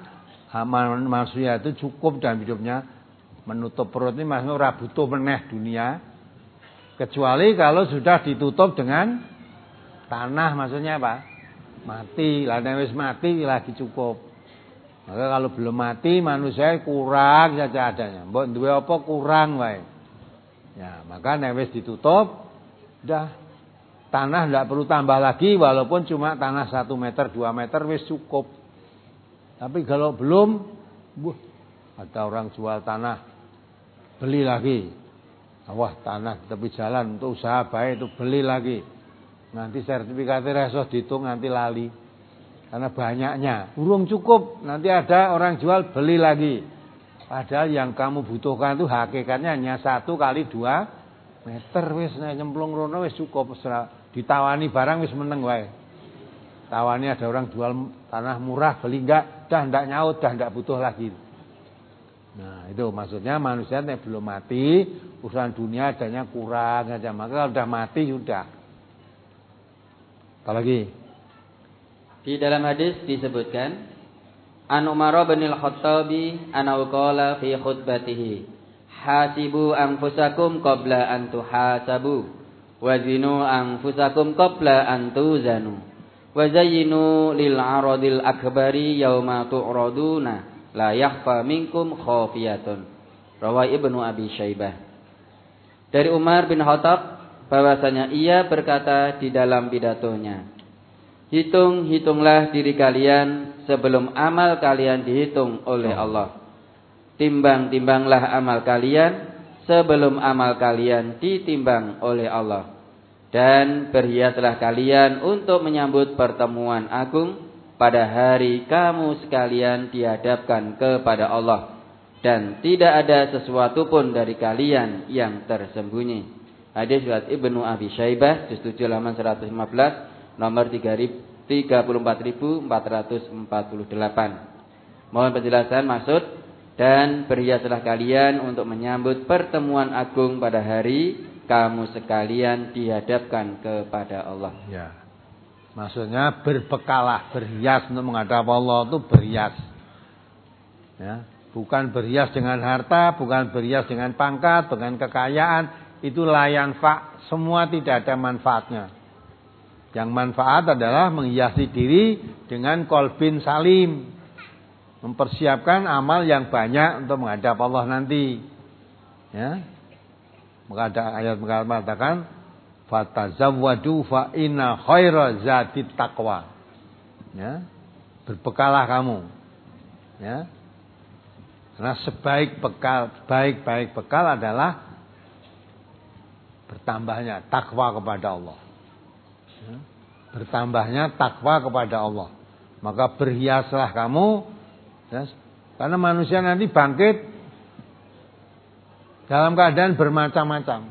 manusia itu cukup dalam hidupnya menutup perut ini, maksudnya ora butuh meneh dunia. Kecuali kalau sudah ditutup dengan tanah, maksudnya apa? Mati, lah nek wis mati lagi cukup. Maka kalau belum mati manusia kurang saja adanya. Mbok duwe apa kurang wae. Ya, maka nek wis ditutup udah tanah enggak perlu tambah lagi, walaupun cuma tanah satu meter, dua meter wis cukup. Tapi kalau belum, buh, ada orang jual tanah, beli lagi. Wah, tanah tepi jalan untuk usaha baik itu beli lagi. Nanti sertifikatnya reso dihitung nanti lali. Karena banyaknya. Urung cukup, nanti ada orang jual beli lagi. Padahal yang kamu butuhkan itu hakikatnya hanya satu kali dua meter. Wis nyemplung rono wis cukup. Ditawani barang wis meneng wae. Tawani ada orang jual tanah murah, beli enggak, dah enggak nyaut, dah enggak butuh lagi. Nah, itu maksudnya manusia yang belum mati, urusan dunia adanya kurang aja. Maka kalau sudah mati sudah. Apa lagi? Di dalam hadis disebutkan, An Umar bin Al-Khattabi anau qala fi khutbatihi, hasibu anfusakum qabla an tuhasabu, wazinu anfusakum qabla an tuzanu, wazayyinu lil aradil akbari yauma tu'raduna. La yakhfa minkum khafiyatun. Rawah Ibnu Abi Syaibah. Dari Umar bin Khattab bahwasanya ia berkata di dalam pidatonya, Hitung-hitunglah diri kalian sebelum amal kalian dihitung oleh Allah. Timbang-timbanglah amal kalian sebelum amal kalian ditimbang oleh Allah. Dan berhiaslah kalian untuk menyambut pertemuan agung pada hari kamu sekalian dihadapkan kepada Allah. Dan tidak ada sesuatu pun dari kalian yang tersembunyi. Hadis riwayat Ibnu Abi Syaibah, juz tujuh halaman seratus lima belas, nomor tiga puluh empat ribu empat ratus empat puluh delapan. Mohon penjelasan maksud dan berhiaslah kalian untuk menyambut pertemuan agung pada hari kamu sekalian dihadapkan kepada Allah. Ya. Maksudnya berbekalah, berhias untuk menghadap Allah itu berhias. Ya, bukan berhias dengan harta, bukan berhias dengan pangkat, dengan kekayaan, itu layan fa, semua tidak ada manfaatnya. Yang manfaat adalah menghiasi diri dengan qalbin salim, mempersiapkan amal yang banyak untuk menghadap Allah nanti. Ya. Maka ada ayat mengatakan fatazawwadu fa inna khaira zadit taqwa. Ya. Berbekalah kamu. Ya. Karena sebaik bekal, baik-baik bekal adalah bertambahnya takwa kepada Allah. Ya. Bertambahnya takwa kepada Allah. Maka berhiaslah kamu, ya, karena manusia nanti bangkit dalam keadaan bermacam-macam.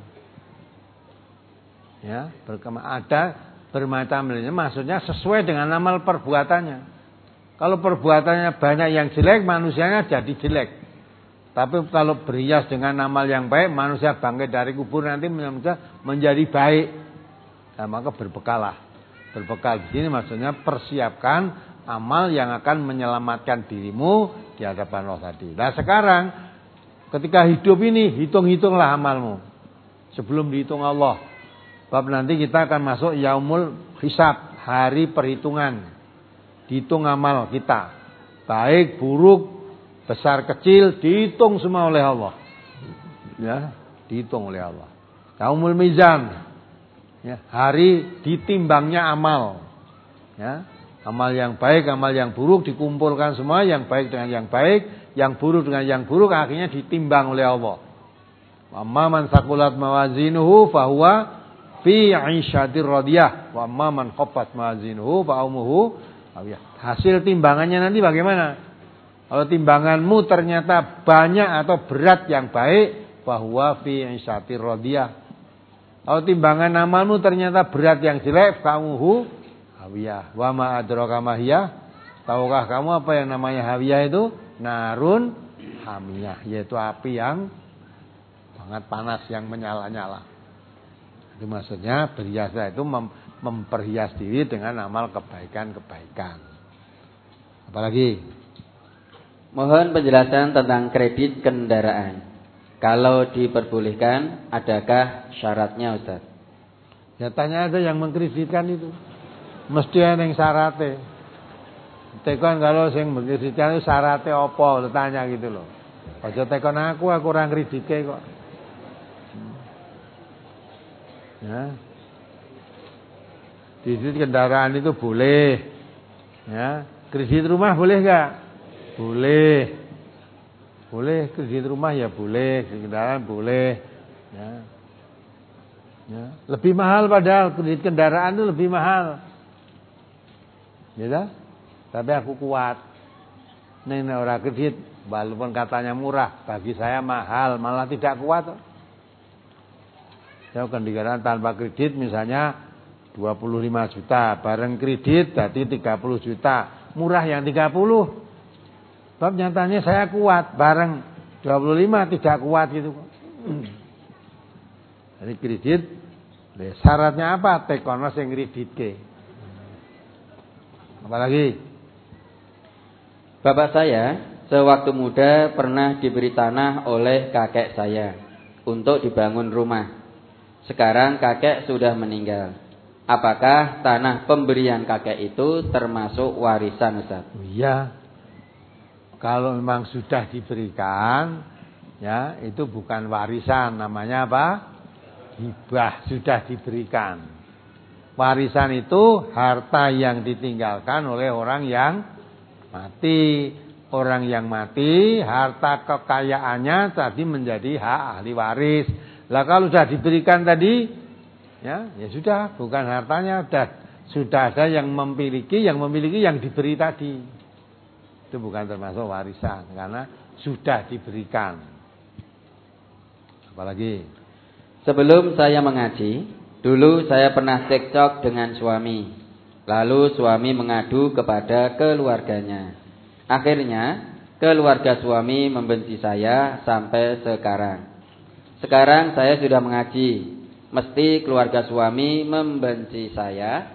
Ya, ada bermacam-macam, maksudnya sesuai dengan amal perbuatannya. Kalau perbuatannya banyak yang jelek, manusianya jadi jelek. Tapi kalau berhias dengan amal yang baik, manusia bangkit dari kubur nanti menjadi baik. Nah, maka berbekalah. Berbekal di sini maksudnya persiapkan amal yang akan menyelamatkan dirimu di hadapan Allah tadi. Nah sekarang ketika hidup ini hitung-hitunglah amalmu sebelum dihitung Allah. Sebab nanti kita akan masuk yaumul hisab, hari perhitungan. Dihitung amal kita. Baik, buruk, besar, kecil, dihitung semua oleh Allah. Ya, dihitung oleh Allah. Yaumul mizan. Ya, hari ditimbangnya amal. Ya, amal yang baik, amal yang buruk dikumpulkan semua, yang baik dengan yang baik, yang buruk dengan yang buruk, akhirnya ditimbang oleh Allah. Amma man saqulat mawazinuhu fahuwa fi 'ishatir radiyah wa amma man khaffat mawazinuhu fa ummuhu hawiyah. Hasil timbangannya nanti bagaimana? Kalau timbanganmu ternyata banyak atau berat yang baik, fahuwa fi 'ishatir radiyah. Kalau timbangan amalmu ternyata berat yang jelek, fa ummuhu hawiyah. Wa ma adraka ma hiya? Tahukah kamu apa yang namanya hawiyah itu? Narun hamiyah, yaitu api yang sangat panas yang menyala-nyala. Itu maksudnya berhias itu mem memperhias diri dengan amal kebaikan-kebaikan. Apalagi? Mohon penjelasan tentang kredit kendaraan. Kalau diperbolehkan, adakah syaratnya, Ustaz? Ya tanya aja yang mengkreditkan itu. Mesti ada yang syaratnya. Tekon kalau sing mengkreditkan itu syaratnya apa? Lo tanya gitu loh. Aja tekon aku, aku orang kreditke kok. Ya. Kredit kendaraan itu boleh. Ya. Kredit rumah boleh enggak? Boleh. Boleh kredit rumah ya boleh, kredit kendaraan boleh. Ya. Ya. Lebih mahal padahal kredit kendaraan itu lebih mahal. Ya. Tapi aku kuat. Nek ora kredit, walaupun katanya murah, bagi saya mahal, malah tidak kuat. Saya kendaraan tanpa kredit misalnya dua puluh lima juta, bareng kredit jadi tiga puluh juta. Murah yang tiga puluh. Sebab nyatanya saya kuat, bareng dua puluh lima tidak kuat gitu. Jadi kredit, syaratnya apa? Tekono sing kreditke. Apalagi? Bapak saya sewaktu muda pernah diberi tanah oleh kakek saya untuk dibangun rumah. Sekarang kakek sudah meninggal. Apakah tanah pemberian kakek itu termasuk warisan, Ustaz? Iya. Kalau memang sudah diberikan, ya itu bukan warisan, namanya apa? Hibah, sudah diberikan. Warisan itu harta yang ditinggalkan oleh orang yang mati. Orang yang mati, harta kekayaannya tadi menjadi hak ahli waris. Lah kalau sudah diberikan tadi, ya, ya sudah, bukan hartanya, sudah sudah ada yang memiliki, yang memiliki yang diberi tadi. Itu bukan termasuk warisan karena sudah diberikan. Apalagi sebelum saya mengaji, dulu saya pernah cekcok dengan suami. Lalu suami mengadu kepada keluarganya. Akhirnya keluarga suami membenci saya sampai sekarang. Sekarang saya sudah mengaji. Mesti keluarga suami membenci saya.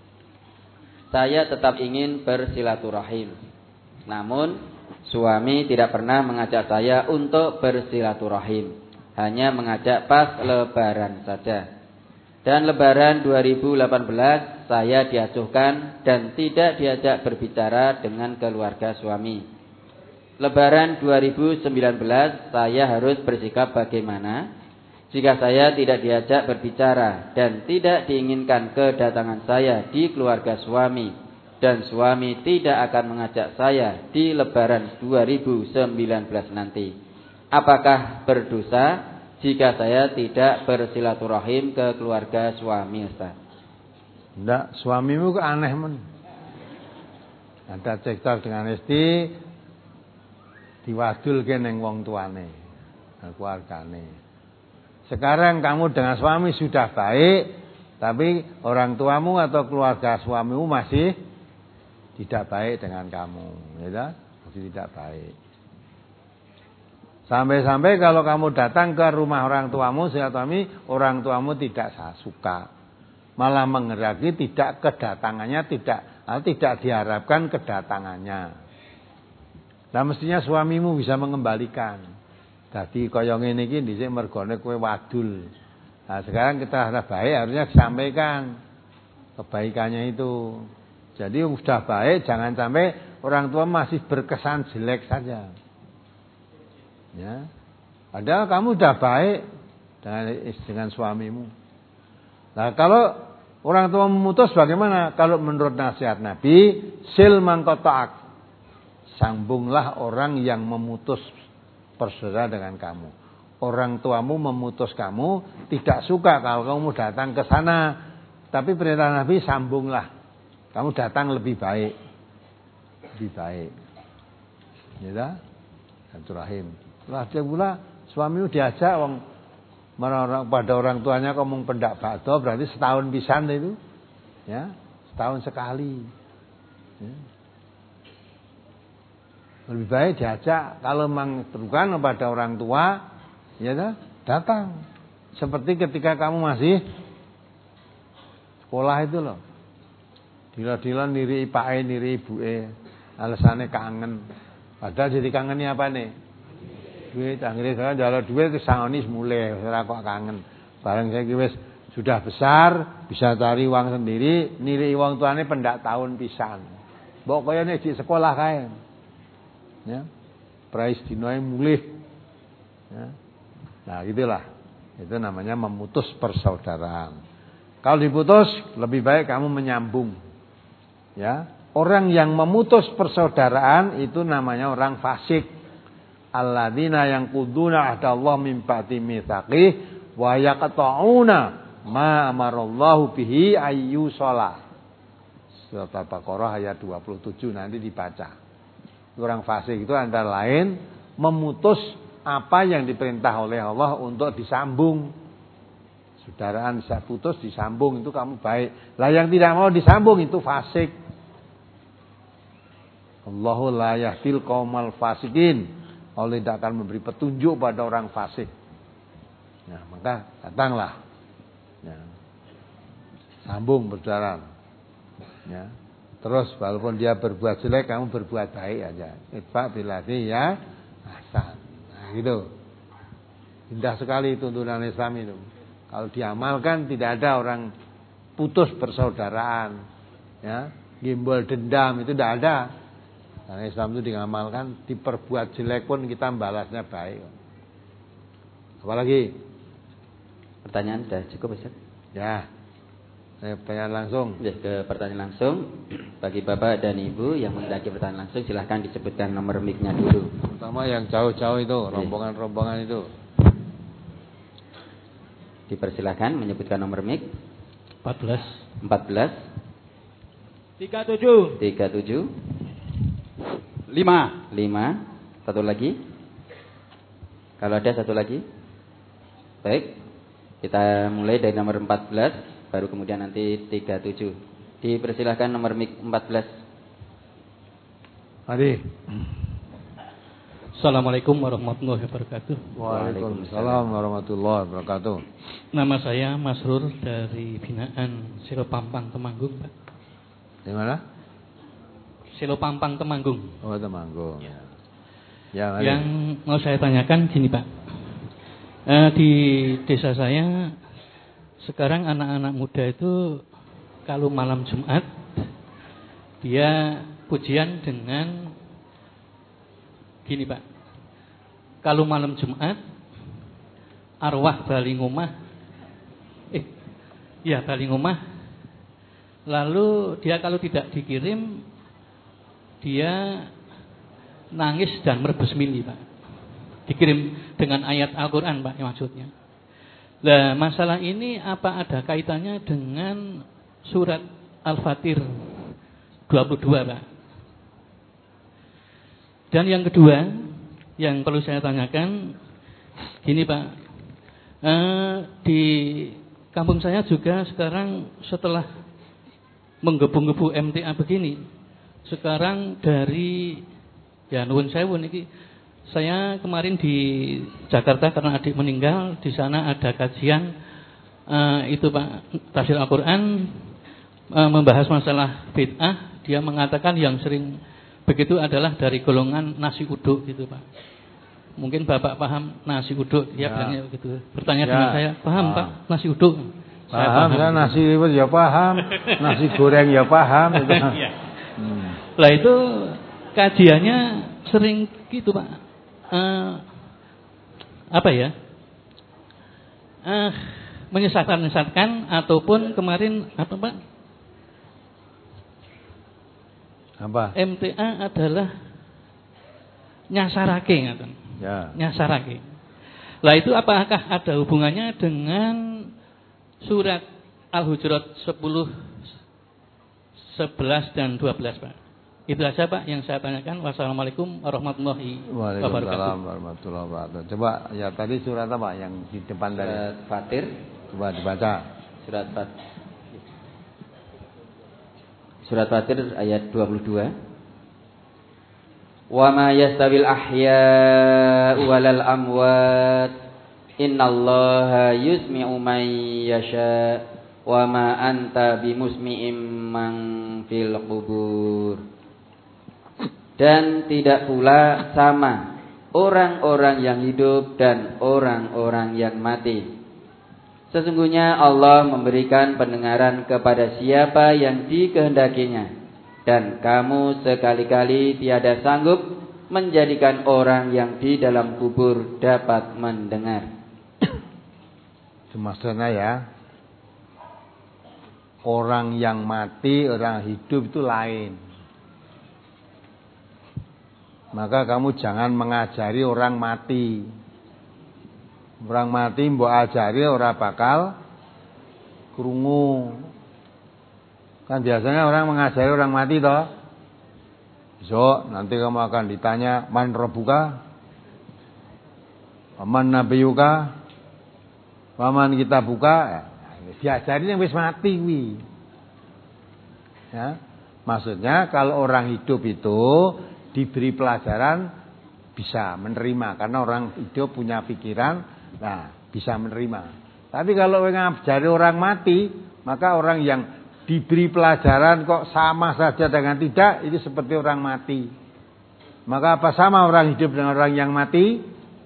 Saya tetap ingin bersilaturahim. Namun suami tidak pernah mengajak saya untuk bersilaturahim. Hanya mengajak pas lebaran saja. Dan lebaran dua ribu delapan belas saya diacuhkan dan tidak diajak berbicara dengan keluarga suami. Lebaran dua ribu sembilan belas saya harus bersikap bagaimana? Jika saya tidak diajak berbicara dan tidak diinginkan kedatangan saya di keluarga suami, dan suami tidak akan mengajak saya di lebaran dua ribu sembilan belas nanti, apakah berdosa jika saya tidak bersilaturahim ke keluarga suami, Ustaz? Enggak, suamimu kok aneh men. Ada cekcok dengan istri, diwadulke ning wong tuane, keluargane. Sekarang kamu dengan suami sudah baik, tapi orang tuamu atau keluarga suamimu masih tidak baik dengan kamu, ya, masih tidak baik. Sampai-sampai kalau kamu datang ke rumah orang tuamu, silaturahmi, orang tuamu tidak suka, malah mengeraki tidak kedatangannya, tidak tidak diharapkan kedatangannya. Nah mestinya suamimu bisa mengembalikan. Dadi kaya ngene iki dhisik mergone kowe wadul. Nah sekarang kita harap baik, harusnya disampaikan kebaikannya itu. Jadi sudah baik, jangan sampai orang tua masih berkesan jelek saja. Ya. Padahal kamu sudah baik dengan dengan suamimu. Nah, kalau orang tua memutus bagaimana? Kalau menurut nasihat Nabi, sil mangqata'ak. Sambunglah orang yang memutus persaudaraan dengan kamu. Orang tuamu memutus kamu, tidak suka kalau kamu datang ke sana. Tapi perintah Nabi, sambunglah. Kamu datang lebih baik. Lebih baik. Ya, silaturahim. Lah dia pula suamimu diajak wong pada orang tuanya ngomong pendak bakdo, berarti setahun pisan itu. Ya, setahun sekali. Ya. Lebih baik diajak, kalau memang terukan kepada orang tua, ya datang. Seperti ketika kamu masih sekolah itu loh. Dila-dila niri ipake, niri ibuke, alasannya kangen. Padahal jadi kangennya apa nih? Duit, akhirnya saya jalan duit ke sangonis mulai, ora kok kangen. Bareng saya wis sudah besar, bisa cari uang sendiri, niri uang tuane pendak tahun pisan. Mbok kayane di sekolah kae. Ya, price dinoe mulih. Ya. Nah, gitulah. Itu namanya memutus persaudaraan. Kalau diputus, lebih baik kamu menyambung. Ya, orang yang memutus persaudaraan itu namanya orang fasik. Alladzina yang kuduna ahdallahi min ba'di mitsaqih wa yaqta'una ma amarallahu bihi ayyusala. Surat Al-Baqarah ayat dua puluh tujuh nanti dibaca. Orang fasik itu antara lain memutus apa yang diperintah oleh Allah untuk disambung. Saudaraan bisa putus disambung itu kamu baik. Lah yang tidak mau disambung itu fasik. Allahu la yahdil qaumal fasikin. Allah tidak akan memberi petunjuk pada orang fasik. Nah, maka datanglah. Ya. Sambung berjalan. Ya. Terus walaupun dia berbuat jelek, kamu berbuat baik aja. Itfa billadzi ya ahsan. Nah, gitu. Indah sekali tuntunan Islam itu. Kalau diamalkan tidak ada orang putus persaudaraan, ya, gimbal dendam itu tidak ada. Karena Islam itu diamalkan, diperbuat jelek pun kita balasnya baik. Apalagi? Pertanyaan sudah cukup, Ustaz? Ya. Eh, pertanyaan langsung. Ya, ke pertanyaan langsung. Bagi Bapak dan Ibu yang menghendaki pertanyaan langsung, silahkan disebutkan nomor mic-nya dulu. Terutama yang jauh-jauh itu, rombongan-rombongan itu. Dipersilahkan menyebutkan nomor mic. empat belas. empat belas. tiga puluh tujuh. tiga puluh tujuh. lima. lima. Satu lagi. Kalau ada satu lagi. Baik. Kita mulai dari nomor empat belas. Baru kemudian nanti tiga puluh tujuh. Dipersilahkan nomor mic empat belas. Adi. Assalamualaikum warahmatullahi wabarakatuh. Waalaikumsalam warahmatullahi wabarakatuh. Nama saya Masrur dari binaan Silopampang Temanggung, Pak. Di mana? Silopampang Temanggung. Oh, Temanggung. Ya. Ya, yang mau saya tanyakan gini, Pak. E, di desa saya sekarang anak-anak muda itu kalau malam Jumat dia pujian dengan gini, Pak. Kalau malam Jumat arwah bali ngomah eh ya bali ngomah, lalu dia kalau tidak dikirim dia nangis dan merebus mili, Pak. Dikirim dengan ayat Al-Qur'an, Pak, maksudnya. Nah, masalah ini apa ada kaitannya dengan surat Al-Fatir dua puluh dua, Pak? Dan yang kedua, yang perlu saya tanyakan, gini, Pak. Eh, di kampung saya juga sekarang setelah menggebu-gebu M T A begini, sekarang dari ya nuwun sewu niki, saya kemarin di Jakarta karena adik meninggal, di sana ada kajian uh, itu Pak, tafsir Al-Qur'an, uh, membahas masalah bid'ah. Dia mengatakan yang sering begitu adalah dari golongan nasi uduk gitu, Pak. Mungkin Bapak paham nasi uduk, dia ya. Bilangnya begitu. Bertanya ya. Dengan saya, paham ah. Pak nasi uduk? Paham, saya paham. Saya nasi liwet ya paham, nasi goreng ya paham. Itu. Ya. Hmm. Lah itu kajiannya sering gitu, Pak. Uh, apa ya? Uh, menyesatkan-menyesatkan ataupun kemarin apa, Pak? Apa? M T A adalah nyasarake ngaten. Ya. Nyasarake. Lah itu apakah ada hubungannya dengan surat Al-Hujurat sepuluh, sebelas dan dua belas, Pak? Itu saja, Pak, yang saya tanyakan. Wassalamualaikum warahmatullahi wabarakatuh. Waalaikumsalam warahmatullahi wabarakatuh. Coba ya tadi surat apa yang di depan dari surat Fatir. Coba dibaca. Surat Fatir. Surat Fatir ayat dua puluh dua. Wa ma yastawil ahya'u walal amwat innallaha yusmi'u man yasha wa ma anta bimusmi'im man fil qubur. Dan tidak pula sama orang-orang yang hidup dan orang-orang yang mati. Sesungguhnya Allah memberikan pendengaran kepada siapa yang dikehendakinya, dan kamu sekali-kali tiada sanggup menjadikan orang yang di dalam kubur dapat mendengar. Maksudnya ya, orang yang mati, orang hidup itu lain. Maka kamu jangan mengajari orang mati. Orang mati mbok ajari ora bakal krungu. Kan biasanya orang mengajari orang mati toh. Besok nanti kamu akan ditanya man rabbuka? Man nabiyuka? Paman kita buka? Ya, diajari yang wis mati kuwi. Ya. Maksudnya kalau orang hidup itu diberi pelajaran bisa menerima, karena orang hidup punya pikiran, nah bisa menerima. Tapi kalau ngajari orang mati, maka orang yang diberi pelajaran kok sama saja dengan tidak, itu seperti orang mati. Maka apa sama orang hidup dengan orang yang mati?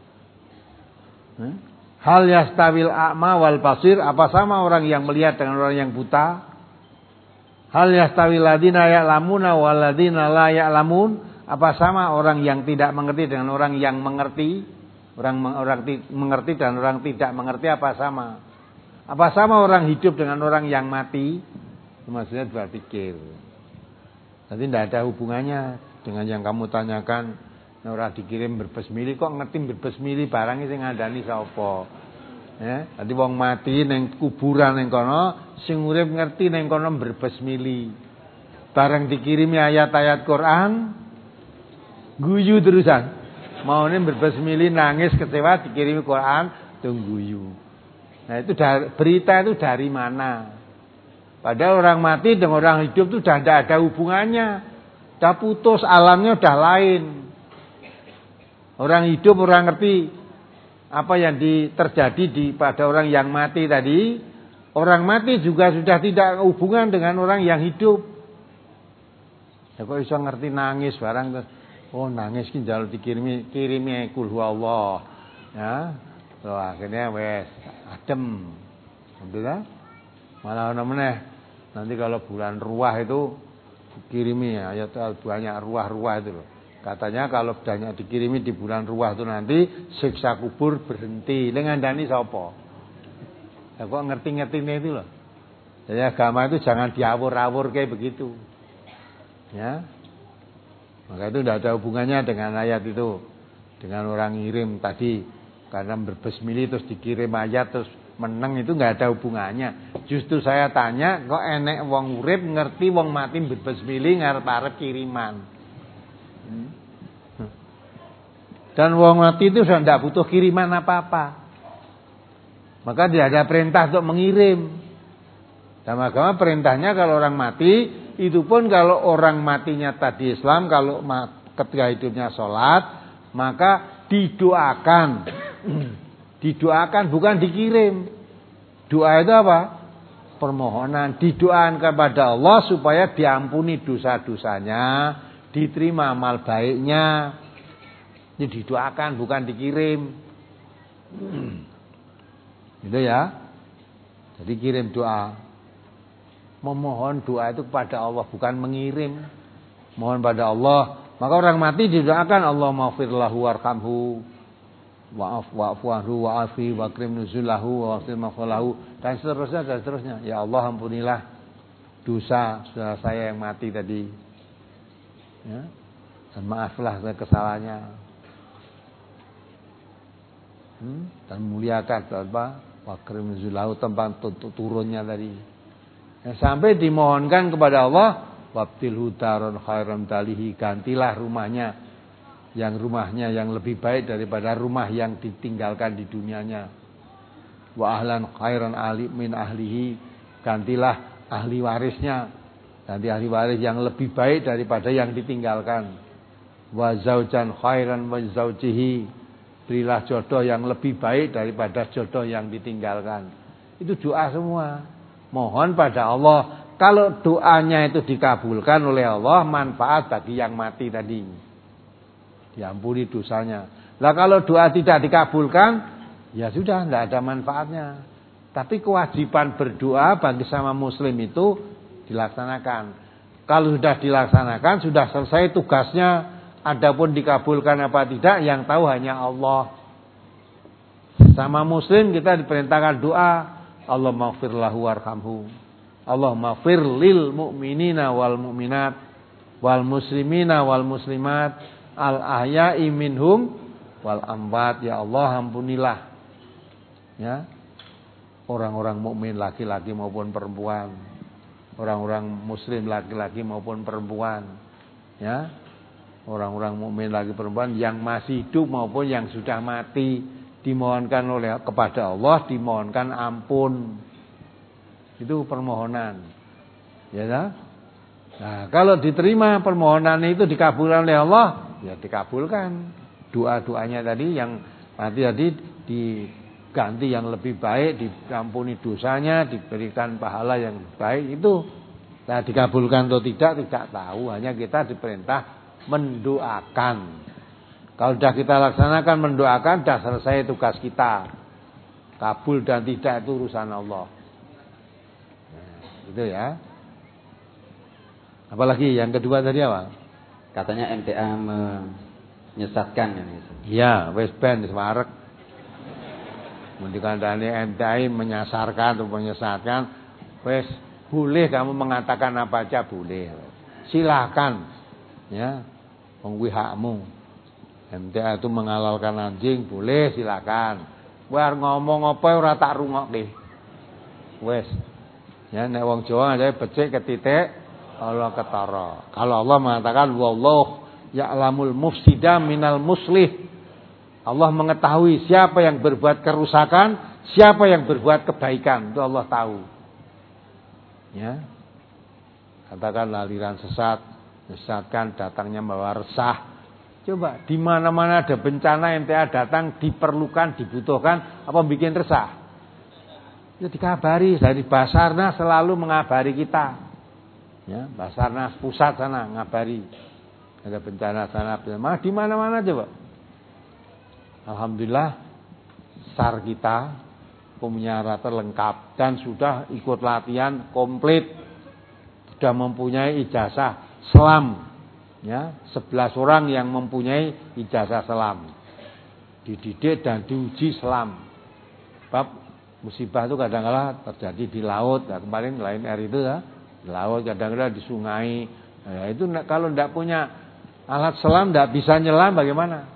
Hal yastawil a'ma wal basir, apa sama orang yang melihat dengan orang yang buta? Hal yastawil ladina ya'lamuna wal ladina la ya'lamun, apa sama orang yang tidak mengerti dengan orang yang mengerti? Orang orang mengerti dan orang tidak mengerti apa sama? Apa sama orang hidup dengan orang yang mati? Maksudnya berpikir. Nanti tidak ada hubungannya dengan yang kamu tanyakan. Orang dikirim berbesmili kok ngerti berbesmili barangnya sing ngandani sapa? Ya, nanti wong mati neng kuburan neng kono, sing urip ngerti neng kono berbesmili. Barang dikirimi ayat-ayat Quran, guyu terusan. Maune berbesmili nangis kecewa dikirimi Quran, tungguyu. Nah itu dari, berita itu dari mana? Padahal orang mati dengan orang hidup itu sudah tidak ada hubungannya. Sudah putus, alamnya sudah lain. Orang hidup orang ngerti apa yang di, terjadi di pada orang yang mati tadi. Orang mati juga sudah tidak hubungan dengan orang yang hidup. Ya kok bisa ngerti nangis barang. Oh nangis ki njaluk dikirimi kirimi kul huwallah. Ya. So, akhirnya wes adem. Alhamdulillah. Malah ana meneh. Nanti kalau bulan ruah itu dikirimi ya, ayat banyak ruah-ruah itu loh. Katanya kalau banyak dikirimi di bulan ruah itu nanti siksa kubur berhenti. Lha ngandani sapa? Ya kok ngerti-ngertine itu loh. Jadi agama itu jangan diawur-awur kayak begitu. Ya. Maka itu tidak ada hubungannya dengan ayat itu. Dengan orang ngirim tadi karena berbesmili terus dikirim ayat terus meneng itu nggak ada hubungannya. Justru saya tanya, kok enek wong urip ngerti wong mati berbesmili ngarep-arep kiriman. Hmm. Dan wong mati itu sudah tidak butuh kiriman apa-apa. Maka tidak ada perintah untuk mengirim. Dalam agama perintahnya kalau orang mati, itu pun kalau orang matinya tadi Islam, kalau ketika hidupnya sholat, maka didoakan. Didoakan bukan dikirim. Doa itu apa? Permohonan. Didoakan kepada Allah supaya diampuni dosa-dosanya, diterima amal baiknya. Ini didoakan bukan dikirim. Gitu ya. Jadi kirim doa. Memohon doa itu kepada Allah bukan mengirim. Mohon pada Allah. Maka orang mati didoakan Allah maghfir lahu warhamhu wa'af wa'fu anhu wa'afi wa'krim nuzulahu wa'afir maghfalahu dan seterusnya dan seterusnya. Ya Allah ampunilah dosa saudara saya yang mati tadi. Ya. Dan maaflah kesalahannya. Hmm? Dan muliakan apa? Wa'krim nuzulahu tempat turunnya tadi. Ya, sampai dimohonkan kepada Allah wabtilhu daron khairan dalihi, gantilah rumahnya yang rumahnya yang lebih baik daripada rumah yang ditinggalkan di dunianya. Wa ahlan khairan ali min ahlihi, gantilah ahli warisnya, ganti ahli waris yang lebih baik daripada yang ditinggalkan. Wa zaujan khairan wa zaujihi, berilah jodoh yang lebih baik daripada jodoh yang ditinggalkan. Itu doa semua. Mohon pada Allah. Kalau doanya itu dikabulkan oleh Allah, manfaat bagi yang mati tadi. Diampuni dosanya. Lah kalau doa tidak dikabulkan, ya sudah, tidak ada manfaatnya. Tapi kewajiban berdoa bagi sama muslim itu dilaksanakan. Kalau sudah dilaksanakan, sudah selesai tugasnya. Adapun dikabulkan apa tidak, yang tahu hanya Allah. Sama muslim kita diperintahkan doa. Allah maghfir lahu warhamhu. Allah maghfir lil mu'minina wal mu'minat wal muslimina wal muslimat al ahya'i minhum wal amwat. Ya Allah ampunilah ya orang-orang mukmin laki-laki maupun perempuan, orang-orang muslim laki-laki maupun perempuan, ya orang-orang mukmin laki perempuan yang masih hidup maupun yang sudah mati. Dimohonkan oleh kepada Allah, dimohonkan ampun. Itu permohonan. Ya kan? Nah, kalau diterima permohonan itu dikabulkan oleh Allah, ya dikabulkan. Doa-doanya tadi yang nanti tadi diganti yang lebih baik, diampuni dosanya, diberikan pahala yang baik itu. Nah, dikabulkan atau tidak tidak tahu, hanya kita diperintah mendoakan. Kalau sudah kita laksanakan mendoakan, sudah selesai tugas kita. Kabul dan tidak itu urusan Allah. Nah, gitu ya. Apalagi yang kedua tadi apa? Katanya M T A menyesatkan. Iya, wes ben wis wareg. Mendikandani M T A I menyasarkan atau menyesatkan, wes boleh kamu mengatakan apa aja boleh. Silakan. Ya. Wong kuwi hakmu. M T A itu menghalalkan anjing boleh silakan. War ngomong apa ora tak rungokke. Wes. Ya nek wong Jawa aja becik ke titik Allah ketara. Kalau Allah mengatakan wallahu ya'lamul mufsida minal muslih. Allah mengetahui siapa yang berbuat kerusakan, siapa yang berbuat kebaikan. Itu Allah tahu. Ya. Katakan aliran sesat, menyesatkan, datangnya membawa resah. Coba di mana-mana ada bencana M T A datang diperlukan, dibutuhkan, apa bikin resah? Ya dikabari, dari Basarnas selalu mengabari kita. Ya, Basarnas pusat sana ngabari. Ada bencana sana, bencana di mana-mana coba. Alhamdulillah S A R kita punya rata lengkap dan sudah ikut latihan komplit, sudah mempunyai ijazah selam, ya sebelas orang yang mempunyai ijazah selam, dididik dan diuji selam. Sebab musibah itu kadang-kadang terjadi di laut, nah, kemarin Lion Air itu ya di laut, kadang-kadang di sungai. Nah, itu kalau tidak punya alat selam tidak bisa nyelam bagaimana?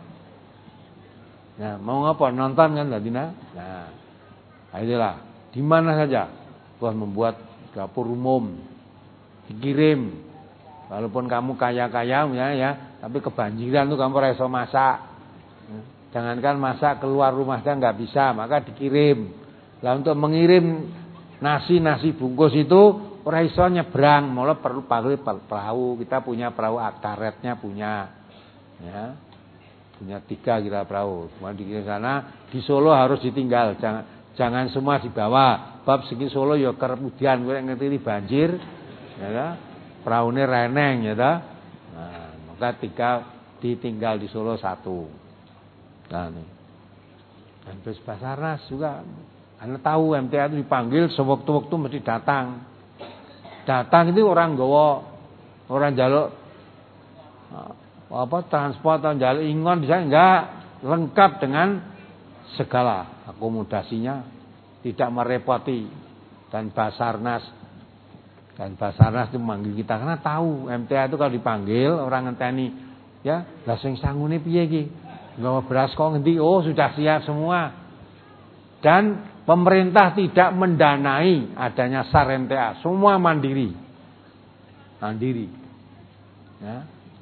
Nah, mau ngapa? Nonton kan tadi nah. Nah, itulah. Di mana saja Tuhan membuat dapur umum dikirim. Walaupun kamu kaya-kaya ya ya, tapi kebanjiran tuh kamu ora iso masak. Jangankan masak keluar rumah saja enggak bisa, maka dikirim. Lah untuk mengirim nasi-nasi bungkus itu ora iso nyebrang, malah perlu pakai perahu. Kita punya perahu karetnya punya. Ya. Punya tiga kira perahu, cuma di sana di Solo harus ditinggal, jangan jangan semua dibawa. Bab segi Solo ya kemudian gue ngerti banjir, ya kan? Perahunya reneng, ya kan? Nah, maka tiga ditinggal di Solo satu. Nah nih, dan terus Basarnas juga, anda tahu M T A itu dipanggil sewaktu-waktu mesti datang. Datang itu orang gowo, orang jaluk apa transport atau jalan ingon bisa enggak lengkap dengan segala akomodasinya, tidak merepoti. Dan Basarnas dan Basarnas itu memanggil kita karena tahu M T A itu kalau dipanggil orang ngenteni ya lah sing sangune piye iki nggawa beras kok ngendi, oh sudah siap semua. Dan pemerintah tidak mendanai adanya S A R M T A, semua mandiri mandiri ya.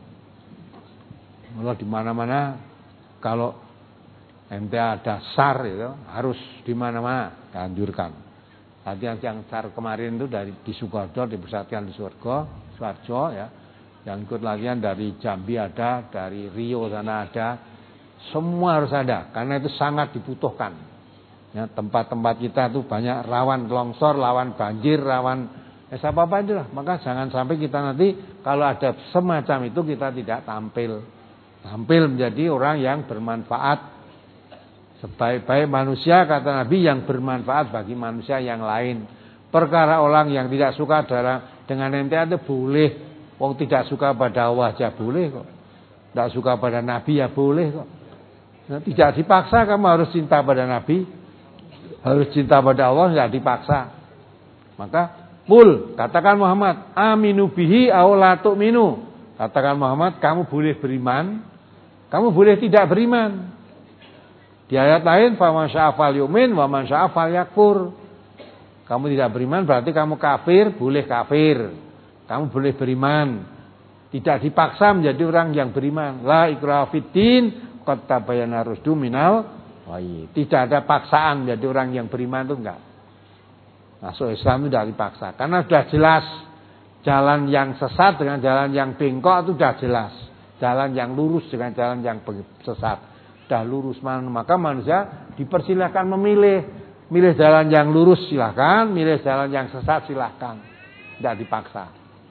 Mulai di mana-mana kalau M T A ada S A R itu harus di mana-mana dianjurkan. Tadi yang S A R kemarin itu dari di Sukoharjo dipusatkan di Surga, Sukoharjo ya. Yang ikut latihan dari Jambi ada, dari Rio sana ada. Semua harus ada karena itu sangat dibutuhkan. Ya, tempat-tempat kita itu banyak rawan longsor, rawan banjir, rawan eh apa-apa itu lah. Maka jangan sampai kita nanti kalau ada semacam itu kita tidak tampil. Tampil menjadi orang yang bermanfaat, sebaik-baik manusia kata Nabi yang bermanfaat bagi manusia yang lain. Perkara orang yang tidak suka dengan M T A itu boleh, wong tidak suka pada Allah aja boleh kok, tidak suka pada Nabi ya boleh kok. Nah, tidak dipaksa kamu harus cinta pada Nabi, harus cinta pada Allah, tidak dipaksa. Maka Qul, katakan Muhammad, aminu bihi aw la tu'minu. Katakan Muhammad, kamu boleh beriman, kamu boleh tidak beriman. Di ayat lain, faman syaa'a falyu'min wa man syaa'a falyakfur. Kamu tidak beriman berarti kamu kafir, boleh kafir. Kamu boleh beriman. Tidak dipaksa menjadi orang yang beriman. La ikraha fiddin, qad tabayyana rusdu minal ghayy. Tidak ada paksaan menjadi orang yang beriman itu enggak. Masuk Islam itu tidak dipaksa karena sudah jelas. Jalan yang sesat dengan jalan yang bengkok itu sudah jelas. Jalan yang lurus dengan jalan yang sesat sudah lurus. Maka manusia dipersilahkan memilih. Milih jalan yang lurus silahkan, milih jalan yang sesat silahkan. Tidak dipaksa.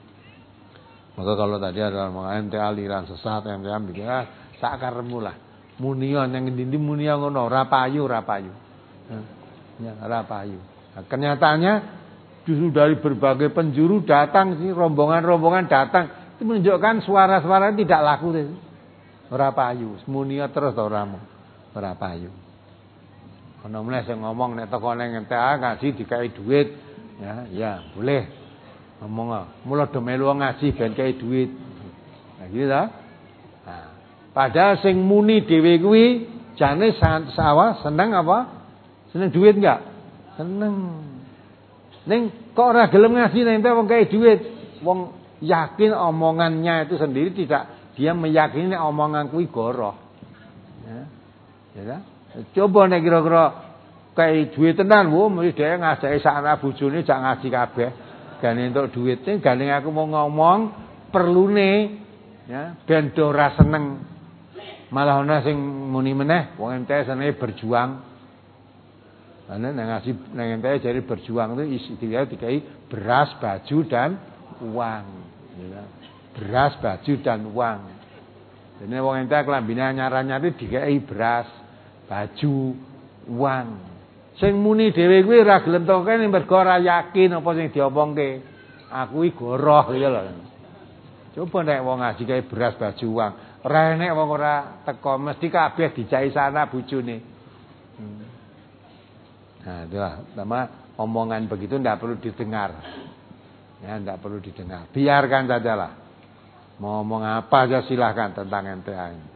Maka kalau tadi ada M T A aliran sesat, M T A mikir ah sakar remulah. Munion yang ngendi munion ngono, ora payu, ora payu. Ya, ora payu. Nah, kenyataannya justru dari berbagai penjuru datang sih, rombongan-rombongan datang. Itu menunjukkan suara-suara tidak laku itu. Ora payu, semuanya terus ora mo. Ora payu. Ana meneh sing ngomong nek teko ning M T A ngaji dikai duit. Ya, ya, boleh. Ngomong ah, mula do melu ngaji ben kai duit. Nah, gitu ta? Nah, padahal sing muni dhewe kuwi jane sawah seneng apa? Seneng duit enggak? Seneng. Ning kok ora gelem ngaji nek ente wong kai duit. Wong yakin omongannya itu sendiri tidak dia meyakini nek omongan kuwi goroh. Ya. Ya ta? Coba nek kira-kira kai duit tenan, wo mesti dhewe ngajaki sak anak bojone jak ngaji kabeh. Gane entuk duite, gane aku mau ngomong perlune ya ben do ora seneng. Malah ana sing muni meneh wong ente senenge berjuang. Ana nang ngaji nang ente jadi berjuang itu istilah dikai beras, baju dan uang. Ya. Beras, baju dan uang. Dene wong ente klambine anyar-anyar dikai beras, baju, uang. Sing muni dhewe kuwi ora gelem tokene mergo ora yakin apa sing diomongke. Aku iki goroh ya lho. Coba nek wong ngaji kae beras baju uang, ora enek wong ora teko mesti kabeh dicai sana bojone. Hmm. Nah, itulah nama omongan begitu ndak perlu didengar. Ya, ndak perlu didengar. Biarkan sajalah. Mau ngomong apa aja silahkan tentang M T A ini.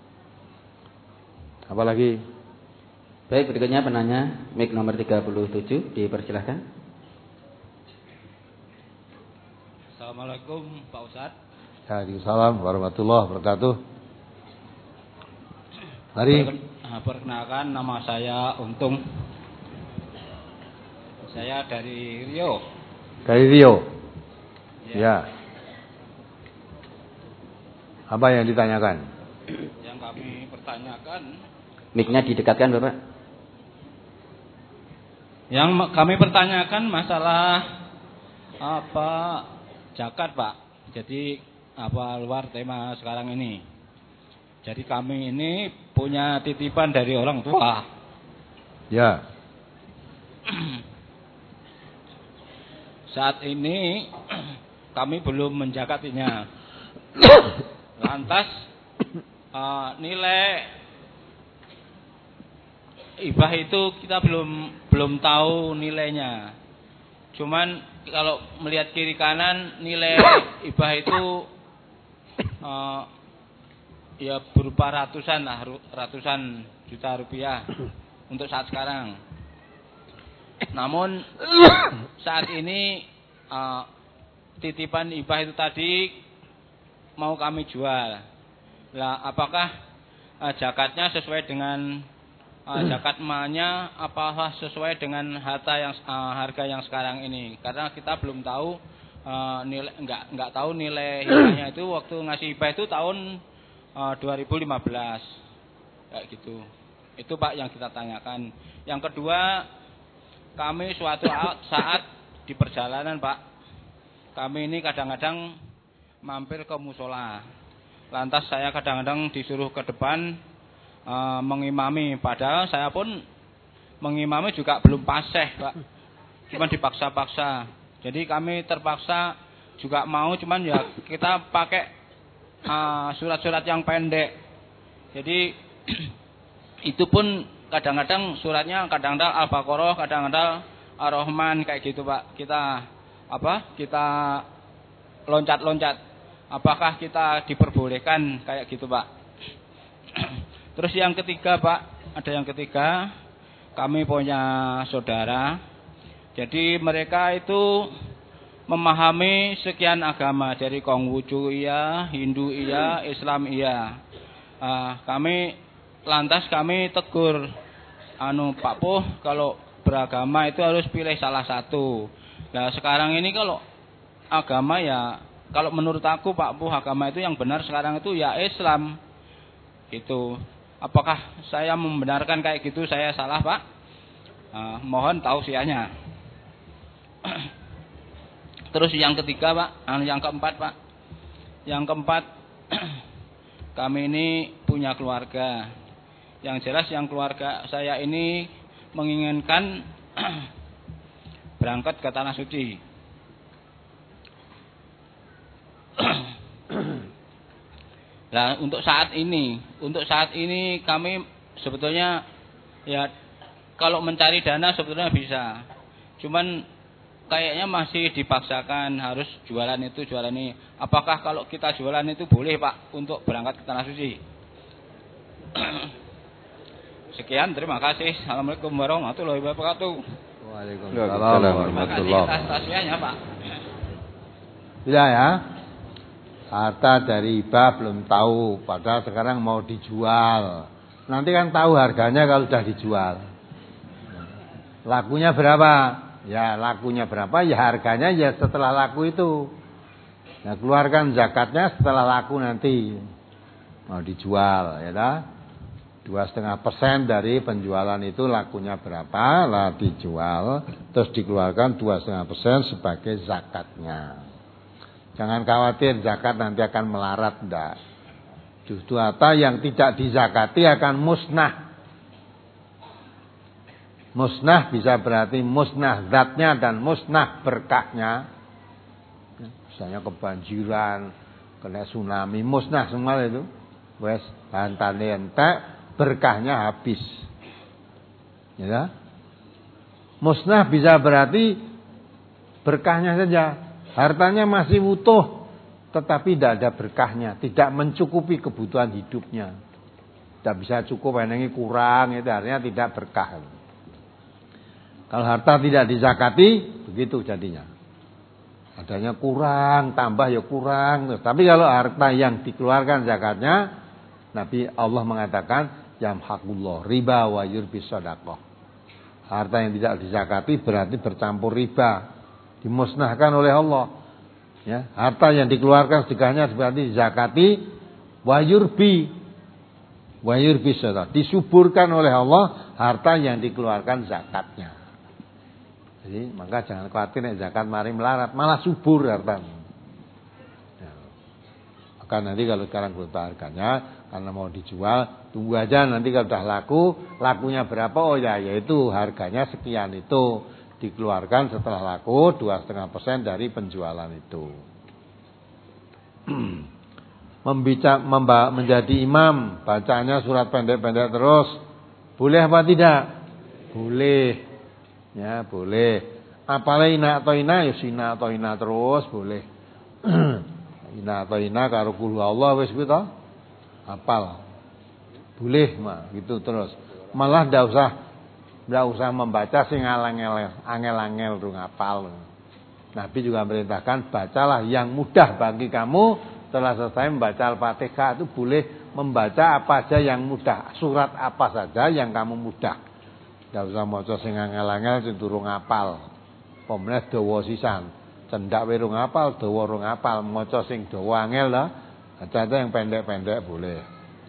Apalagi? Baik, berikutnya penanya mic nomor tiga puluh tujuh, dipersilahkan. Assalamualaikum Pak Ustadz. Waalaikumsalam warahmatullahi wabarakatuh. Mari. Perkenalkan, nama saya Untung. Saya dari Rio. Dari Rio. Ya. Ya. Apa yang ditanyakan? Yang kami pertanyakan. Mic-nya didekatkan, Bapak. Yang kami pertanyakan masalah apa zakat, Pak. Jadi apa luar tema sekarang ini. Jadi kami ini punya titipan dari orang tua. Ya. Saat ini kami belum menjakatinya. Lantas uh, nilai hibah itu kita belum belum tahu nilainya. Cuman kalau melihat kiri kanan nilai hibah itu uh, ya berupa ratusan lah, ratusan juta rupiah untuk saat sekarang. Namun saat ini uh, titipan hibah itu tadi mau kami jual. Lah apakah uh, zakatnya sesuai dengan Uh, zakat emaknya apakah sesuai dengan harta yang uh, harga yang sekarang ini? Karena kita belum tahu uh, nilai enggak enggak tahu nilai hibahnya itu waktu ngasih hibah itu tahun uh, dua ribu lima belas. Kayak gitu. Itu Pak yang kita tanyakan. Yang kedua, kami suatu saat di perjalanan Pak, kami ini kadang-kadang mampir ke musola. Lantas saya kadang-kadang disuruh ke depan Uh, mengimami, padahal saya pun mengimami juga belum fasih, Pak. Cuman dipaksa-paksa. Jadi kami terpaksa juga mau, cuman ya kita pakai uh, surat-surat yang pendek. Jadi itu pun kadang-kadang suratnya kadang-kadang Al-Baqarah, kadang-kadang Ar-Rahman kayak gitu, Pak. Kita apa? Kita loncat-loncat. Apakah kita diperbolehkan kayak gitu, Pak? Terus yang ketiga Pak, ada yang ketiga, kami punya saudara. Jadi mereka itu memahami sekian agama, dari Konghucu iya, Hindu iya, Islam iya. Uh, kami lantas kami tegur, anu Pak Puh, kalau beragama itu harus pilih salah satu. Nah sekarang ini kalau agama ya, kalau menurut aku Pak Puh, agama itu yang benar sekarang itu ya Islam. Gitu. Apakah saya membenarkan kayak gitu, saya salah Pak? Uh, mohon tausiahnya. Terus yang ketiga Pak, yang keempat Pak. Yang keempat, kami ini punya keluarga. Yang jelas yang keluarga saya ini menginginkan berangkat ke Tanah Suci. Nah, untuk saat ini, untuk saat ini kami sebetulnya ya kalau mencari dana sebetulnya bisa. Cuman kayaknya masih dipaksakan harus jualan itu, jualan ini. Apakah kalau kita jualan itu boleh, Pak, untuk berangkat ke Tanah Suci? Sekian, terima kasih. Assalamualaikum warahmatullahi wabarakatuh. Waalaikumsalam warahmatullahi wabarakatuh. Pak. Tidak ya. Harta dari hibah belum tahu, padahal sekarang mau dijual. Nanti kan tahu harganya kalau sudah dijual. Lakunya berapa? Ya lakunya berapa, ya harganya ya setelah laku itu. Nah keluarkan zakatnya setelah laku nanti. Mau dijual, ya dah. Dua setengah persen dari penjualan itu lakunya berapa, lah dijual, terus dikeluarkan dua setengah persen sebagai zakatnya. Jangan khawatir zakat nanti akan melarat, enggak. Justru harta yang tidak dizakati akan musnah. Musnah bisa berarti musnah zatnya dan musnah berkahnya. Misalnya kebanjiran, kena tsunami, musnah semua itu. Wes hantane entek, berkahnya habis. Ya. Musnah bisa berarti berkahnya saja. Hartanya masih utuh, tetapi tidak ada berkahnya, tidak mencukupi kebutuhan hidupnya. Tidak bisa cukup, ini kurang, itu artinya tidak berkah. Kalau harta tidak dizakati, begitu jadinya. Adanya kurang, tambah ya kurang. Tapi kalau harta yang dikeluarkan zakatnya, Nabi Allah mengatakan, yamhaqullah riba wa yurbis shadaqah. Harta yang tidak dizakati berarti bercampur riba. Dimusnahkan oleh Allah. Ya, harta yang dikeluarkan sedekahnya berarti zakati wa yurbi wa yurbi sadaqah. Disuburkan oleh Allah harta yang dikeluarkan zakatnya. Jadi maka jangan khawatir nek zakat mari melarat, malah subur hartamu. Ya. Maka nanti kalau sekarang belum tahu harganya karena mau dijual, tunggu aja nanti kalau sudah laku, lakunya berapa? Oh ya, yaitu harganya sekian itu. Dikeluarkan setelah laku dua setengah persen dari penjualan itu. Membica, memba, menjadi imam, bacanya surat pendek-pendek terus, boleh apa tidak? Boleh, ya boleh. Apalagi ina atau ina, ya sina atau ina terus boleh. Ina atau ina karo kul Allah wis gitu, hafal, boleh mah gitu terus. Malah ndak usah Tidak usah membaca sing angel-angel, angel-angel tuh ngapal. Nabi juga merintahkan bacalah yang mudah bagi kamu. Setelah selesai membaca Al-Fatihah itu boleh membaca apa saja yang mudah, surat apa saja yang kamu mudah. Tidak usah maca sing angel-angel sing durung ngapal. Pemene dawa sisan. Cendak we rung ngapal, dawa rung ngapal, maca sing dawa angel lah. Baca yang pendek-pendek boleh.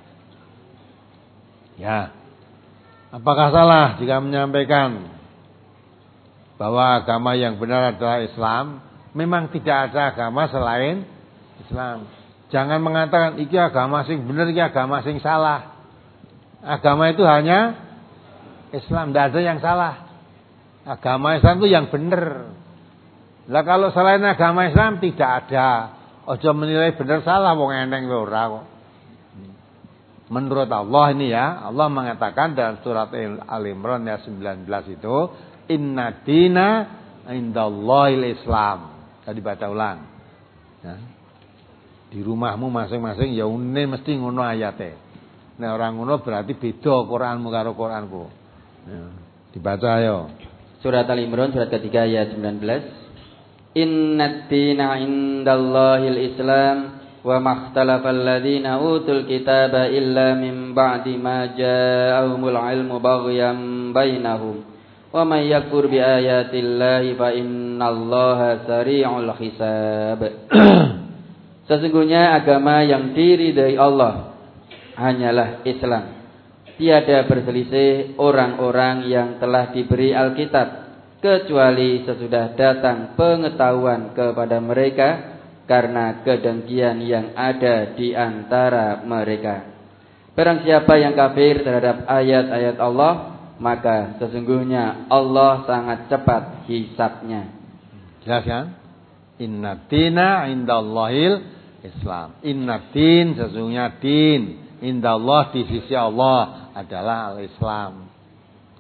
Ya. Apakah salah jika menyampaikan bahwa agama yang benar adalah Islam? Memang tidak ada agama selain Islam. Jangan mengatakan iki agama sing benar, iki agama sing salah. Agama itu hanya Islam, tidak ada yang salah. Agama Islam itu yang benar. Lah kalau selain agama Islam tidak ada. Ojo menilai benar salah wong eneng ora kok. Menurut Allah ini ya, Allah mengatakan dalam surat Al-Imran ayat sembilan belas itu, inna dina indallahil Islam. Tadi baca ulang. Ya. Di rumahmu masing-masing ya une mesti ngono ayate. Nek orang ngono berarti beda Quranmu karo Quranku. Ya. Dibaca ayo. Surat Al-Imran surat ketiga ayat sembilan belas. Inna dina indallahil Islam. Wa makhtalafal ladzina utul kitaba illa min ba'di ma ja'ahumul ilmu baghyan bainahum wa may yakfur bi ayatillahi fa innallaha sari'ul hisab. Sesungguhnya agama yang diridai Allah hanyalah Islam. Tiada berselisih orang-orang yang telah diberi Alkitab kecuali sesudah datang pengetahuan kepada mereka karena kedengkian yang ada di antara mereka. Barang siapa yang kafir terhadap ayat-ayat Allah, maka sesungguhnya Allah sangat cepat hisabnya. Jelas kan? Inna dina indallahil Islam. Inna din sesungguhnya din indallah di sisi Allah adalah al-Islam.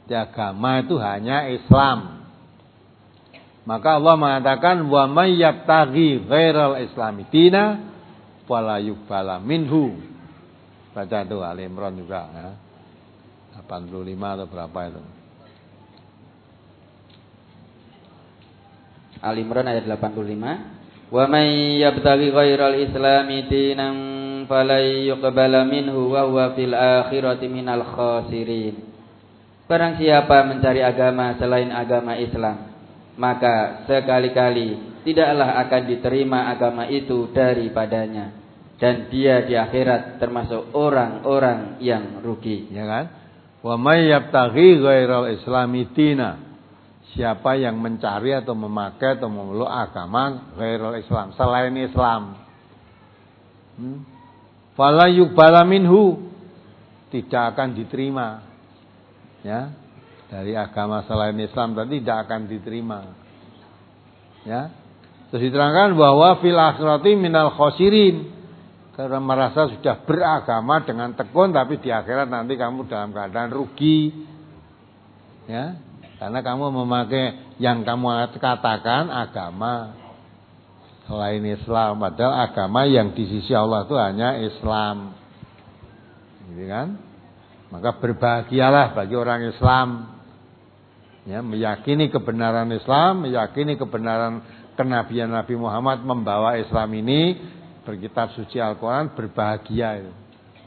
Di agama itu hanya Islam. Maka Allah mengatakan wa may yabtaghi ghairal islami dina wala yuqbala minhu. Baca itu Ali Imran juga ya. delapan puluh lima atau berapa itu? Ali Imran ayat delapan puluh lima. Wa may yabtaghi ghairal islami dinan fala yuqbala minhu wa huwa fil akhirati minal khasirin. Barang siapa mencari agama selain agama Islam, maka sekali-kali tidaklah akan diterima agama itu daripadanya, dan dia di akhirat termasuk orang-orang yang rugi. Ya kan? Wa may yabtaghi ghairal islami dina. Siapa yang mencari atau memakai atau memeluk agama ghairal Islam, selain Islam, hmm? fala yuqbala minhu, tidak akan diterima. Ya, dari agama selain Islam tadi tidak akan diterima. Ya, terus diterangkan bahwa fil akhirati minal khosirin, karena merasa sudah beragama dengan tekun, tapi di akhirat nanti kamu dalam keadaan rugi. Ya, karena kamu memakai yang kamu katakan agama selain Islam, padahal agama yang di sisi Allah itu hanya Islam. Gitu kan? Maka berbahagialah bagi orang Islam, ya, meyakini kebenaran Islam, meyakini kebenaran kenabian Nabi Muhammad membawa Islam ini, berkitab suci Al-Quran, berbahagia itu.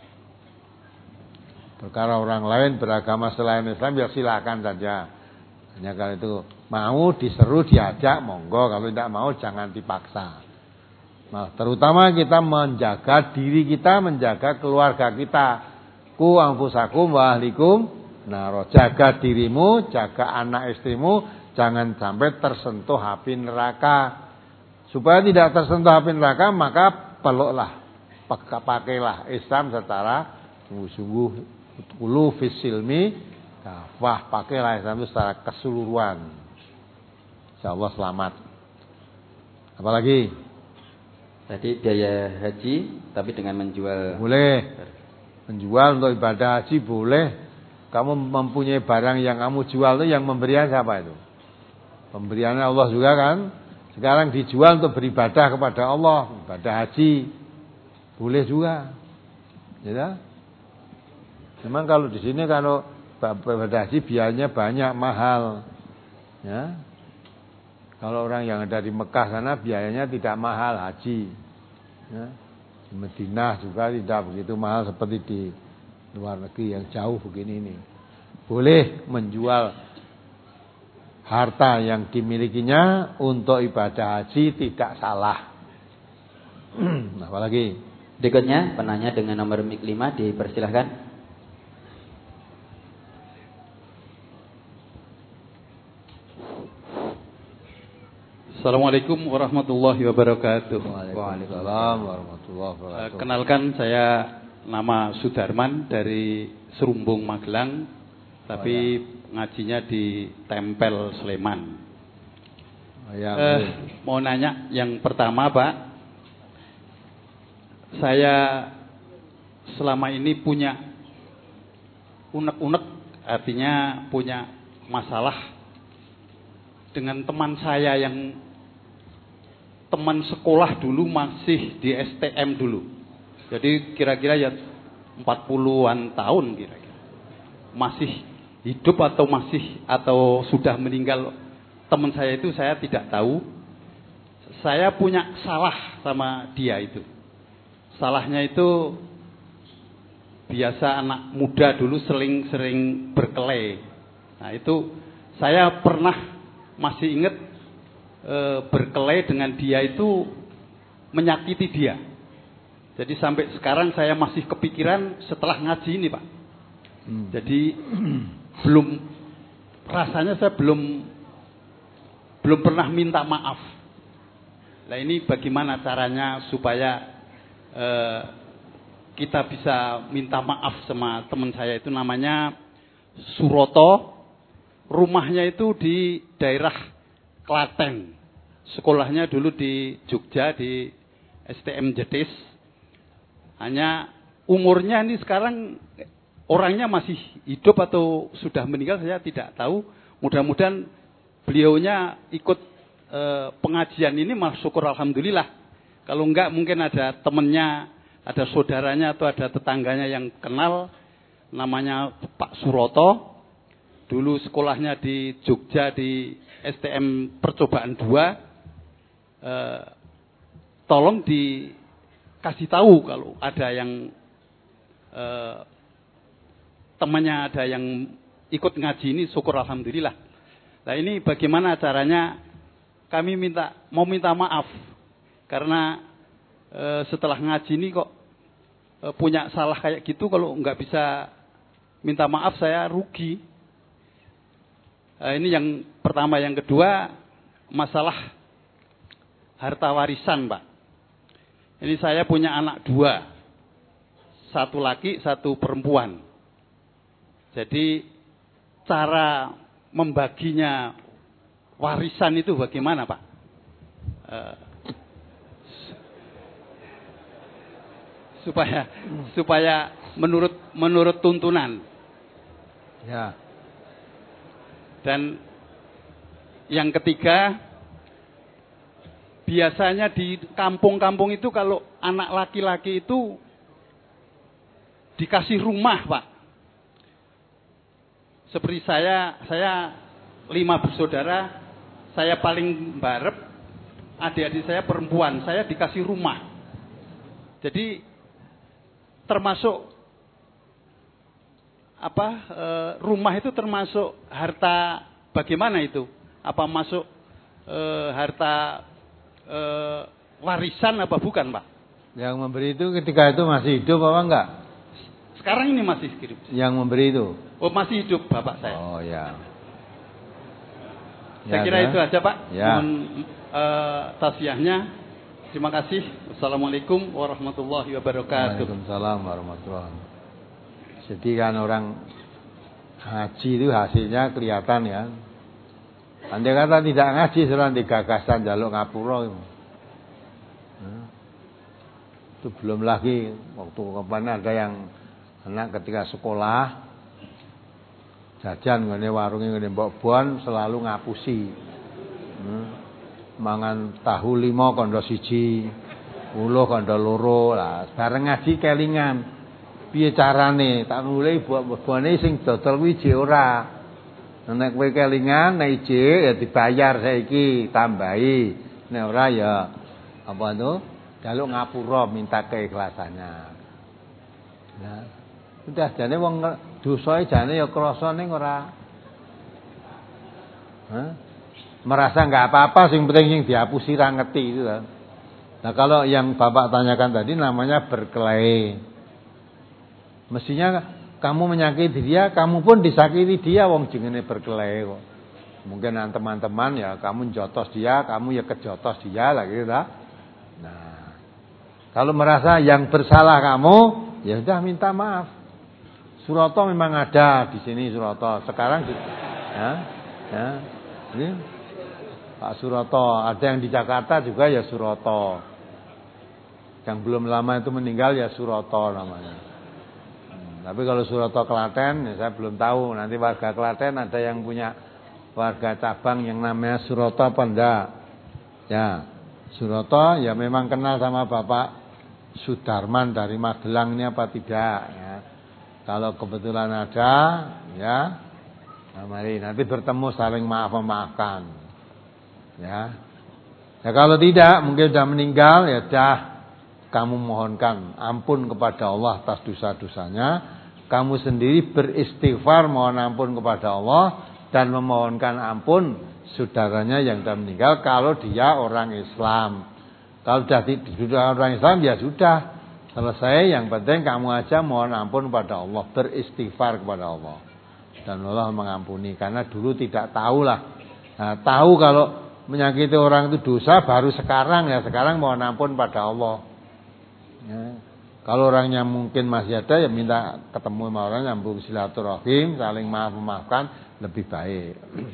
Perkara orang lain beragama selain Islam, ya silakan saja. Hanya kalau itu mau diseru, diajak, monggo. Kalau tidak mau, jangan dipaksa. Nah, terutama kita menjaga diri kita, menjaga keluarga kita. Ku anfusakum wa ahlikum naro. Jaga dirimu, jaga anak istrimu, jangan sampai tersentuh api neraka. Supaya tidak tersentuh api neraka, maka peluklah, pakailah Islam secara sungguh-sungguh. Ulu fisilmi kafah, pakailah Islam itu secara keseluruhan. Insyaallah selamat. Apalagi? Tadi biaya haji, tapi dengan menjual. Boleh. Menjual untuk ibadah haji boleh. Kamu mempunyai barang yang kamu jual itu, yang memberikan siapa itu? Pemberiannya Allah juga kan. Sekarang dijual untuk beribadah kepada Allah, ibadah haji. Boleh juga. Ya. Memang kalau di sini kalau ibadah haji biayanya banyak, mahal. Ya. Kalau orang yang ada di Mekah sana biayanya tidak mahal haji. Ya. Di Madinah juga tidak begitu mahal seperti di luar negeri yang jauh begini ini. Boleh menjual harta yang dimilikinya untuk ibadah haji, tidak salah. Apalagi? Berikutnya penanya dengan nomor mik lima dipersilahkan. Assalamualaikum warahmatullahi wabarakatuh. Waalaikumsalam warahmatullahi wabarakatuh. Kenalkan, saya nama Sudarman dari Serumbung Magelang, tapi oh, ya. ngajinya di Tempel Sleman. Oh, ya, eh, mau nanya yang pertama, Pak, saya selama ini punya unek-unek, artinya punya masalah dengan teman saya yang teman sekolah dulu, masih di S T M dulu. Jadi kira-kira ya empat puluhan tahun kira-kira. Masih hidup atau masih atau sudah meninggal teman saya itu saya tidak tahu. Saya punya salah sama dia itu. Salahnya itu biasa anak muda dulu sering-sering berkelahi. Nah, itu saya pernah masih ingat e, berkelahi dengan dia itu menyakiti dia. Jadi sampai sekarang saya masih kepikiran setelah ngaji ini, Pak. Hmm. Jadi belum, rasanya saya belum belum pernah minta maaf. Nah, ini bagaimana caranya supaya e, kita bisa minta maaf sama teman saya itu, namanya Suroto. Rumahnya itu di daerah Klaten. Sekolahnya dulu di Jogja, di S T M Jetis. Hanya umurnya ini sekarang orangnya masih hidup atau sudah meninggal saya tidak tahu. Mudah-mudahan beliaunya ikut e, pengajian ini, malah syukur alhamdulillah. Kalau enggak mungkin ada temannya, ada saudaranya atau ada tetangganya yang kenal, namanya Pak Suroto. Dulu sekolahnya di Jogja di S T M Percobaan dua. E, tolong dikasih tahu kalau ada yang e, temannya ada yang ikut ngaji ini, syukur alhamdulillah. Nah ini bagaimana caranya kami minta mau minta maaf karena e, setelah ngaji ini kok e, punya salah kayak gitu, kalau nggak bisa minta maaf saya rugi. E, ini yang pertama. Yang kedua masalah harta warisan, Pak. Ini saya punya anak dua, satu laki satu perempuan. Jadi cara membaginya warisan itu bagaimana, Pak? Uh, supaya supaya menurut menurut tuntunan. Ya. Dan yang ketiga, biasanya di kampung-kampung itu kalau anak laki-laki itu dikasih rumah, Pak. Seperti saya, saya lima bersaudara, saya paling barep, adik-adik saya perempuan, saya dikasih rumah. Jadi termasuk apa? E, rumah itu termasuk harta bagaimana itu? Apa masuk e, harta e, warisan apa bukan, Pak? Yang memberi itu ketika itu masih hidup apa enggak? Sekarang ini masih hidup. Yang memberi itu? Oh, masih hidup bapak saya. Oh ya. Saya ya, kira ya. itu aja, Pak. Ya. Mohon uh, tausiahnya. Terima kasih. Wassalamualaikum warahmatullahi wabarakatuh. Waalaikumsalam warahmatullahi wabarakatuh. Jadi kan orang haji itu hasilnya kelihatan ya. Andai kata tidak ngaji serang di gagasan jaluk ngapura itu. Nah, itu belum lagi waktu kapan ada yang anak ketika sekolah jajan ngene warunge ngene mbok bon selalu ngapusi. Hmm. Mangan tahu lima kondo siji, uluh kondo loro. Lah bareng ngaji kelingan. Piye carane? Tak nule bone sing dodol kuwi jek ora. Nek kowe kelingan nek jek ya dibayar saiki tambahi. Nek ora ya apa itu? Jaluk ngapura minta keikhlasannya. Nah, udah jane wong dosae jane ya krasa ning ora. Hah? Merasa enggak apa-apa, sing penting sing dihapusi ra ngerti itu kan. Nah, kalau yang Bapak tanyakan tadi namanya berkelahi. Mestinya kamu menyakiti dia, kamu pun disakiti dia, wong jenenge berkelahi kok. Mungkin teman-teman ya kamu jotos dia, kamu ya kejotos dia lah gitu ta. Nah, kalau merasa yang bersalah kamu, ya sudah minta maaf. Suroto memang ada di sini Suroto. Sekarang ya, ya. Ini Pak Suroto, ada yang di Jakarta juga ya Suroto. Yang belum lama itu meninggal ya Suroto namanya. Hmm, tapi kalau Suroto Klaten ya saya belum tahu. Nanti warga Klaten ada yang punya warga cabang yang namanya Suroto apa enggak? Ya, Suroto ya memang kenal sama Bapak Sudarman dari Magelang ini apa tidak ya. Kalau kebetulan ada ya, nah mari nanti bertemu saling maaf-memaafkan. Ya. Ya kalau tidak mungkin sudah meninggal ya dah kamu mohonkan ampun kepada Allah atas dosa-dosanya, kamu sendiri beristighfar mohon ampun kepada Allah dan memohonkan ampun saudaranya yang sudah meninggal kalau dia orang Islam. Kalau sudah tidak orang Islam ya sudah selesai, yang penting kamu aja mohon ampun kepada Allah, beristighfar kepada Allah. Dan Allah mengampuni karena dulu tidak tahulah. Nah, tahu kalau menyakiti orang itu dosa baru sekarang ya, sekarang mohon ampun pada Allah. Ya. Kalau orangnya mungkin masih ada ya minta ketemu sama orang, nyambung silaturahim, saling maaf memaafkan lebih baik.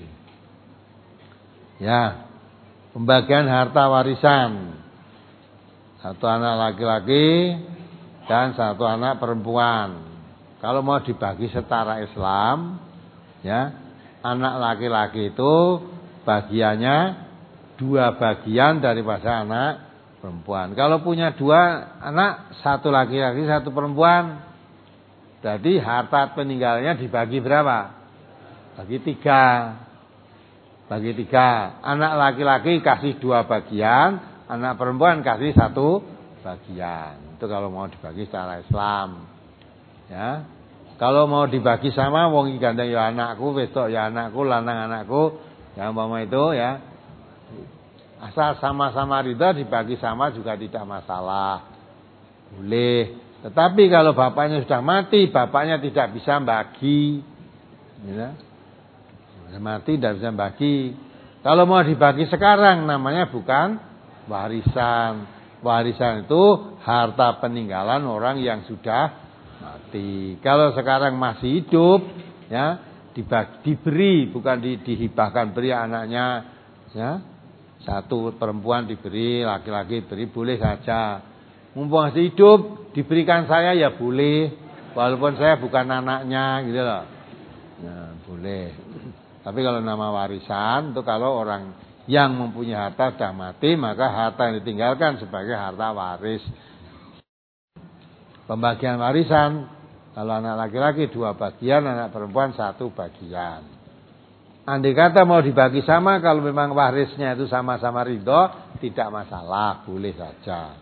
Ya, pembagian harta warisan. Satu anak laki-laki dan satu anak perempuan. Kalau mau dibagi secara Islam, ya, anak laki-laki itu bagiannya dua bagian daripada anak perempuan. Kalau punya dua anak, satu laki-laki, satu perempuan, jadi harta peninggalannya dibagi berapa? Bagi tiga. Bagi tiga. Anak laki-laki kasih dua bagian, anak perempuan kasih satu bagian. Itu kalau mau dibagi secara Islam. Ya, kalau mau dibagi sama, wong iki gandeng ya anakku, wedok ya anakku, lanang anakku, ya umpama itu ya, asal sama-sama ridha dibagi sama juga tidak masalah, boleh. Tetapi kalau bapaknya sudah mati, bapaknya tidak bisa bagi, ya, mati tidak bisa bagi. Kalau mau dibagi sekarang, namanya bukan warisan. Warisan itu harta peninggalan orang yang sudah mati. Kalau sekarang masih hidup, ya, dibagi, diberi, bukan di, dihibahkan, beri anaknya, ya. Satu perempuan diberi, laki-laki diberi, boleh saja. Mumpung masih hidup, diberikan saya ya boleh, walaupun saya bukan anaknya, gitu loh. Ya, boleh. Tapi kalau nama warisan itu kalau orang yang mempunyai harta sudah mati, maka harta yang ditinggalkan sebagai harta waris. Pembagian warisan, kalau anak laki-laki dua bagian, anak perempuan satu bagian. Andai kata mau dibagi sama, kalau memang warisnya itu sama-sama ridho, tidak masalah, boleh saja.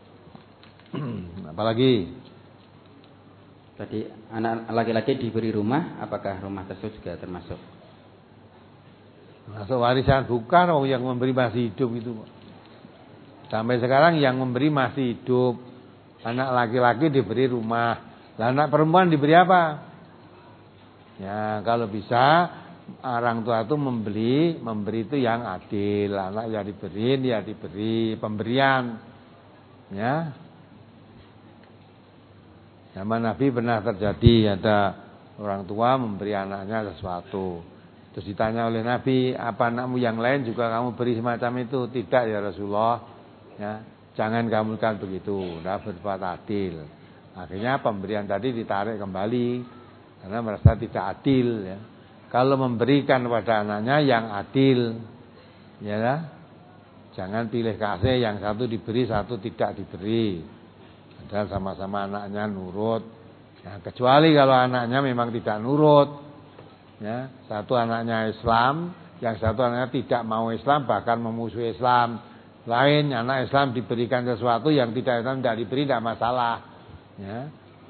Apalagi tadi anak laki-laki diberi rumah, apakah rumah tersebut juga termasuk? Masuk warisan bukan, orang yang memberi masih hidup itu. Sampai sekarang yang memberi masih hidup. Anak laki-laki diberi rumah, lah anak perempuan diberi apa? Ya, kalau bisa orang tua itu membeli, memberi itu yang adil. Anak yang diberi, dia diberi pemberian. Ya. Zaman Nabi pernah terjadi, ada orang tua memberi anaknya sesuatu. Terus ditanya oleh Nabi, apa anakmu yang lain juga kamu beri semacam itu? Tidak ya Rasulullah. Ya. Jangan kamu kan begitu, tidak berbuat adil. Akhirnya pemberian tadi ditarik kembali karena merasa tidak adil. Ya. Kalau memberikan kepada anaknya yang adil, ya, lah. Jangan pilih kasih, yang satu diberi, satu tidak diberi. Padahal sama-sama anaknya nurut. Ya, kecuali kalau anaknya memang tidak nurut, ya, satu anaknya Islam, yang satu anaknya tidak mau Islam, bahkan memusuhi Islam. Lain anak Islam diberikan sesuatu yang tidak Islam tidak diberi, tidak masalah, ya.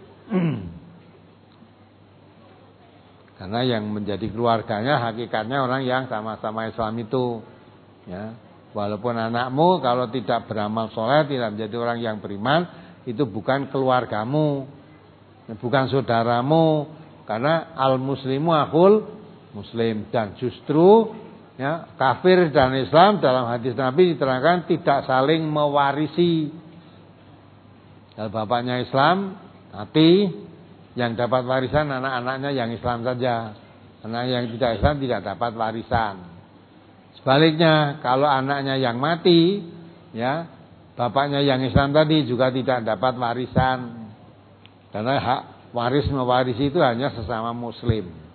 Karena yang menjadi keluarganya hakikatnya orang yang sama-sama Islam itu, ya. Walaupun anakmu kalau tidak beramal soleh, tidak menjadi orang yang beriman, itu bukan keluargamu, bukan saudaramu, karena al muslimu akhul muslim. Dan justru, ya, kafir dan Islam dalam hadis Nabi diterangkan tidak saling mewarisi. Kalau bapaknya Islam mati, yang dapat warisan anak-anaknya yang Islam saja. Anak yang tidak Islam tidak dapat warisan. Sebaliknya, kalau anaknya yang mati, ya, bapaknya yang Islam tadi juga tidak dapat warisan. Karena hak waris mewarisi itu hanya sesama muslim.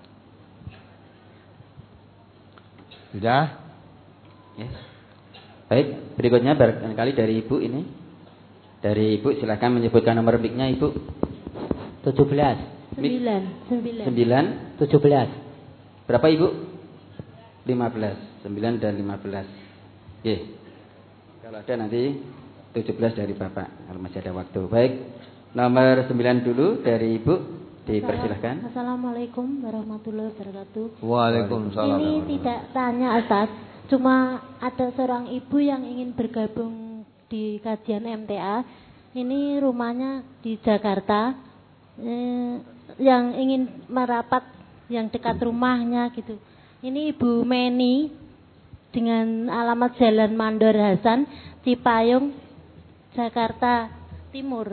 Sudah? Ya. Baik, berikutnya barangkali dari Ibu ini. Dari Ibu silakan menyebutkan nomor mic-nya Ibu. tujuh belas. sembilan. sembilan. tujuh belas. Berapa Ibu? lima belas. sembilan dan lima belas. Oke. Kalau ada nanti tujuh belas dari Bapak, kalau masih ada waktu. Baik. Nomor sembilan dulu dari Ibu. Dipersilahkan. Assalamualaikum warahmatullahi wabarakatuh. Waalaikumsalam. Ini tidak tanya Ustaz, cuma ada seorang ibu yang ingin bergabung di kajian M T A. Ini rumahnya di Jakarta, eh, yang ingin merapat yang dekat rumahnya gitu. Ini Ibu Meni dengan alamat Jalan Mandor Hasan, Cipayung, Jakarta Timur.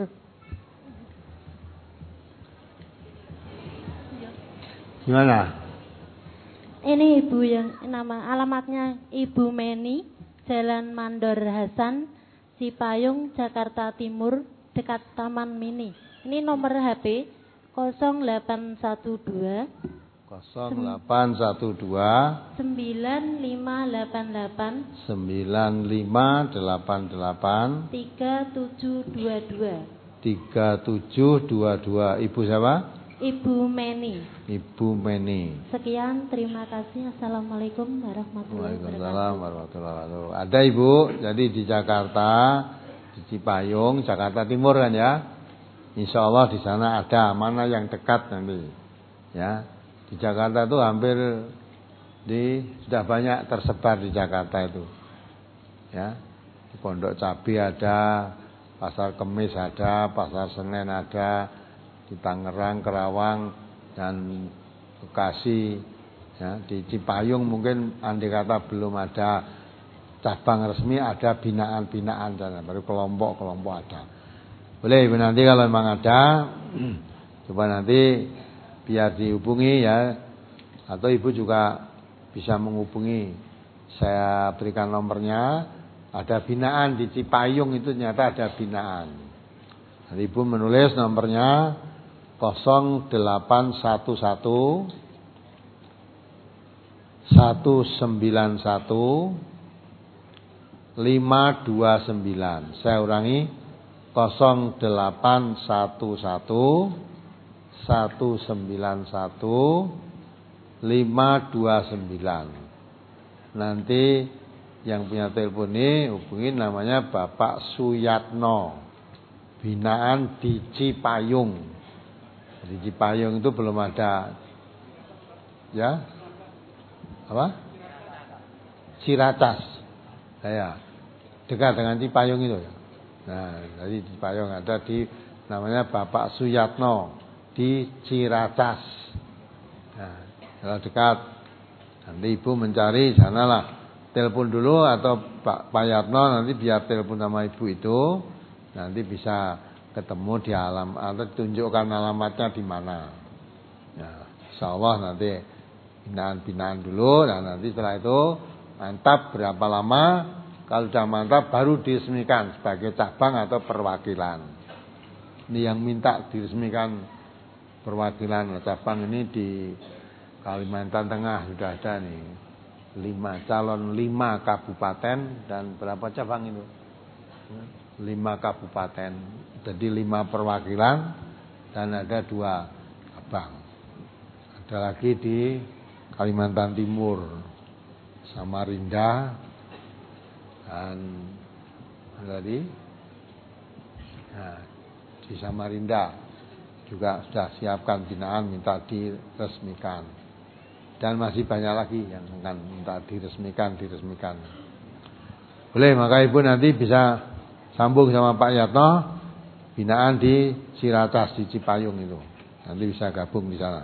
Gimana? Ini ibu yang nama alamatnya Ibu Meni, Jalan Mandor Hasan, Cipayung, Jakarta Timur, dekat Taman Mini. Ini nomor H P nol delapan satu dua nol delapan satu dua sembilan lima delapan delapan sembilan lima delapan delapan tiga tujuh dua dua tiga tujuh dua dua. Ibu siapa? Ibu Meni. Ibu Meni. Sekian, terima kasih. Assalamualaikum warahmatullahi wabarakatuh. Waalaikumsalam warahmatullahi wabarakatuh. Ada Ibu, jadi di Jakarta, di Cipayung, Jakarta Timur kan ya. Insya Allah di sana ada, mana yang dekat nanti. Ya, di Jakarta itu hampir di sudah banyak tersebar di Jakarta itu. Ya, di Pondok Cabe ada, Pasar Kemis ada, Pasar Senen ada, di Tangerang, Kerawang, dan Bekasi, ya, di Cipayung mungkin andai kata belum ada cabang resmi, ada binaan-binaan dan baru kelompok-kelompok ada. Boleh Ibu nanti kalau memang ada, coba nanti biar dihubungi ya, atau Ibu juga bisa menghubungi. Saya berikan nomornya. Ada binaan di Cipayung itu ternyata ada binaan. Jadi Ibu menulis nomornya nol delapan satu satu satu sembilan satu lima dua sembilan. Saya ulangi, nol delapan satu satu satu sembilan satu lima dua sembilan. Nanti yang punya telepon ini hubungi, namanya Bapak Suyatno, binaan di Cipayung. Di Cipayung itu belum ada, ya, apa? Ciracas, ya, dekat dengan Cipayung itu. Nah, jadi di Cipayung ada di, namanya Bapak Suyatno di Ciracas. Nah, kalau dekat, nanti Ibu mencari sanalah. Telepon dulu atau Pak Payatno, nanti biar telepon sama Ibu itu, nanti bisa ketemu di alam atau tunjukkan alamatnya di mana. Ya, insya Allah nanti binaan-binaan dulu, dan nanti setelah itu mantap berapa lama, kalau sudah mantap baru diresmikan sebagai cabang atau perwakilan. Ini yang minta diresmikan perwakilan cabang ini di Kalimantan Tengah sudah ada nih. Lima calon, lima kabupaten, dan berapa cabang itu? Lima kabupaten, jadi lima perwakilan, dan ada dua cabang. Ada lagi di Kalimantan Timur, Samarinda, dan ada di, nah, di Samarinda juga sudah siapkan binaan, minta diresmikan. Dan masih banyak lagi yang akan minta diresmikan, diresmikan. Boleh, maka Ibu nanti bisa sambung sama Pak Yatno, binaan di Ciracas, di Cipayung itu. Nanti bisa gabung di sana.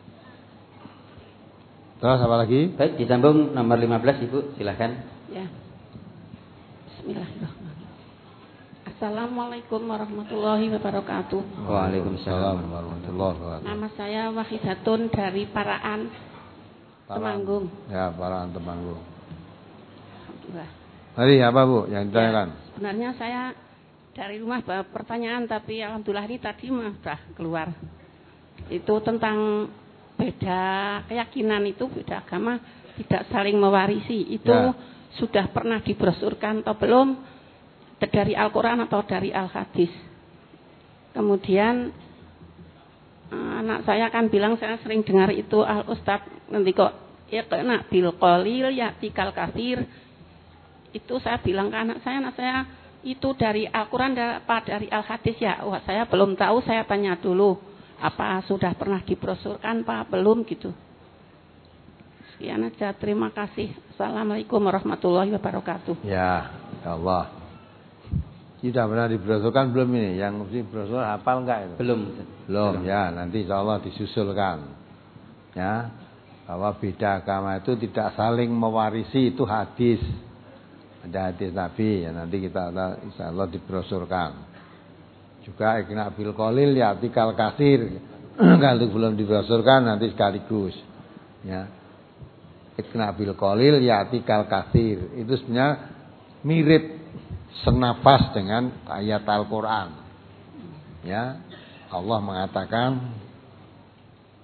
Terus apa lagi? Baik, disambung nomor lima belas Ibu, silakan. Ya. Bismillahirrahmanirrahim. Assalamualaikum warahmatullahi wabarakatuh. Waalaikumsalam warahmatullahi wabarakatuh. Nama saya Wahidatun dari Paraan, Temanggung. Ya, Paraan Temanggung. Alhamdulillah. Tadi apa Bu yang ditanyakan? Ya, sebenarnya saya dari rumah bawa pertanyaan, tapi alhamdulillah ini tadi mah sudah keluar. Itu tentang beda keyakinan, itu beda agama tidak saling mewarisi. Itu ya, sudah pernah dibrosurkan atau belum, dari Al-Quran atau dari Al-Hadis. Kemudian anak saya kan bilang, saya sering dengar itu Al-Ustaz nanti kok ya kena bil qalil ya tikal kafir. Itu saya bilang ke anak saya, anak saya itu dari Al-Quran apa dari Al-Hadis ya? Wah, saya belum tahu, saya tanya dulu apa sudah pernah dibrosurkan apa belum gitu. Sekian aja, terima kasih. Assalamualaikum warahmatullahi wabarakatuh. Ya, ya Allah. Sudah pernah dibrosurkan belum ini? Yang mesti brosur hafal enggak itu? Belum. Belum, ya, nanti insya Allah disusulkan. Ya, bahwa beda agama itu tidak saling mewarisi, itu hadis. Ada hadis Nabi, ya, nanti kita insya Allah dibrosurkan. Juga ikna bil qalil ya tikal kasir. Kalau belum dibrosurkan nanti sekaligus. Ya. Ikna bil qalil ya tikal kasir. Itu sebenarnya mirip senafas dengan ayat Al-Quran. Ya, Allah mengatakan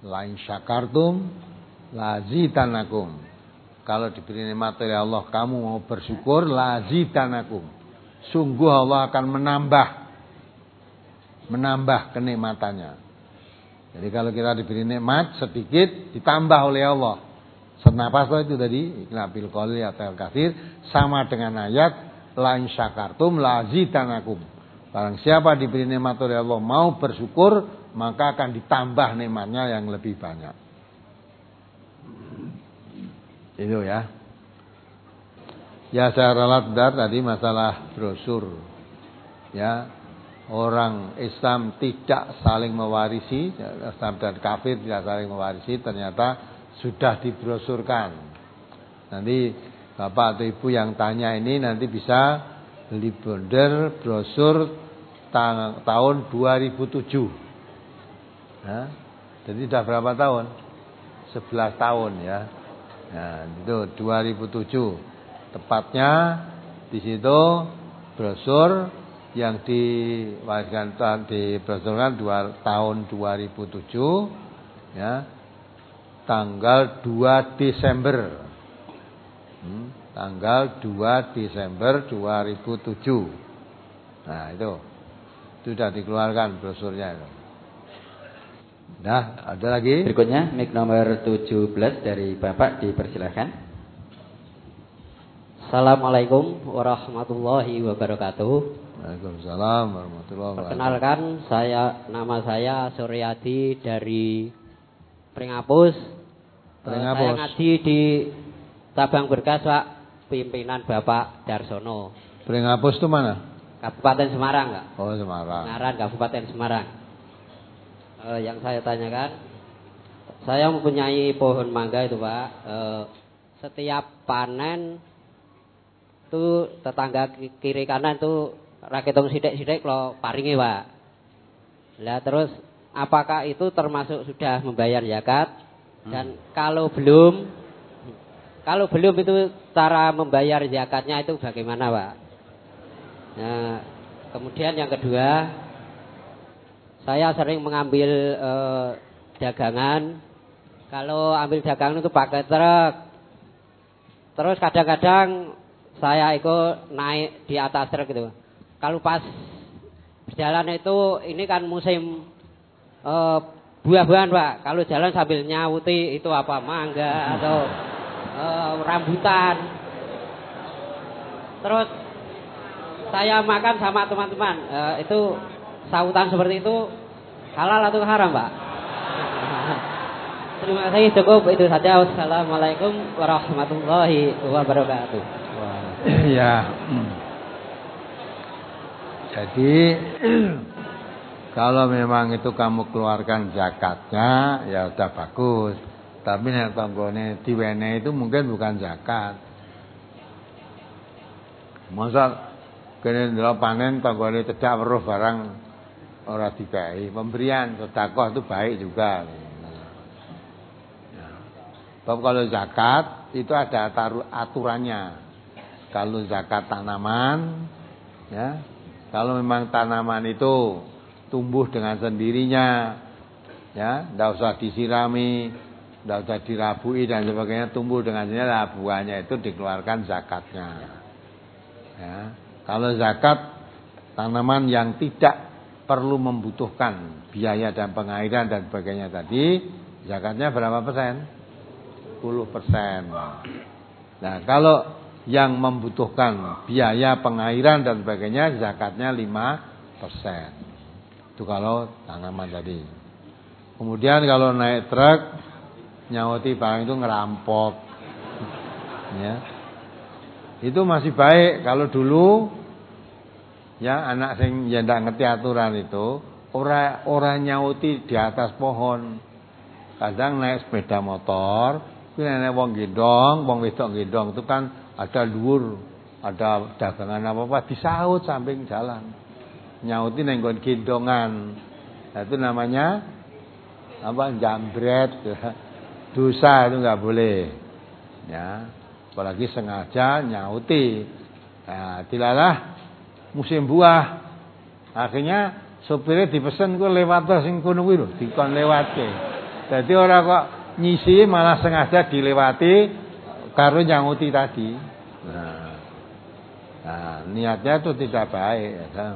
Lain syakartum lazidanakum. Kalau diberi nikmat oleh Allah kamu mau bersyukur, lazidanakum. Sungguh Allah akan menambah menambah kenikmatannya. Jadi kalau kita diberi nikmat sedikit ditambah oleh Allah. Senapas itu tadi Nabil Qalil atau Kafir sama dengan ayat lain syakartum lazidanakum. Barang siapa diberi nikmat oleh Allah mau bersyukur, maka akan ditambah nikmatnya yang lebih banyak. Itu ya. Ya saya ralat tadi masalah brosur. Ya, orang Islam tidak saling mewarisi, Islam dan kafir tidak saling mewarisi, ternyata sudah dibrosurkan. Nanti Bapak atau Ibu yang tanya ini nanti bisa beli bonder brosur ta- tahun dua ribu tujuh. Nah, jadi sudah berapa tahun? sebelas tahun ya. Nah, itu dua ribu tujuh. Tepatnya di situ brosur yang diwariskan dibrosurkan dua, tahun dua ribu tujuh ya. Tanggal dua Desember. Hmm, tanggal dua Desember dua ribu tujuh. Nah, itu sudah dikeluarkan brosurnya itu. Nah, ada lagi? Berikutnya mic nomor tujuh belas dari Bapak dipersilakan. Assalamualaikum warahmatullahi wabarakatuh. Waalaikumsalam warahmatullahi wabarakatuh. Perkenalkan, saya nama saya Suryadi dari Pringapus. Pringapus. Saya ngaji di Tabang Berkas, Pak, pimpinan Bapak Darsono. Pringapus itu mana? Kabupaten Semarang, Kak. Oh, Semarang. Semarang, Kabupaten Semarang. Eh, yang saya tanyakan, saya mempunyai pohon mangga itu, Pak. Eh, setiap panen itu tetangga kiri kanan itu rakitung sidik-sidik kalau paringi, Pak. Lah terus apakah itu termasuk sudah membayar zakat? Dan hmm. kalau belum, kalau belum itu cara membayar zakatnya itu bagaimana, Pak? Nah, kemudian yang kedua, saya sering mengambil eh, dagangan. Kalau ambil dagangan itu pakai truk. Terus kadang-kadang saya ikut naik di atas truk gitu. Kalau pas berjalan itu, ini kan musim uh, buah-buahan, Pak. Kalau jalan sambil nyauti itu apa, mangga atau uh, rambutan. Terus saya makan sama teman-teman. Uh, itu sautan seperti itu halal atau haram, Pak? Terima kasih, cukup itu saja. Wassalamualaikum warahmatullahi wabarakatuh. Ya. Jadi kalau memang itu kamu keluarkan zakatnya ya udah bagus. Tapi nek tanggone diwene itu mungkin bukan zakat. Masa kene ndelok panen tanggone cedak weruh barang ora dikai. Pemberian sedekah itu baik juga. Tapi kalau zakat itu ada aturannya. Kalau zakat tanaman, ya, kalau memang tanaman itu tumbuh dengan sendirinya, ya, tidak usah disirami, tidak usah dirabui dan sebagainya, tumbuh dengan sendirinya, buahnya itu dikeluarkan zakatnya. Ya, kalau zakat tanaman yang tidak perlu membutuhkan biaya dan pengairan dan sebagainya tadi, zakatnya berapa persen? sepuluh persen. Nah, kalau yang membutuhkan biaya pengairan dan sebagainya, zakatnya lima persen. Itu kalau tanaman tadi. Kemudian kalau naik truk, nyawati barang itu ngerampok. Ya. Itu masih baik. Kalau dulu ya anak sing ya ndak ngerti aturan itu, ora ora nyawati di atas pohon. Kadang naik sepeda motor, kuwi nek wong gendong, wong wedok gendong itu kan ada luur, ada dagangan apa-apa disaut samping jalan. Nyauti nang nggon gendongan. Nah, itu namanya apa? Jambret. Dosa itu enggak boleh. Ya, apalagi sengaja nyauti. Nah, dilalah musim buah. Akhirnya sopirnya dipesen ku lewat sing kono kuwi lho, dikon lewatke. Jadi orang kok nyisi malah sengaja dilewati karo nyanguti tadi. Nah, nah niatnya itu tidak baik. Ya.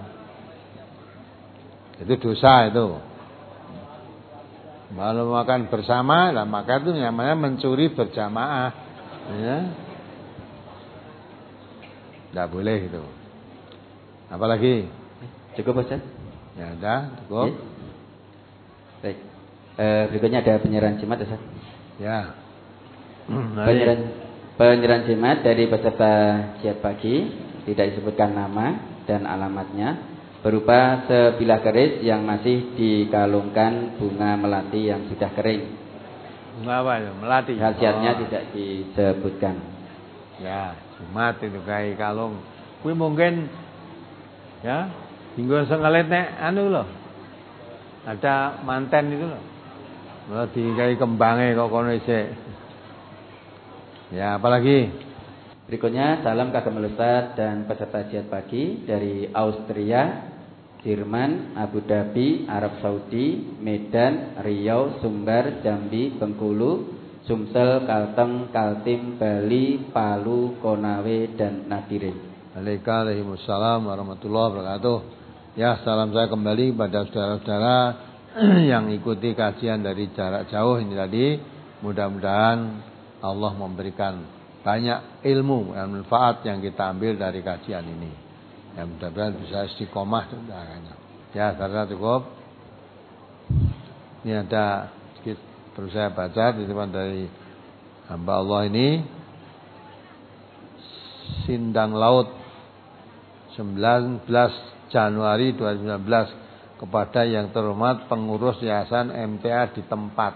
Itu dosa itu. Kalau makan bersama, lah maka itu namanya mencuri berjamaah. Ya. Tidak boleh itu. Apalagi? Cukup Ustaz? Ya udah, cukup. Ya. Baik. E, berikutnya ada penyerahan jimat Ustaz. Ya. Penyerahan penyerahan jimat dari peserta jihad pagi tidak disebutkan nama dan alamatnya, berupa sebilah keris yang masih dikalungkan bunga melati yang sudah kering. Bunga apa ya? Melati. Khasiatnya oh. tidak disebutkan. Ya, jimat itu kayak kalung. Kuwi mungkin ya, hingga sengelet nek anu lho. Ada manten itu loh. Lha dikai kembange kok kono isih. Ya, apalagi? Berikutnya salam kagem Ustaz dan peserta jihad pagi dari Austria, Jerman, Abu Dhabi, Arab Saudi, Medan, Riau, Sumbar, Jambi, Bengkulu, Sumsel, Kalteng, Kaltim, Bali, Palu, Konawe dan Nadirin. Waalaikumsalam warahmatullahi wabarakatuh. Ya, salam saya kembali pada saudara-saudara yang ikuti kajian dari jarak jauh ini tadi. Mudah-mudahan Allah memberikan banyak ilmu dan manfaat yang kita ambil dari kajian ini. Ya, mudah-mudahan bisa istiqomah saudaranya. Ya, saudara cukup. Ini ada sedikit perlu saya baca di depan dari hamba Allah ini. Sindang Laut sembilan belas Januari dua ribu sembilan belas kepada yang terhormat pengurus Yayasan M T A di tempat.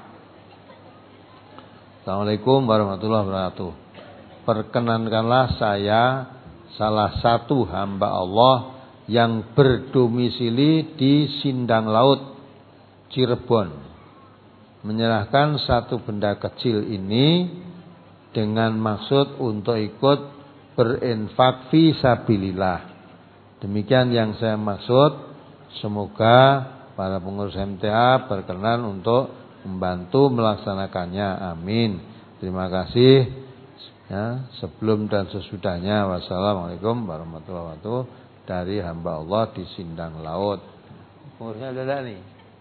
Assalamualaikum warahmatullahi wabarakatuh. Perkenankanlah saya salah satu hamba Allah yang berdomisili di Sindang Laut, Cirebon, menyerahkan satu benda kecil ini dengan maksud untuk ikut berinfak fi sabilillah. Demikian yang saya maksud. Semoga para pengurus M T A berkenan untuk membantu melaksanakannya. Amin. Terima kasih. Ya, sebelum dan sesudahnya. Wassalamualaikum warahmatullahi wabarakatuh. Dari hamba Allah di Sindang Laut. Pengurusnya ada nih.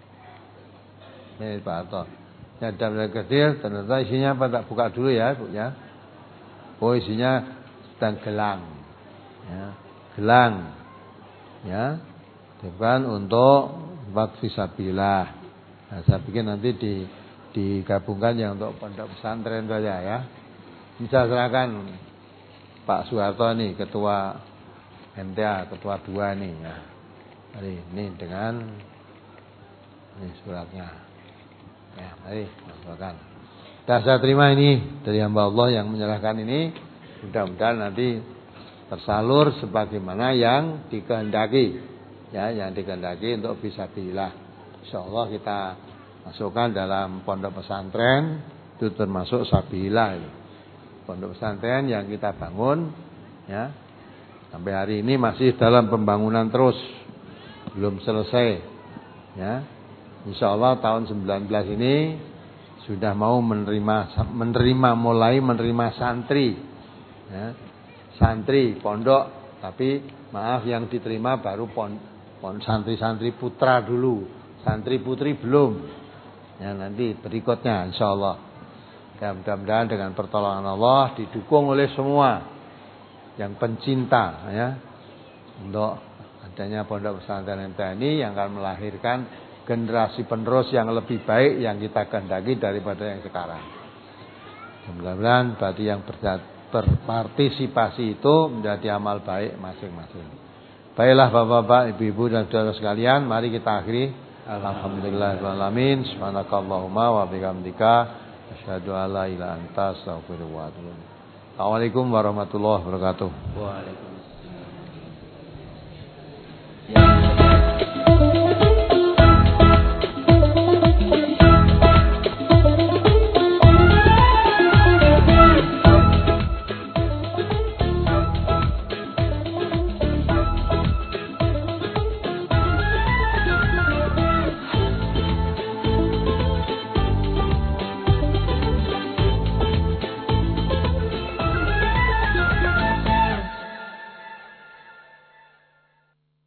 Ini Pak Ato. Ini ada benda kecil. Ternyata isinya apa? Tak buka dulu ya, Bu ya. Oh, isinya sedang gelang. Ya, gelang. Ya, bukan untuk infak fisabilillah. Nah, saya pikir nanti di digabungkan yang untuk pondok pesantren saja ya. Bisa serahkan Pak Soeharto nih, ketua M T A, ketua dua nih ya. Mari ini dengan ini suratnya. Ya, mari masukkan. Sudah saya terima ini dari hamba Allah yang menyerahkan ini. Mudah-mudahan nanti tersalur sebagaimana yang dikehendaki, ya, yang dikehendaki untuk fisabilillah. Insyaallah kita masukkan dalam pondok pesantren, itu termasuk sabilillah. Pondok pesantren yang kita bangun, ya, sampai hari ini masih dalam pembangunan terus, belum selesai, ya. Insyaallah tahun sembilan belas ini sudah mau menerima menerima mulai menerima santri, ya. Santri pondok, tapi maaf yang diterima baru pon, pon santri-santri putra dulu, santri putri belum. Ya, nanti berikutnya insyaallah. Ya, mudah-mudahan dengan pertolongan Allah didukung oleh semua yang pencinta, ya, untuk adanya pondok pesantren M T A ini yang akan melahirkan generasi penerus yang lebih baik yang kita kehendaki daripada yang sekarang. Mudah-mudahan bagi yang berjati berpartisipasi itu menjadi amal baik masing-masing. Baiklah Bapak-bapak, Ibu-ibu dan saudara sekalian, mari kita akhiri. Alhamdulillahirabbil alamin. Subhanakallahumma wa bihamdika asyhadu an la ilaha illa anta astaghfiruka wa atubu ilaik. Assalamualaikum warahmatullahi wabarakatuh. Waalaikumsalam.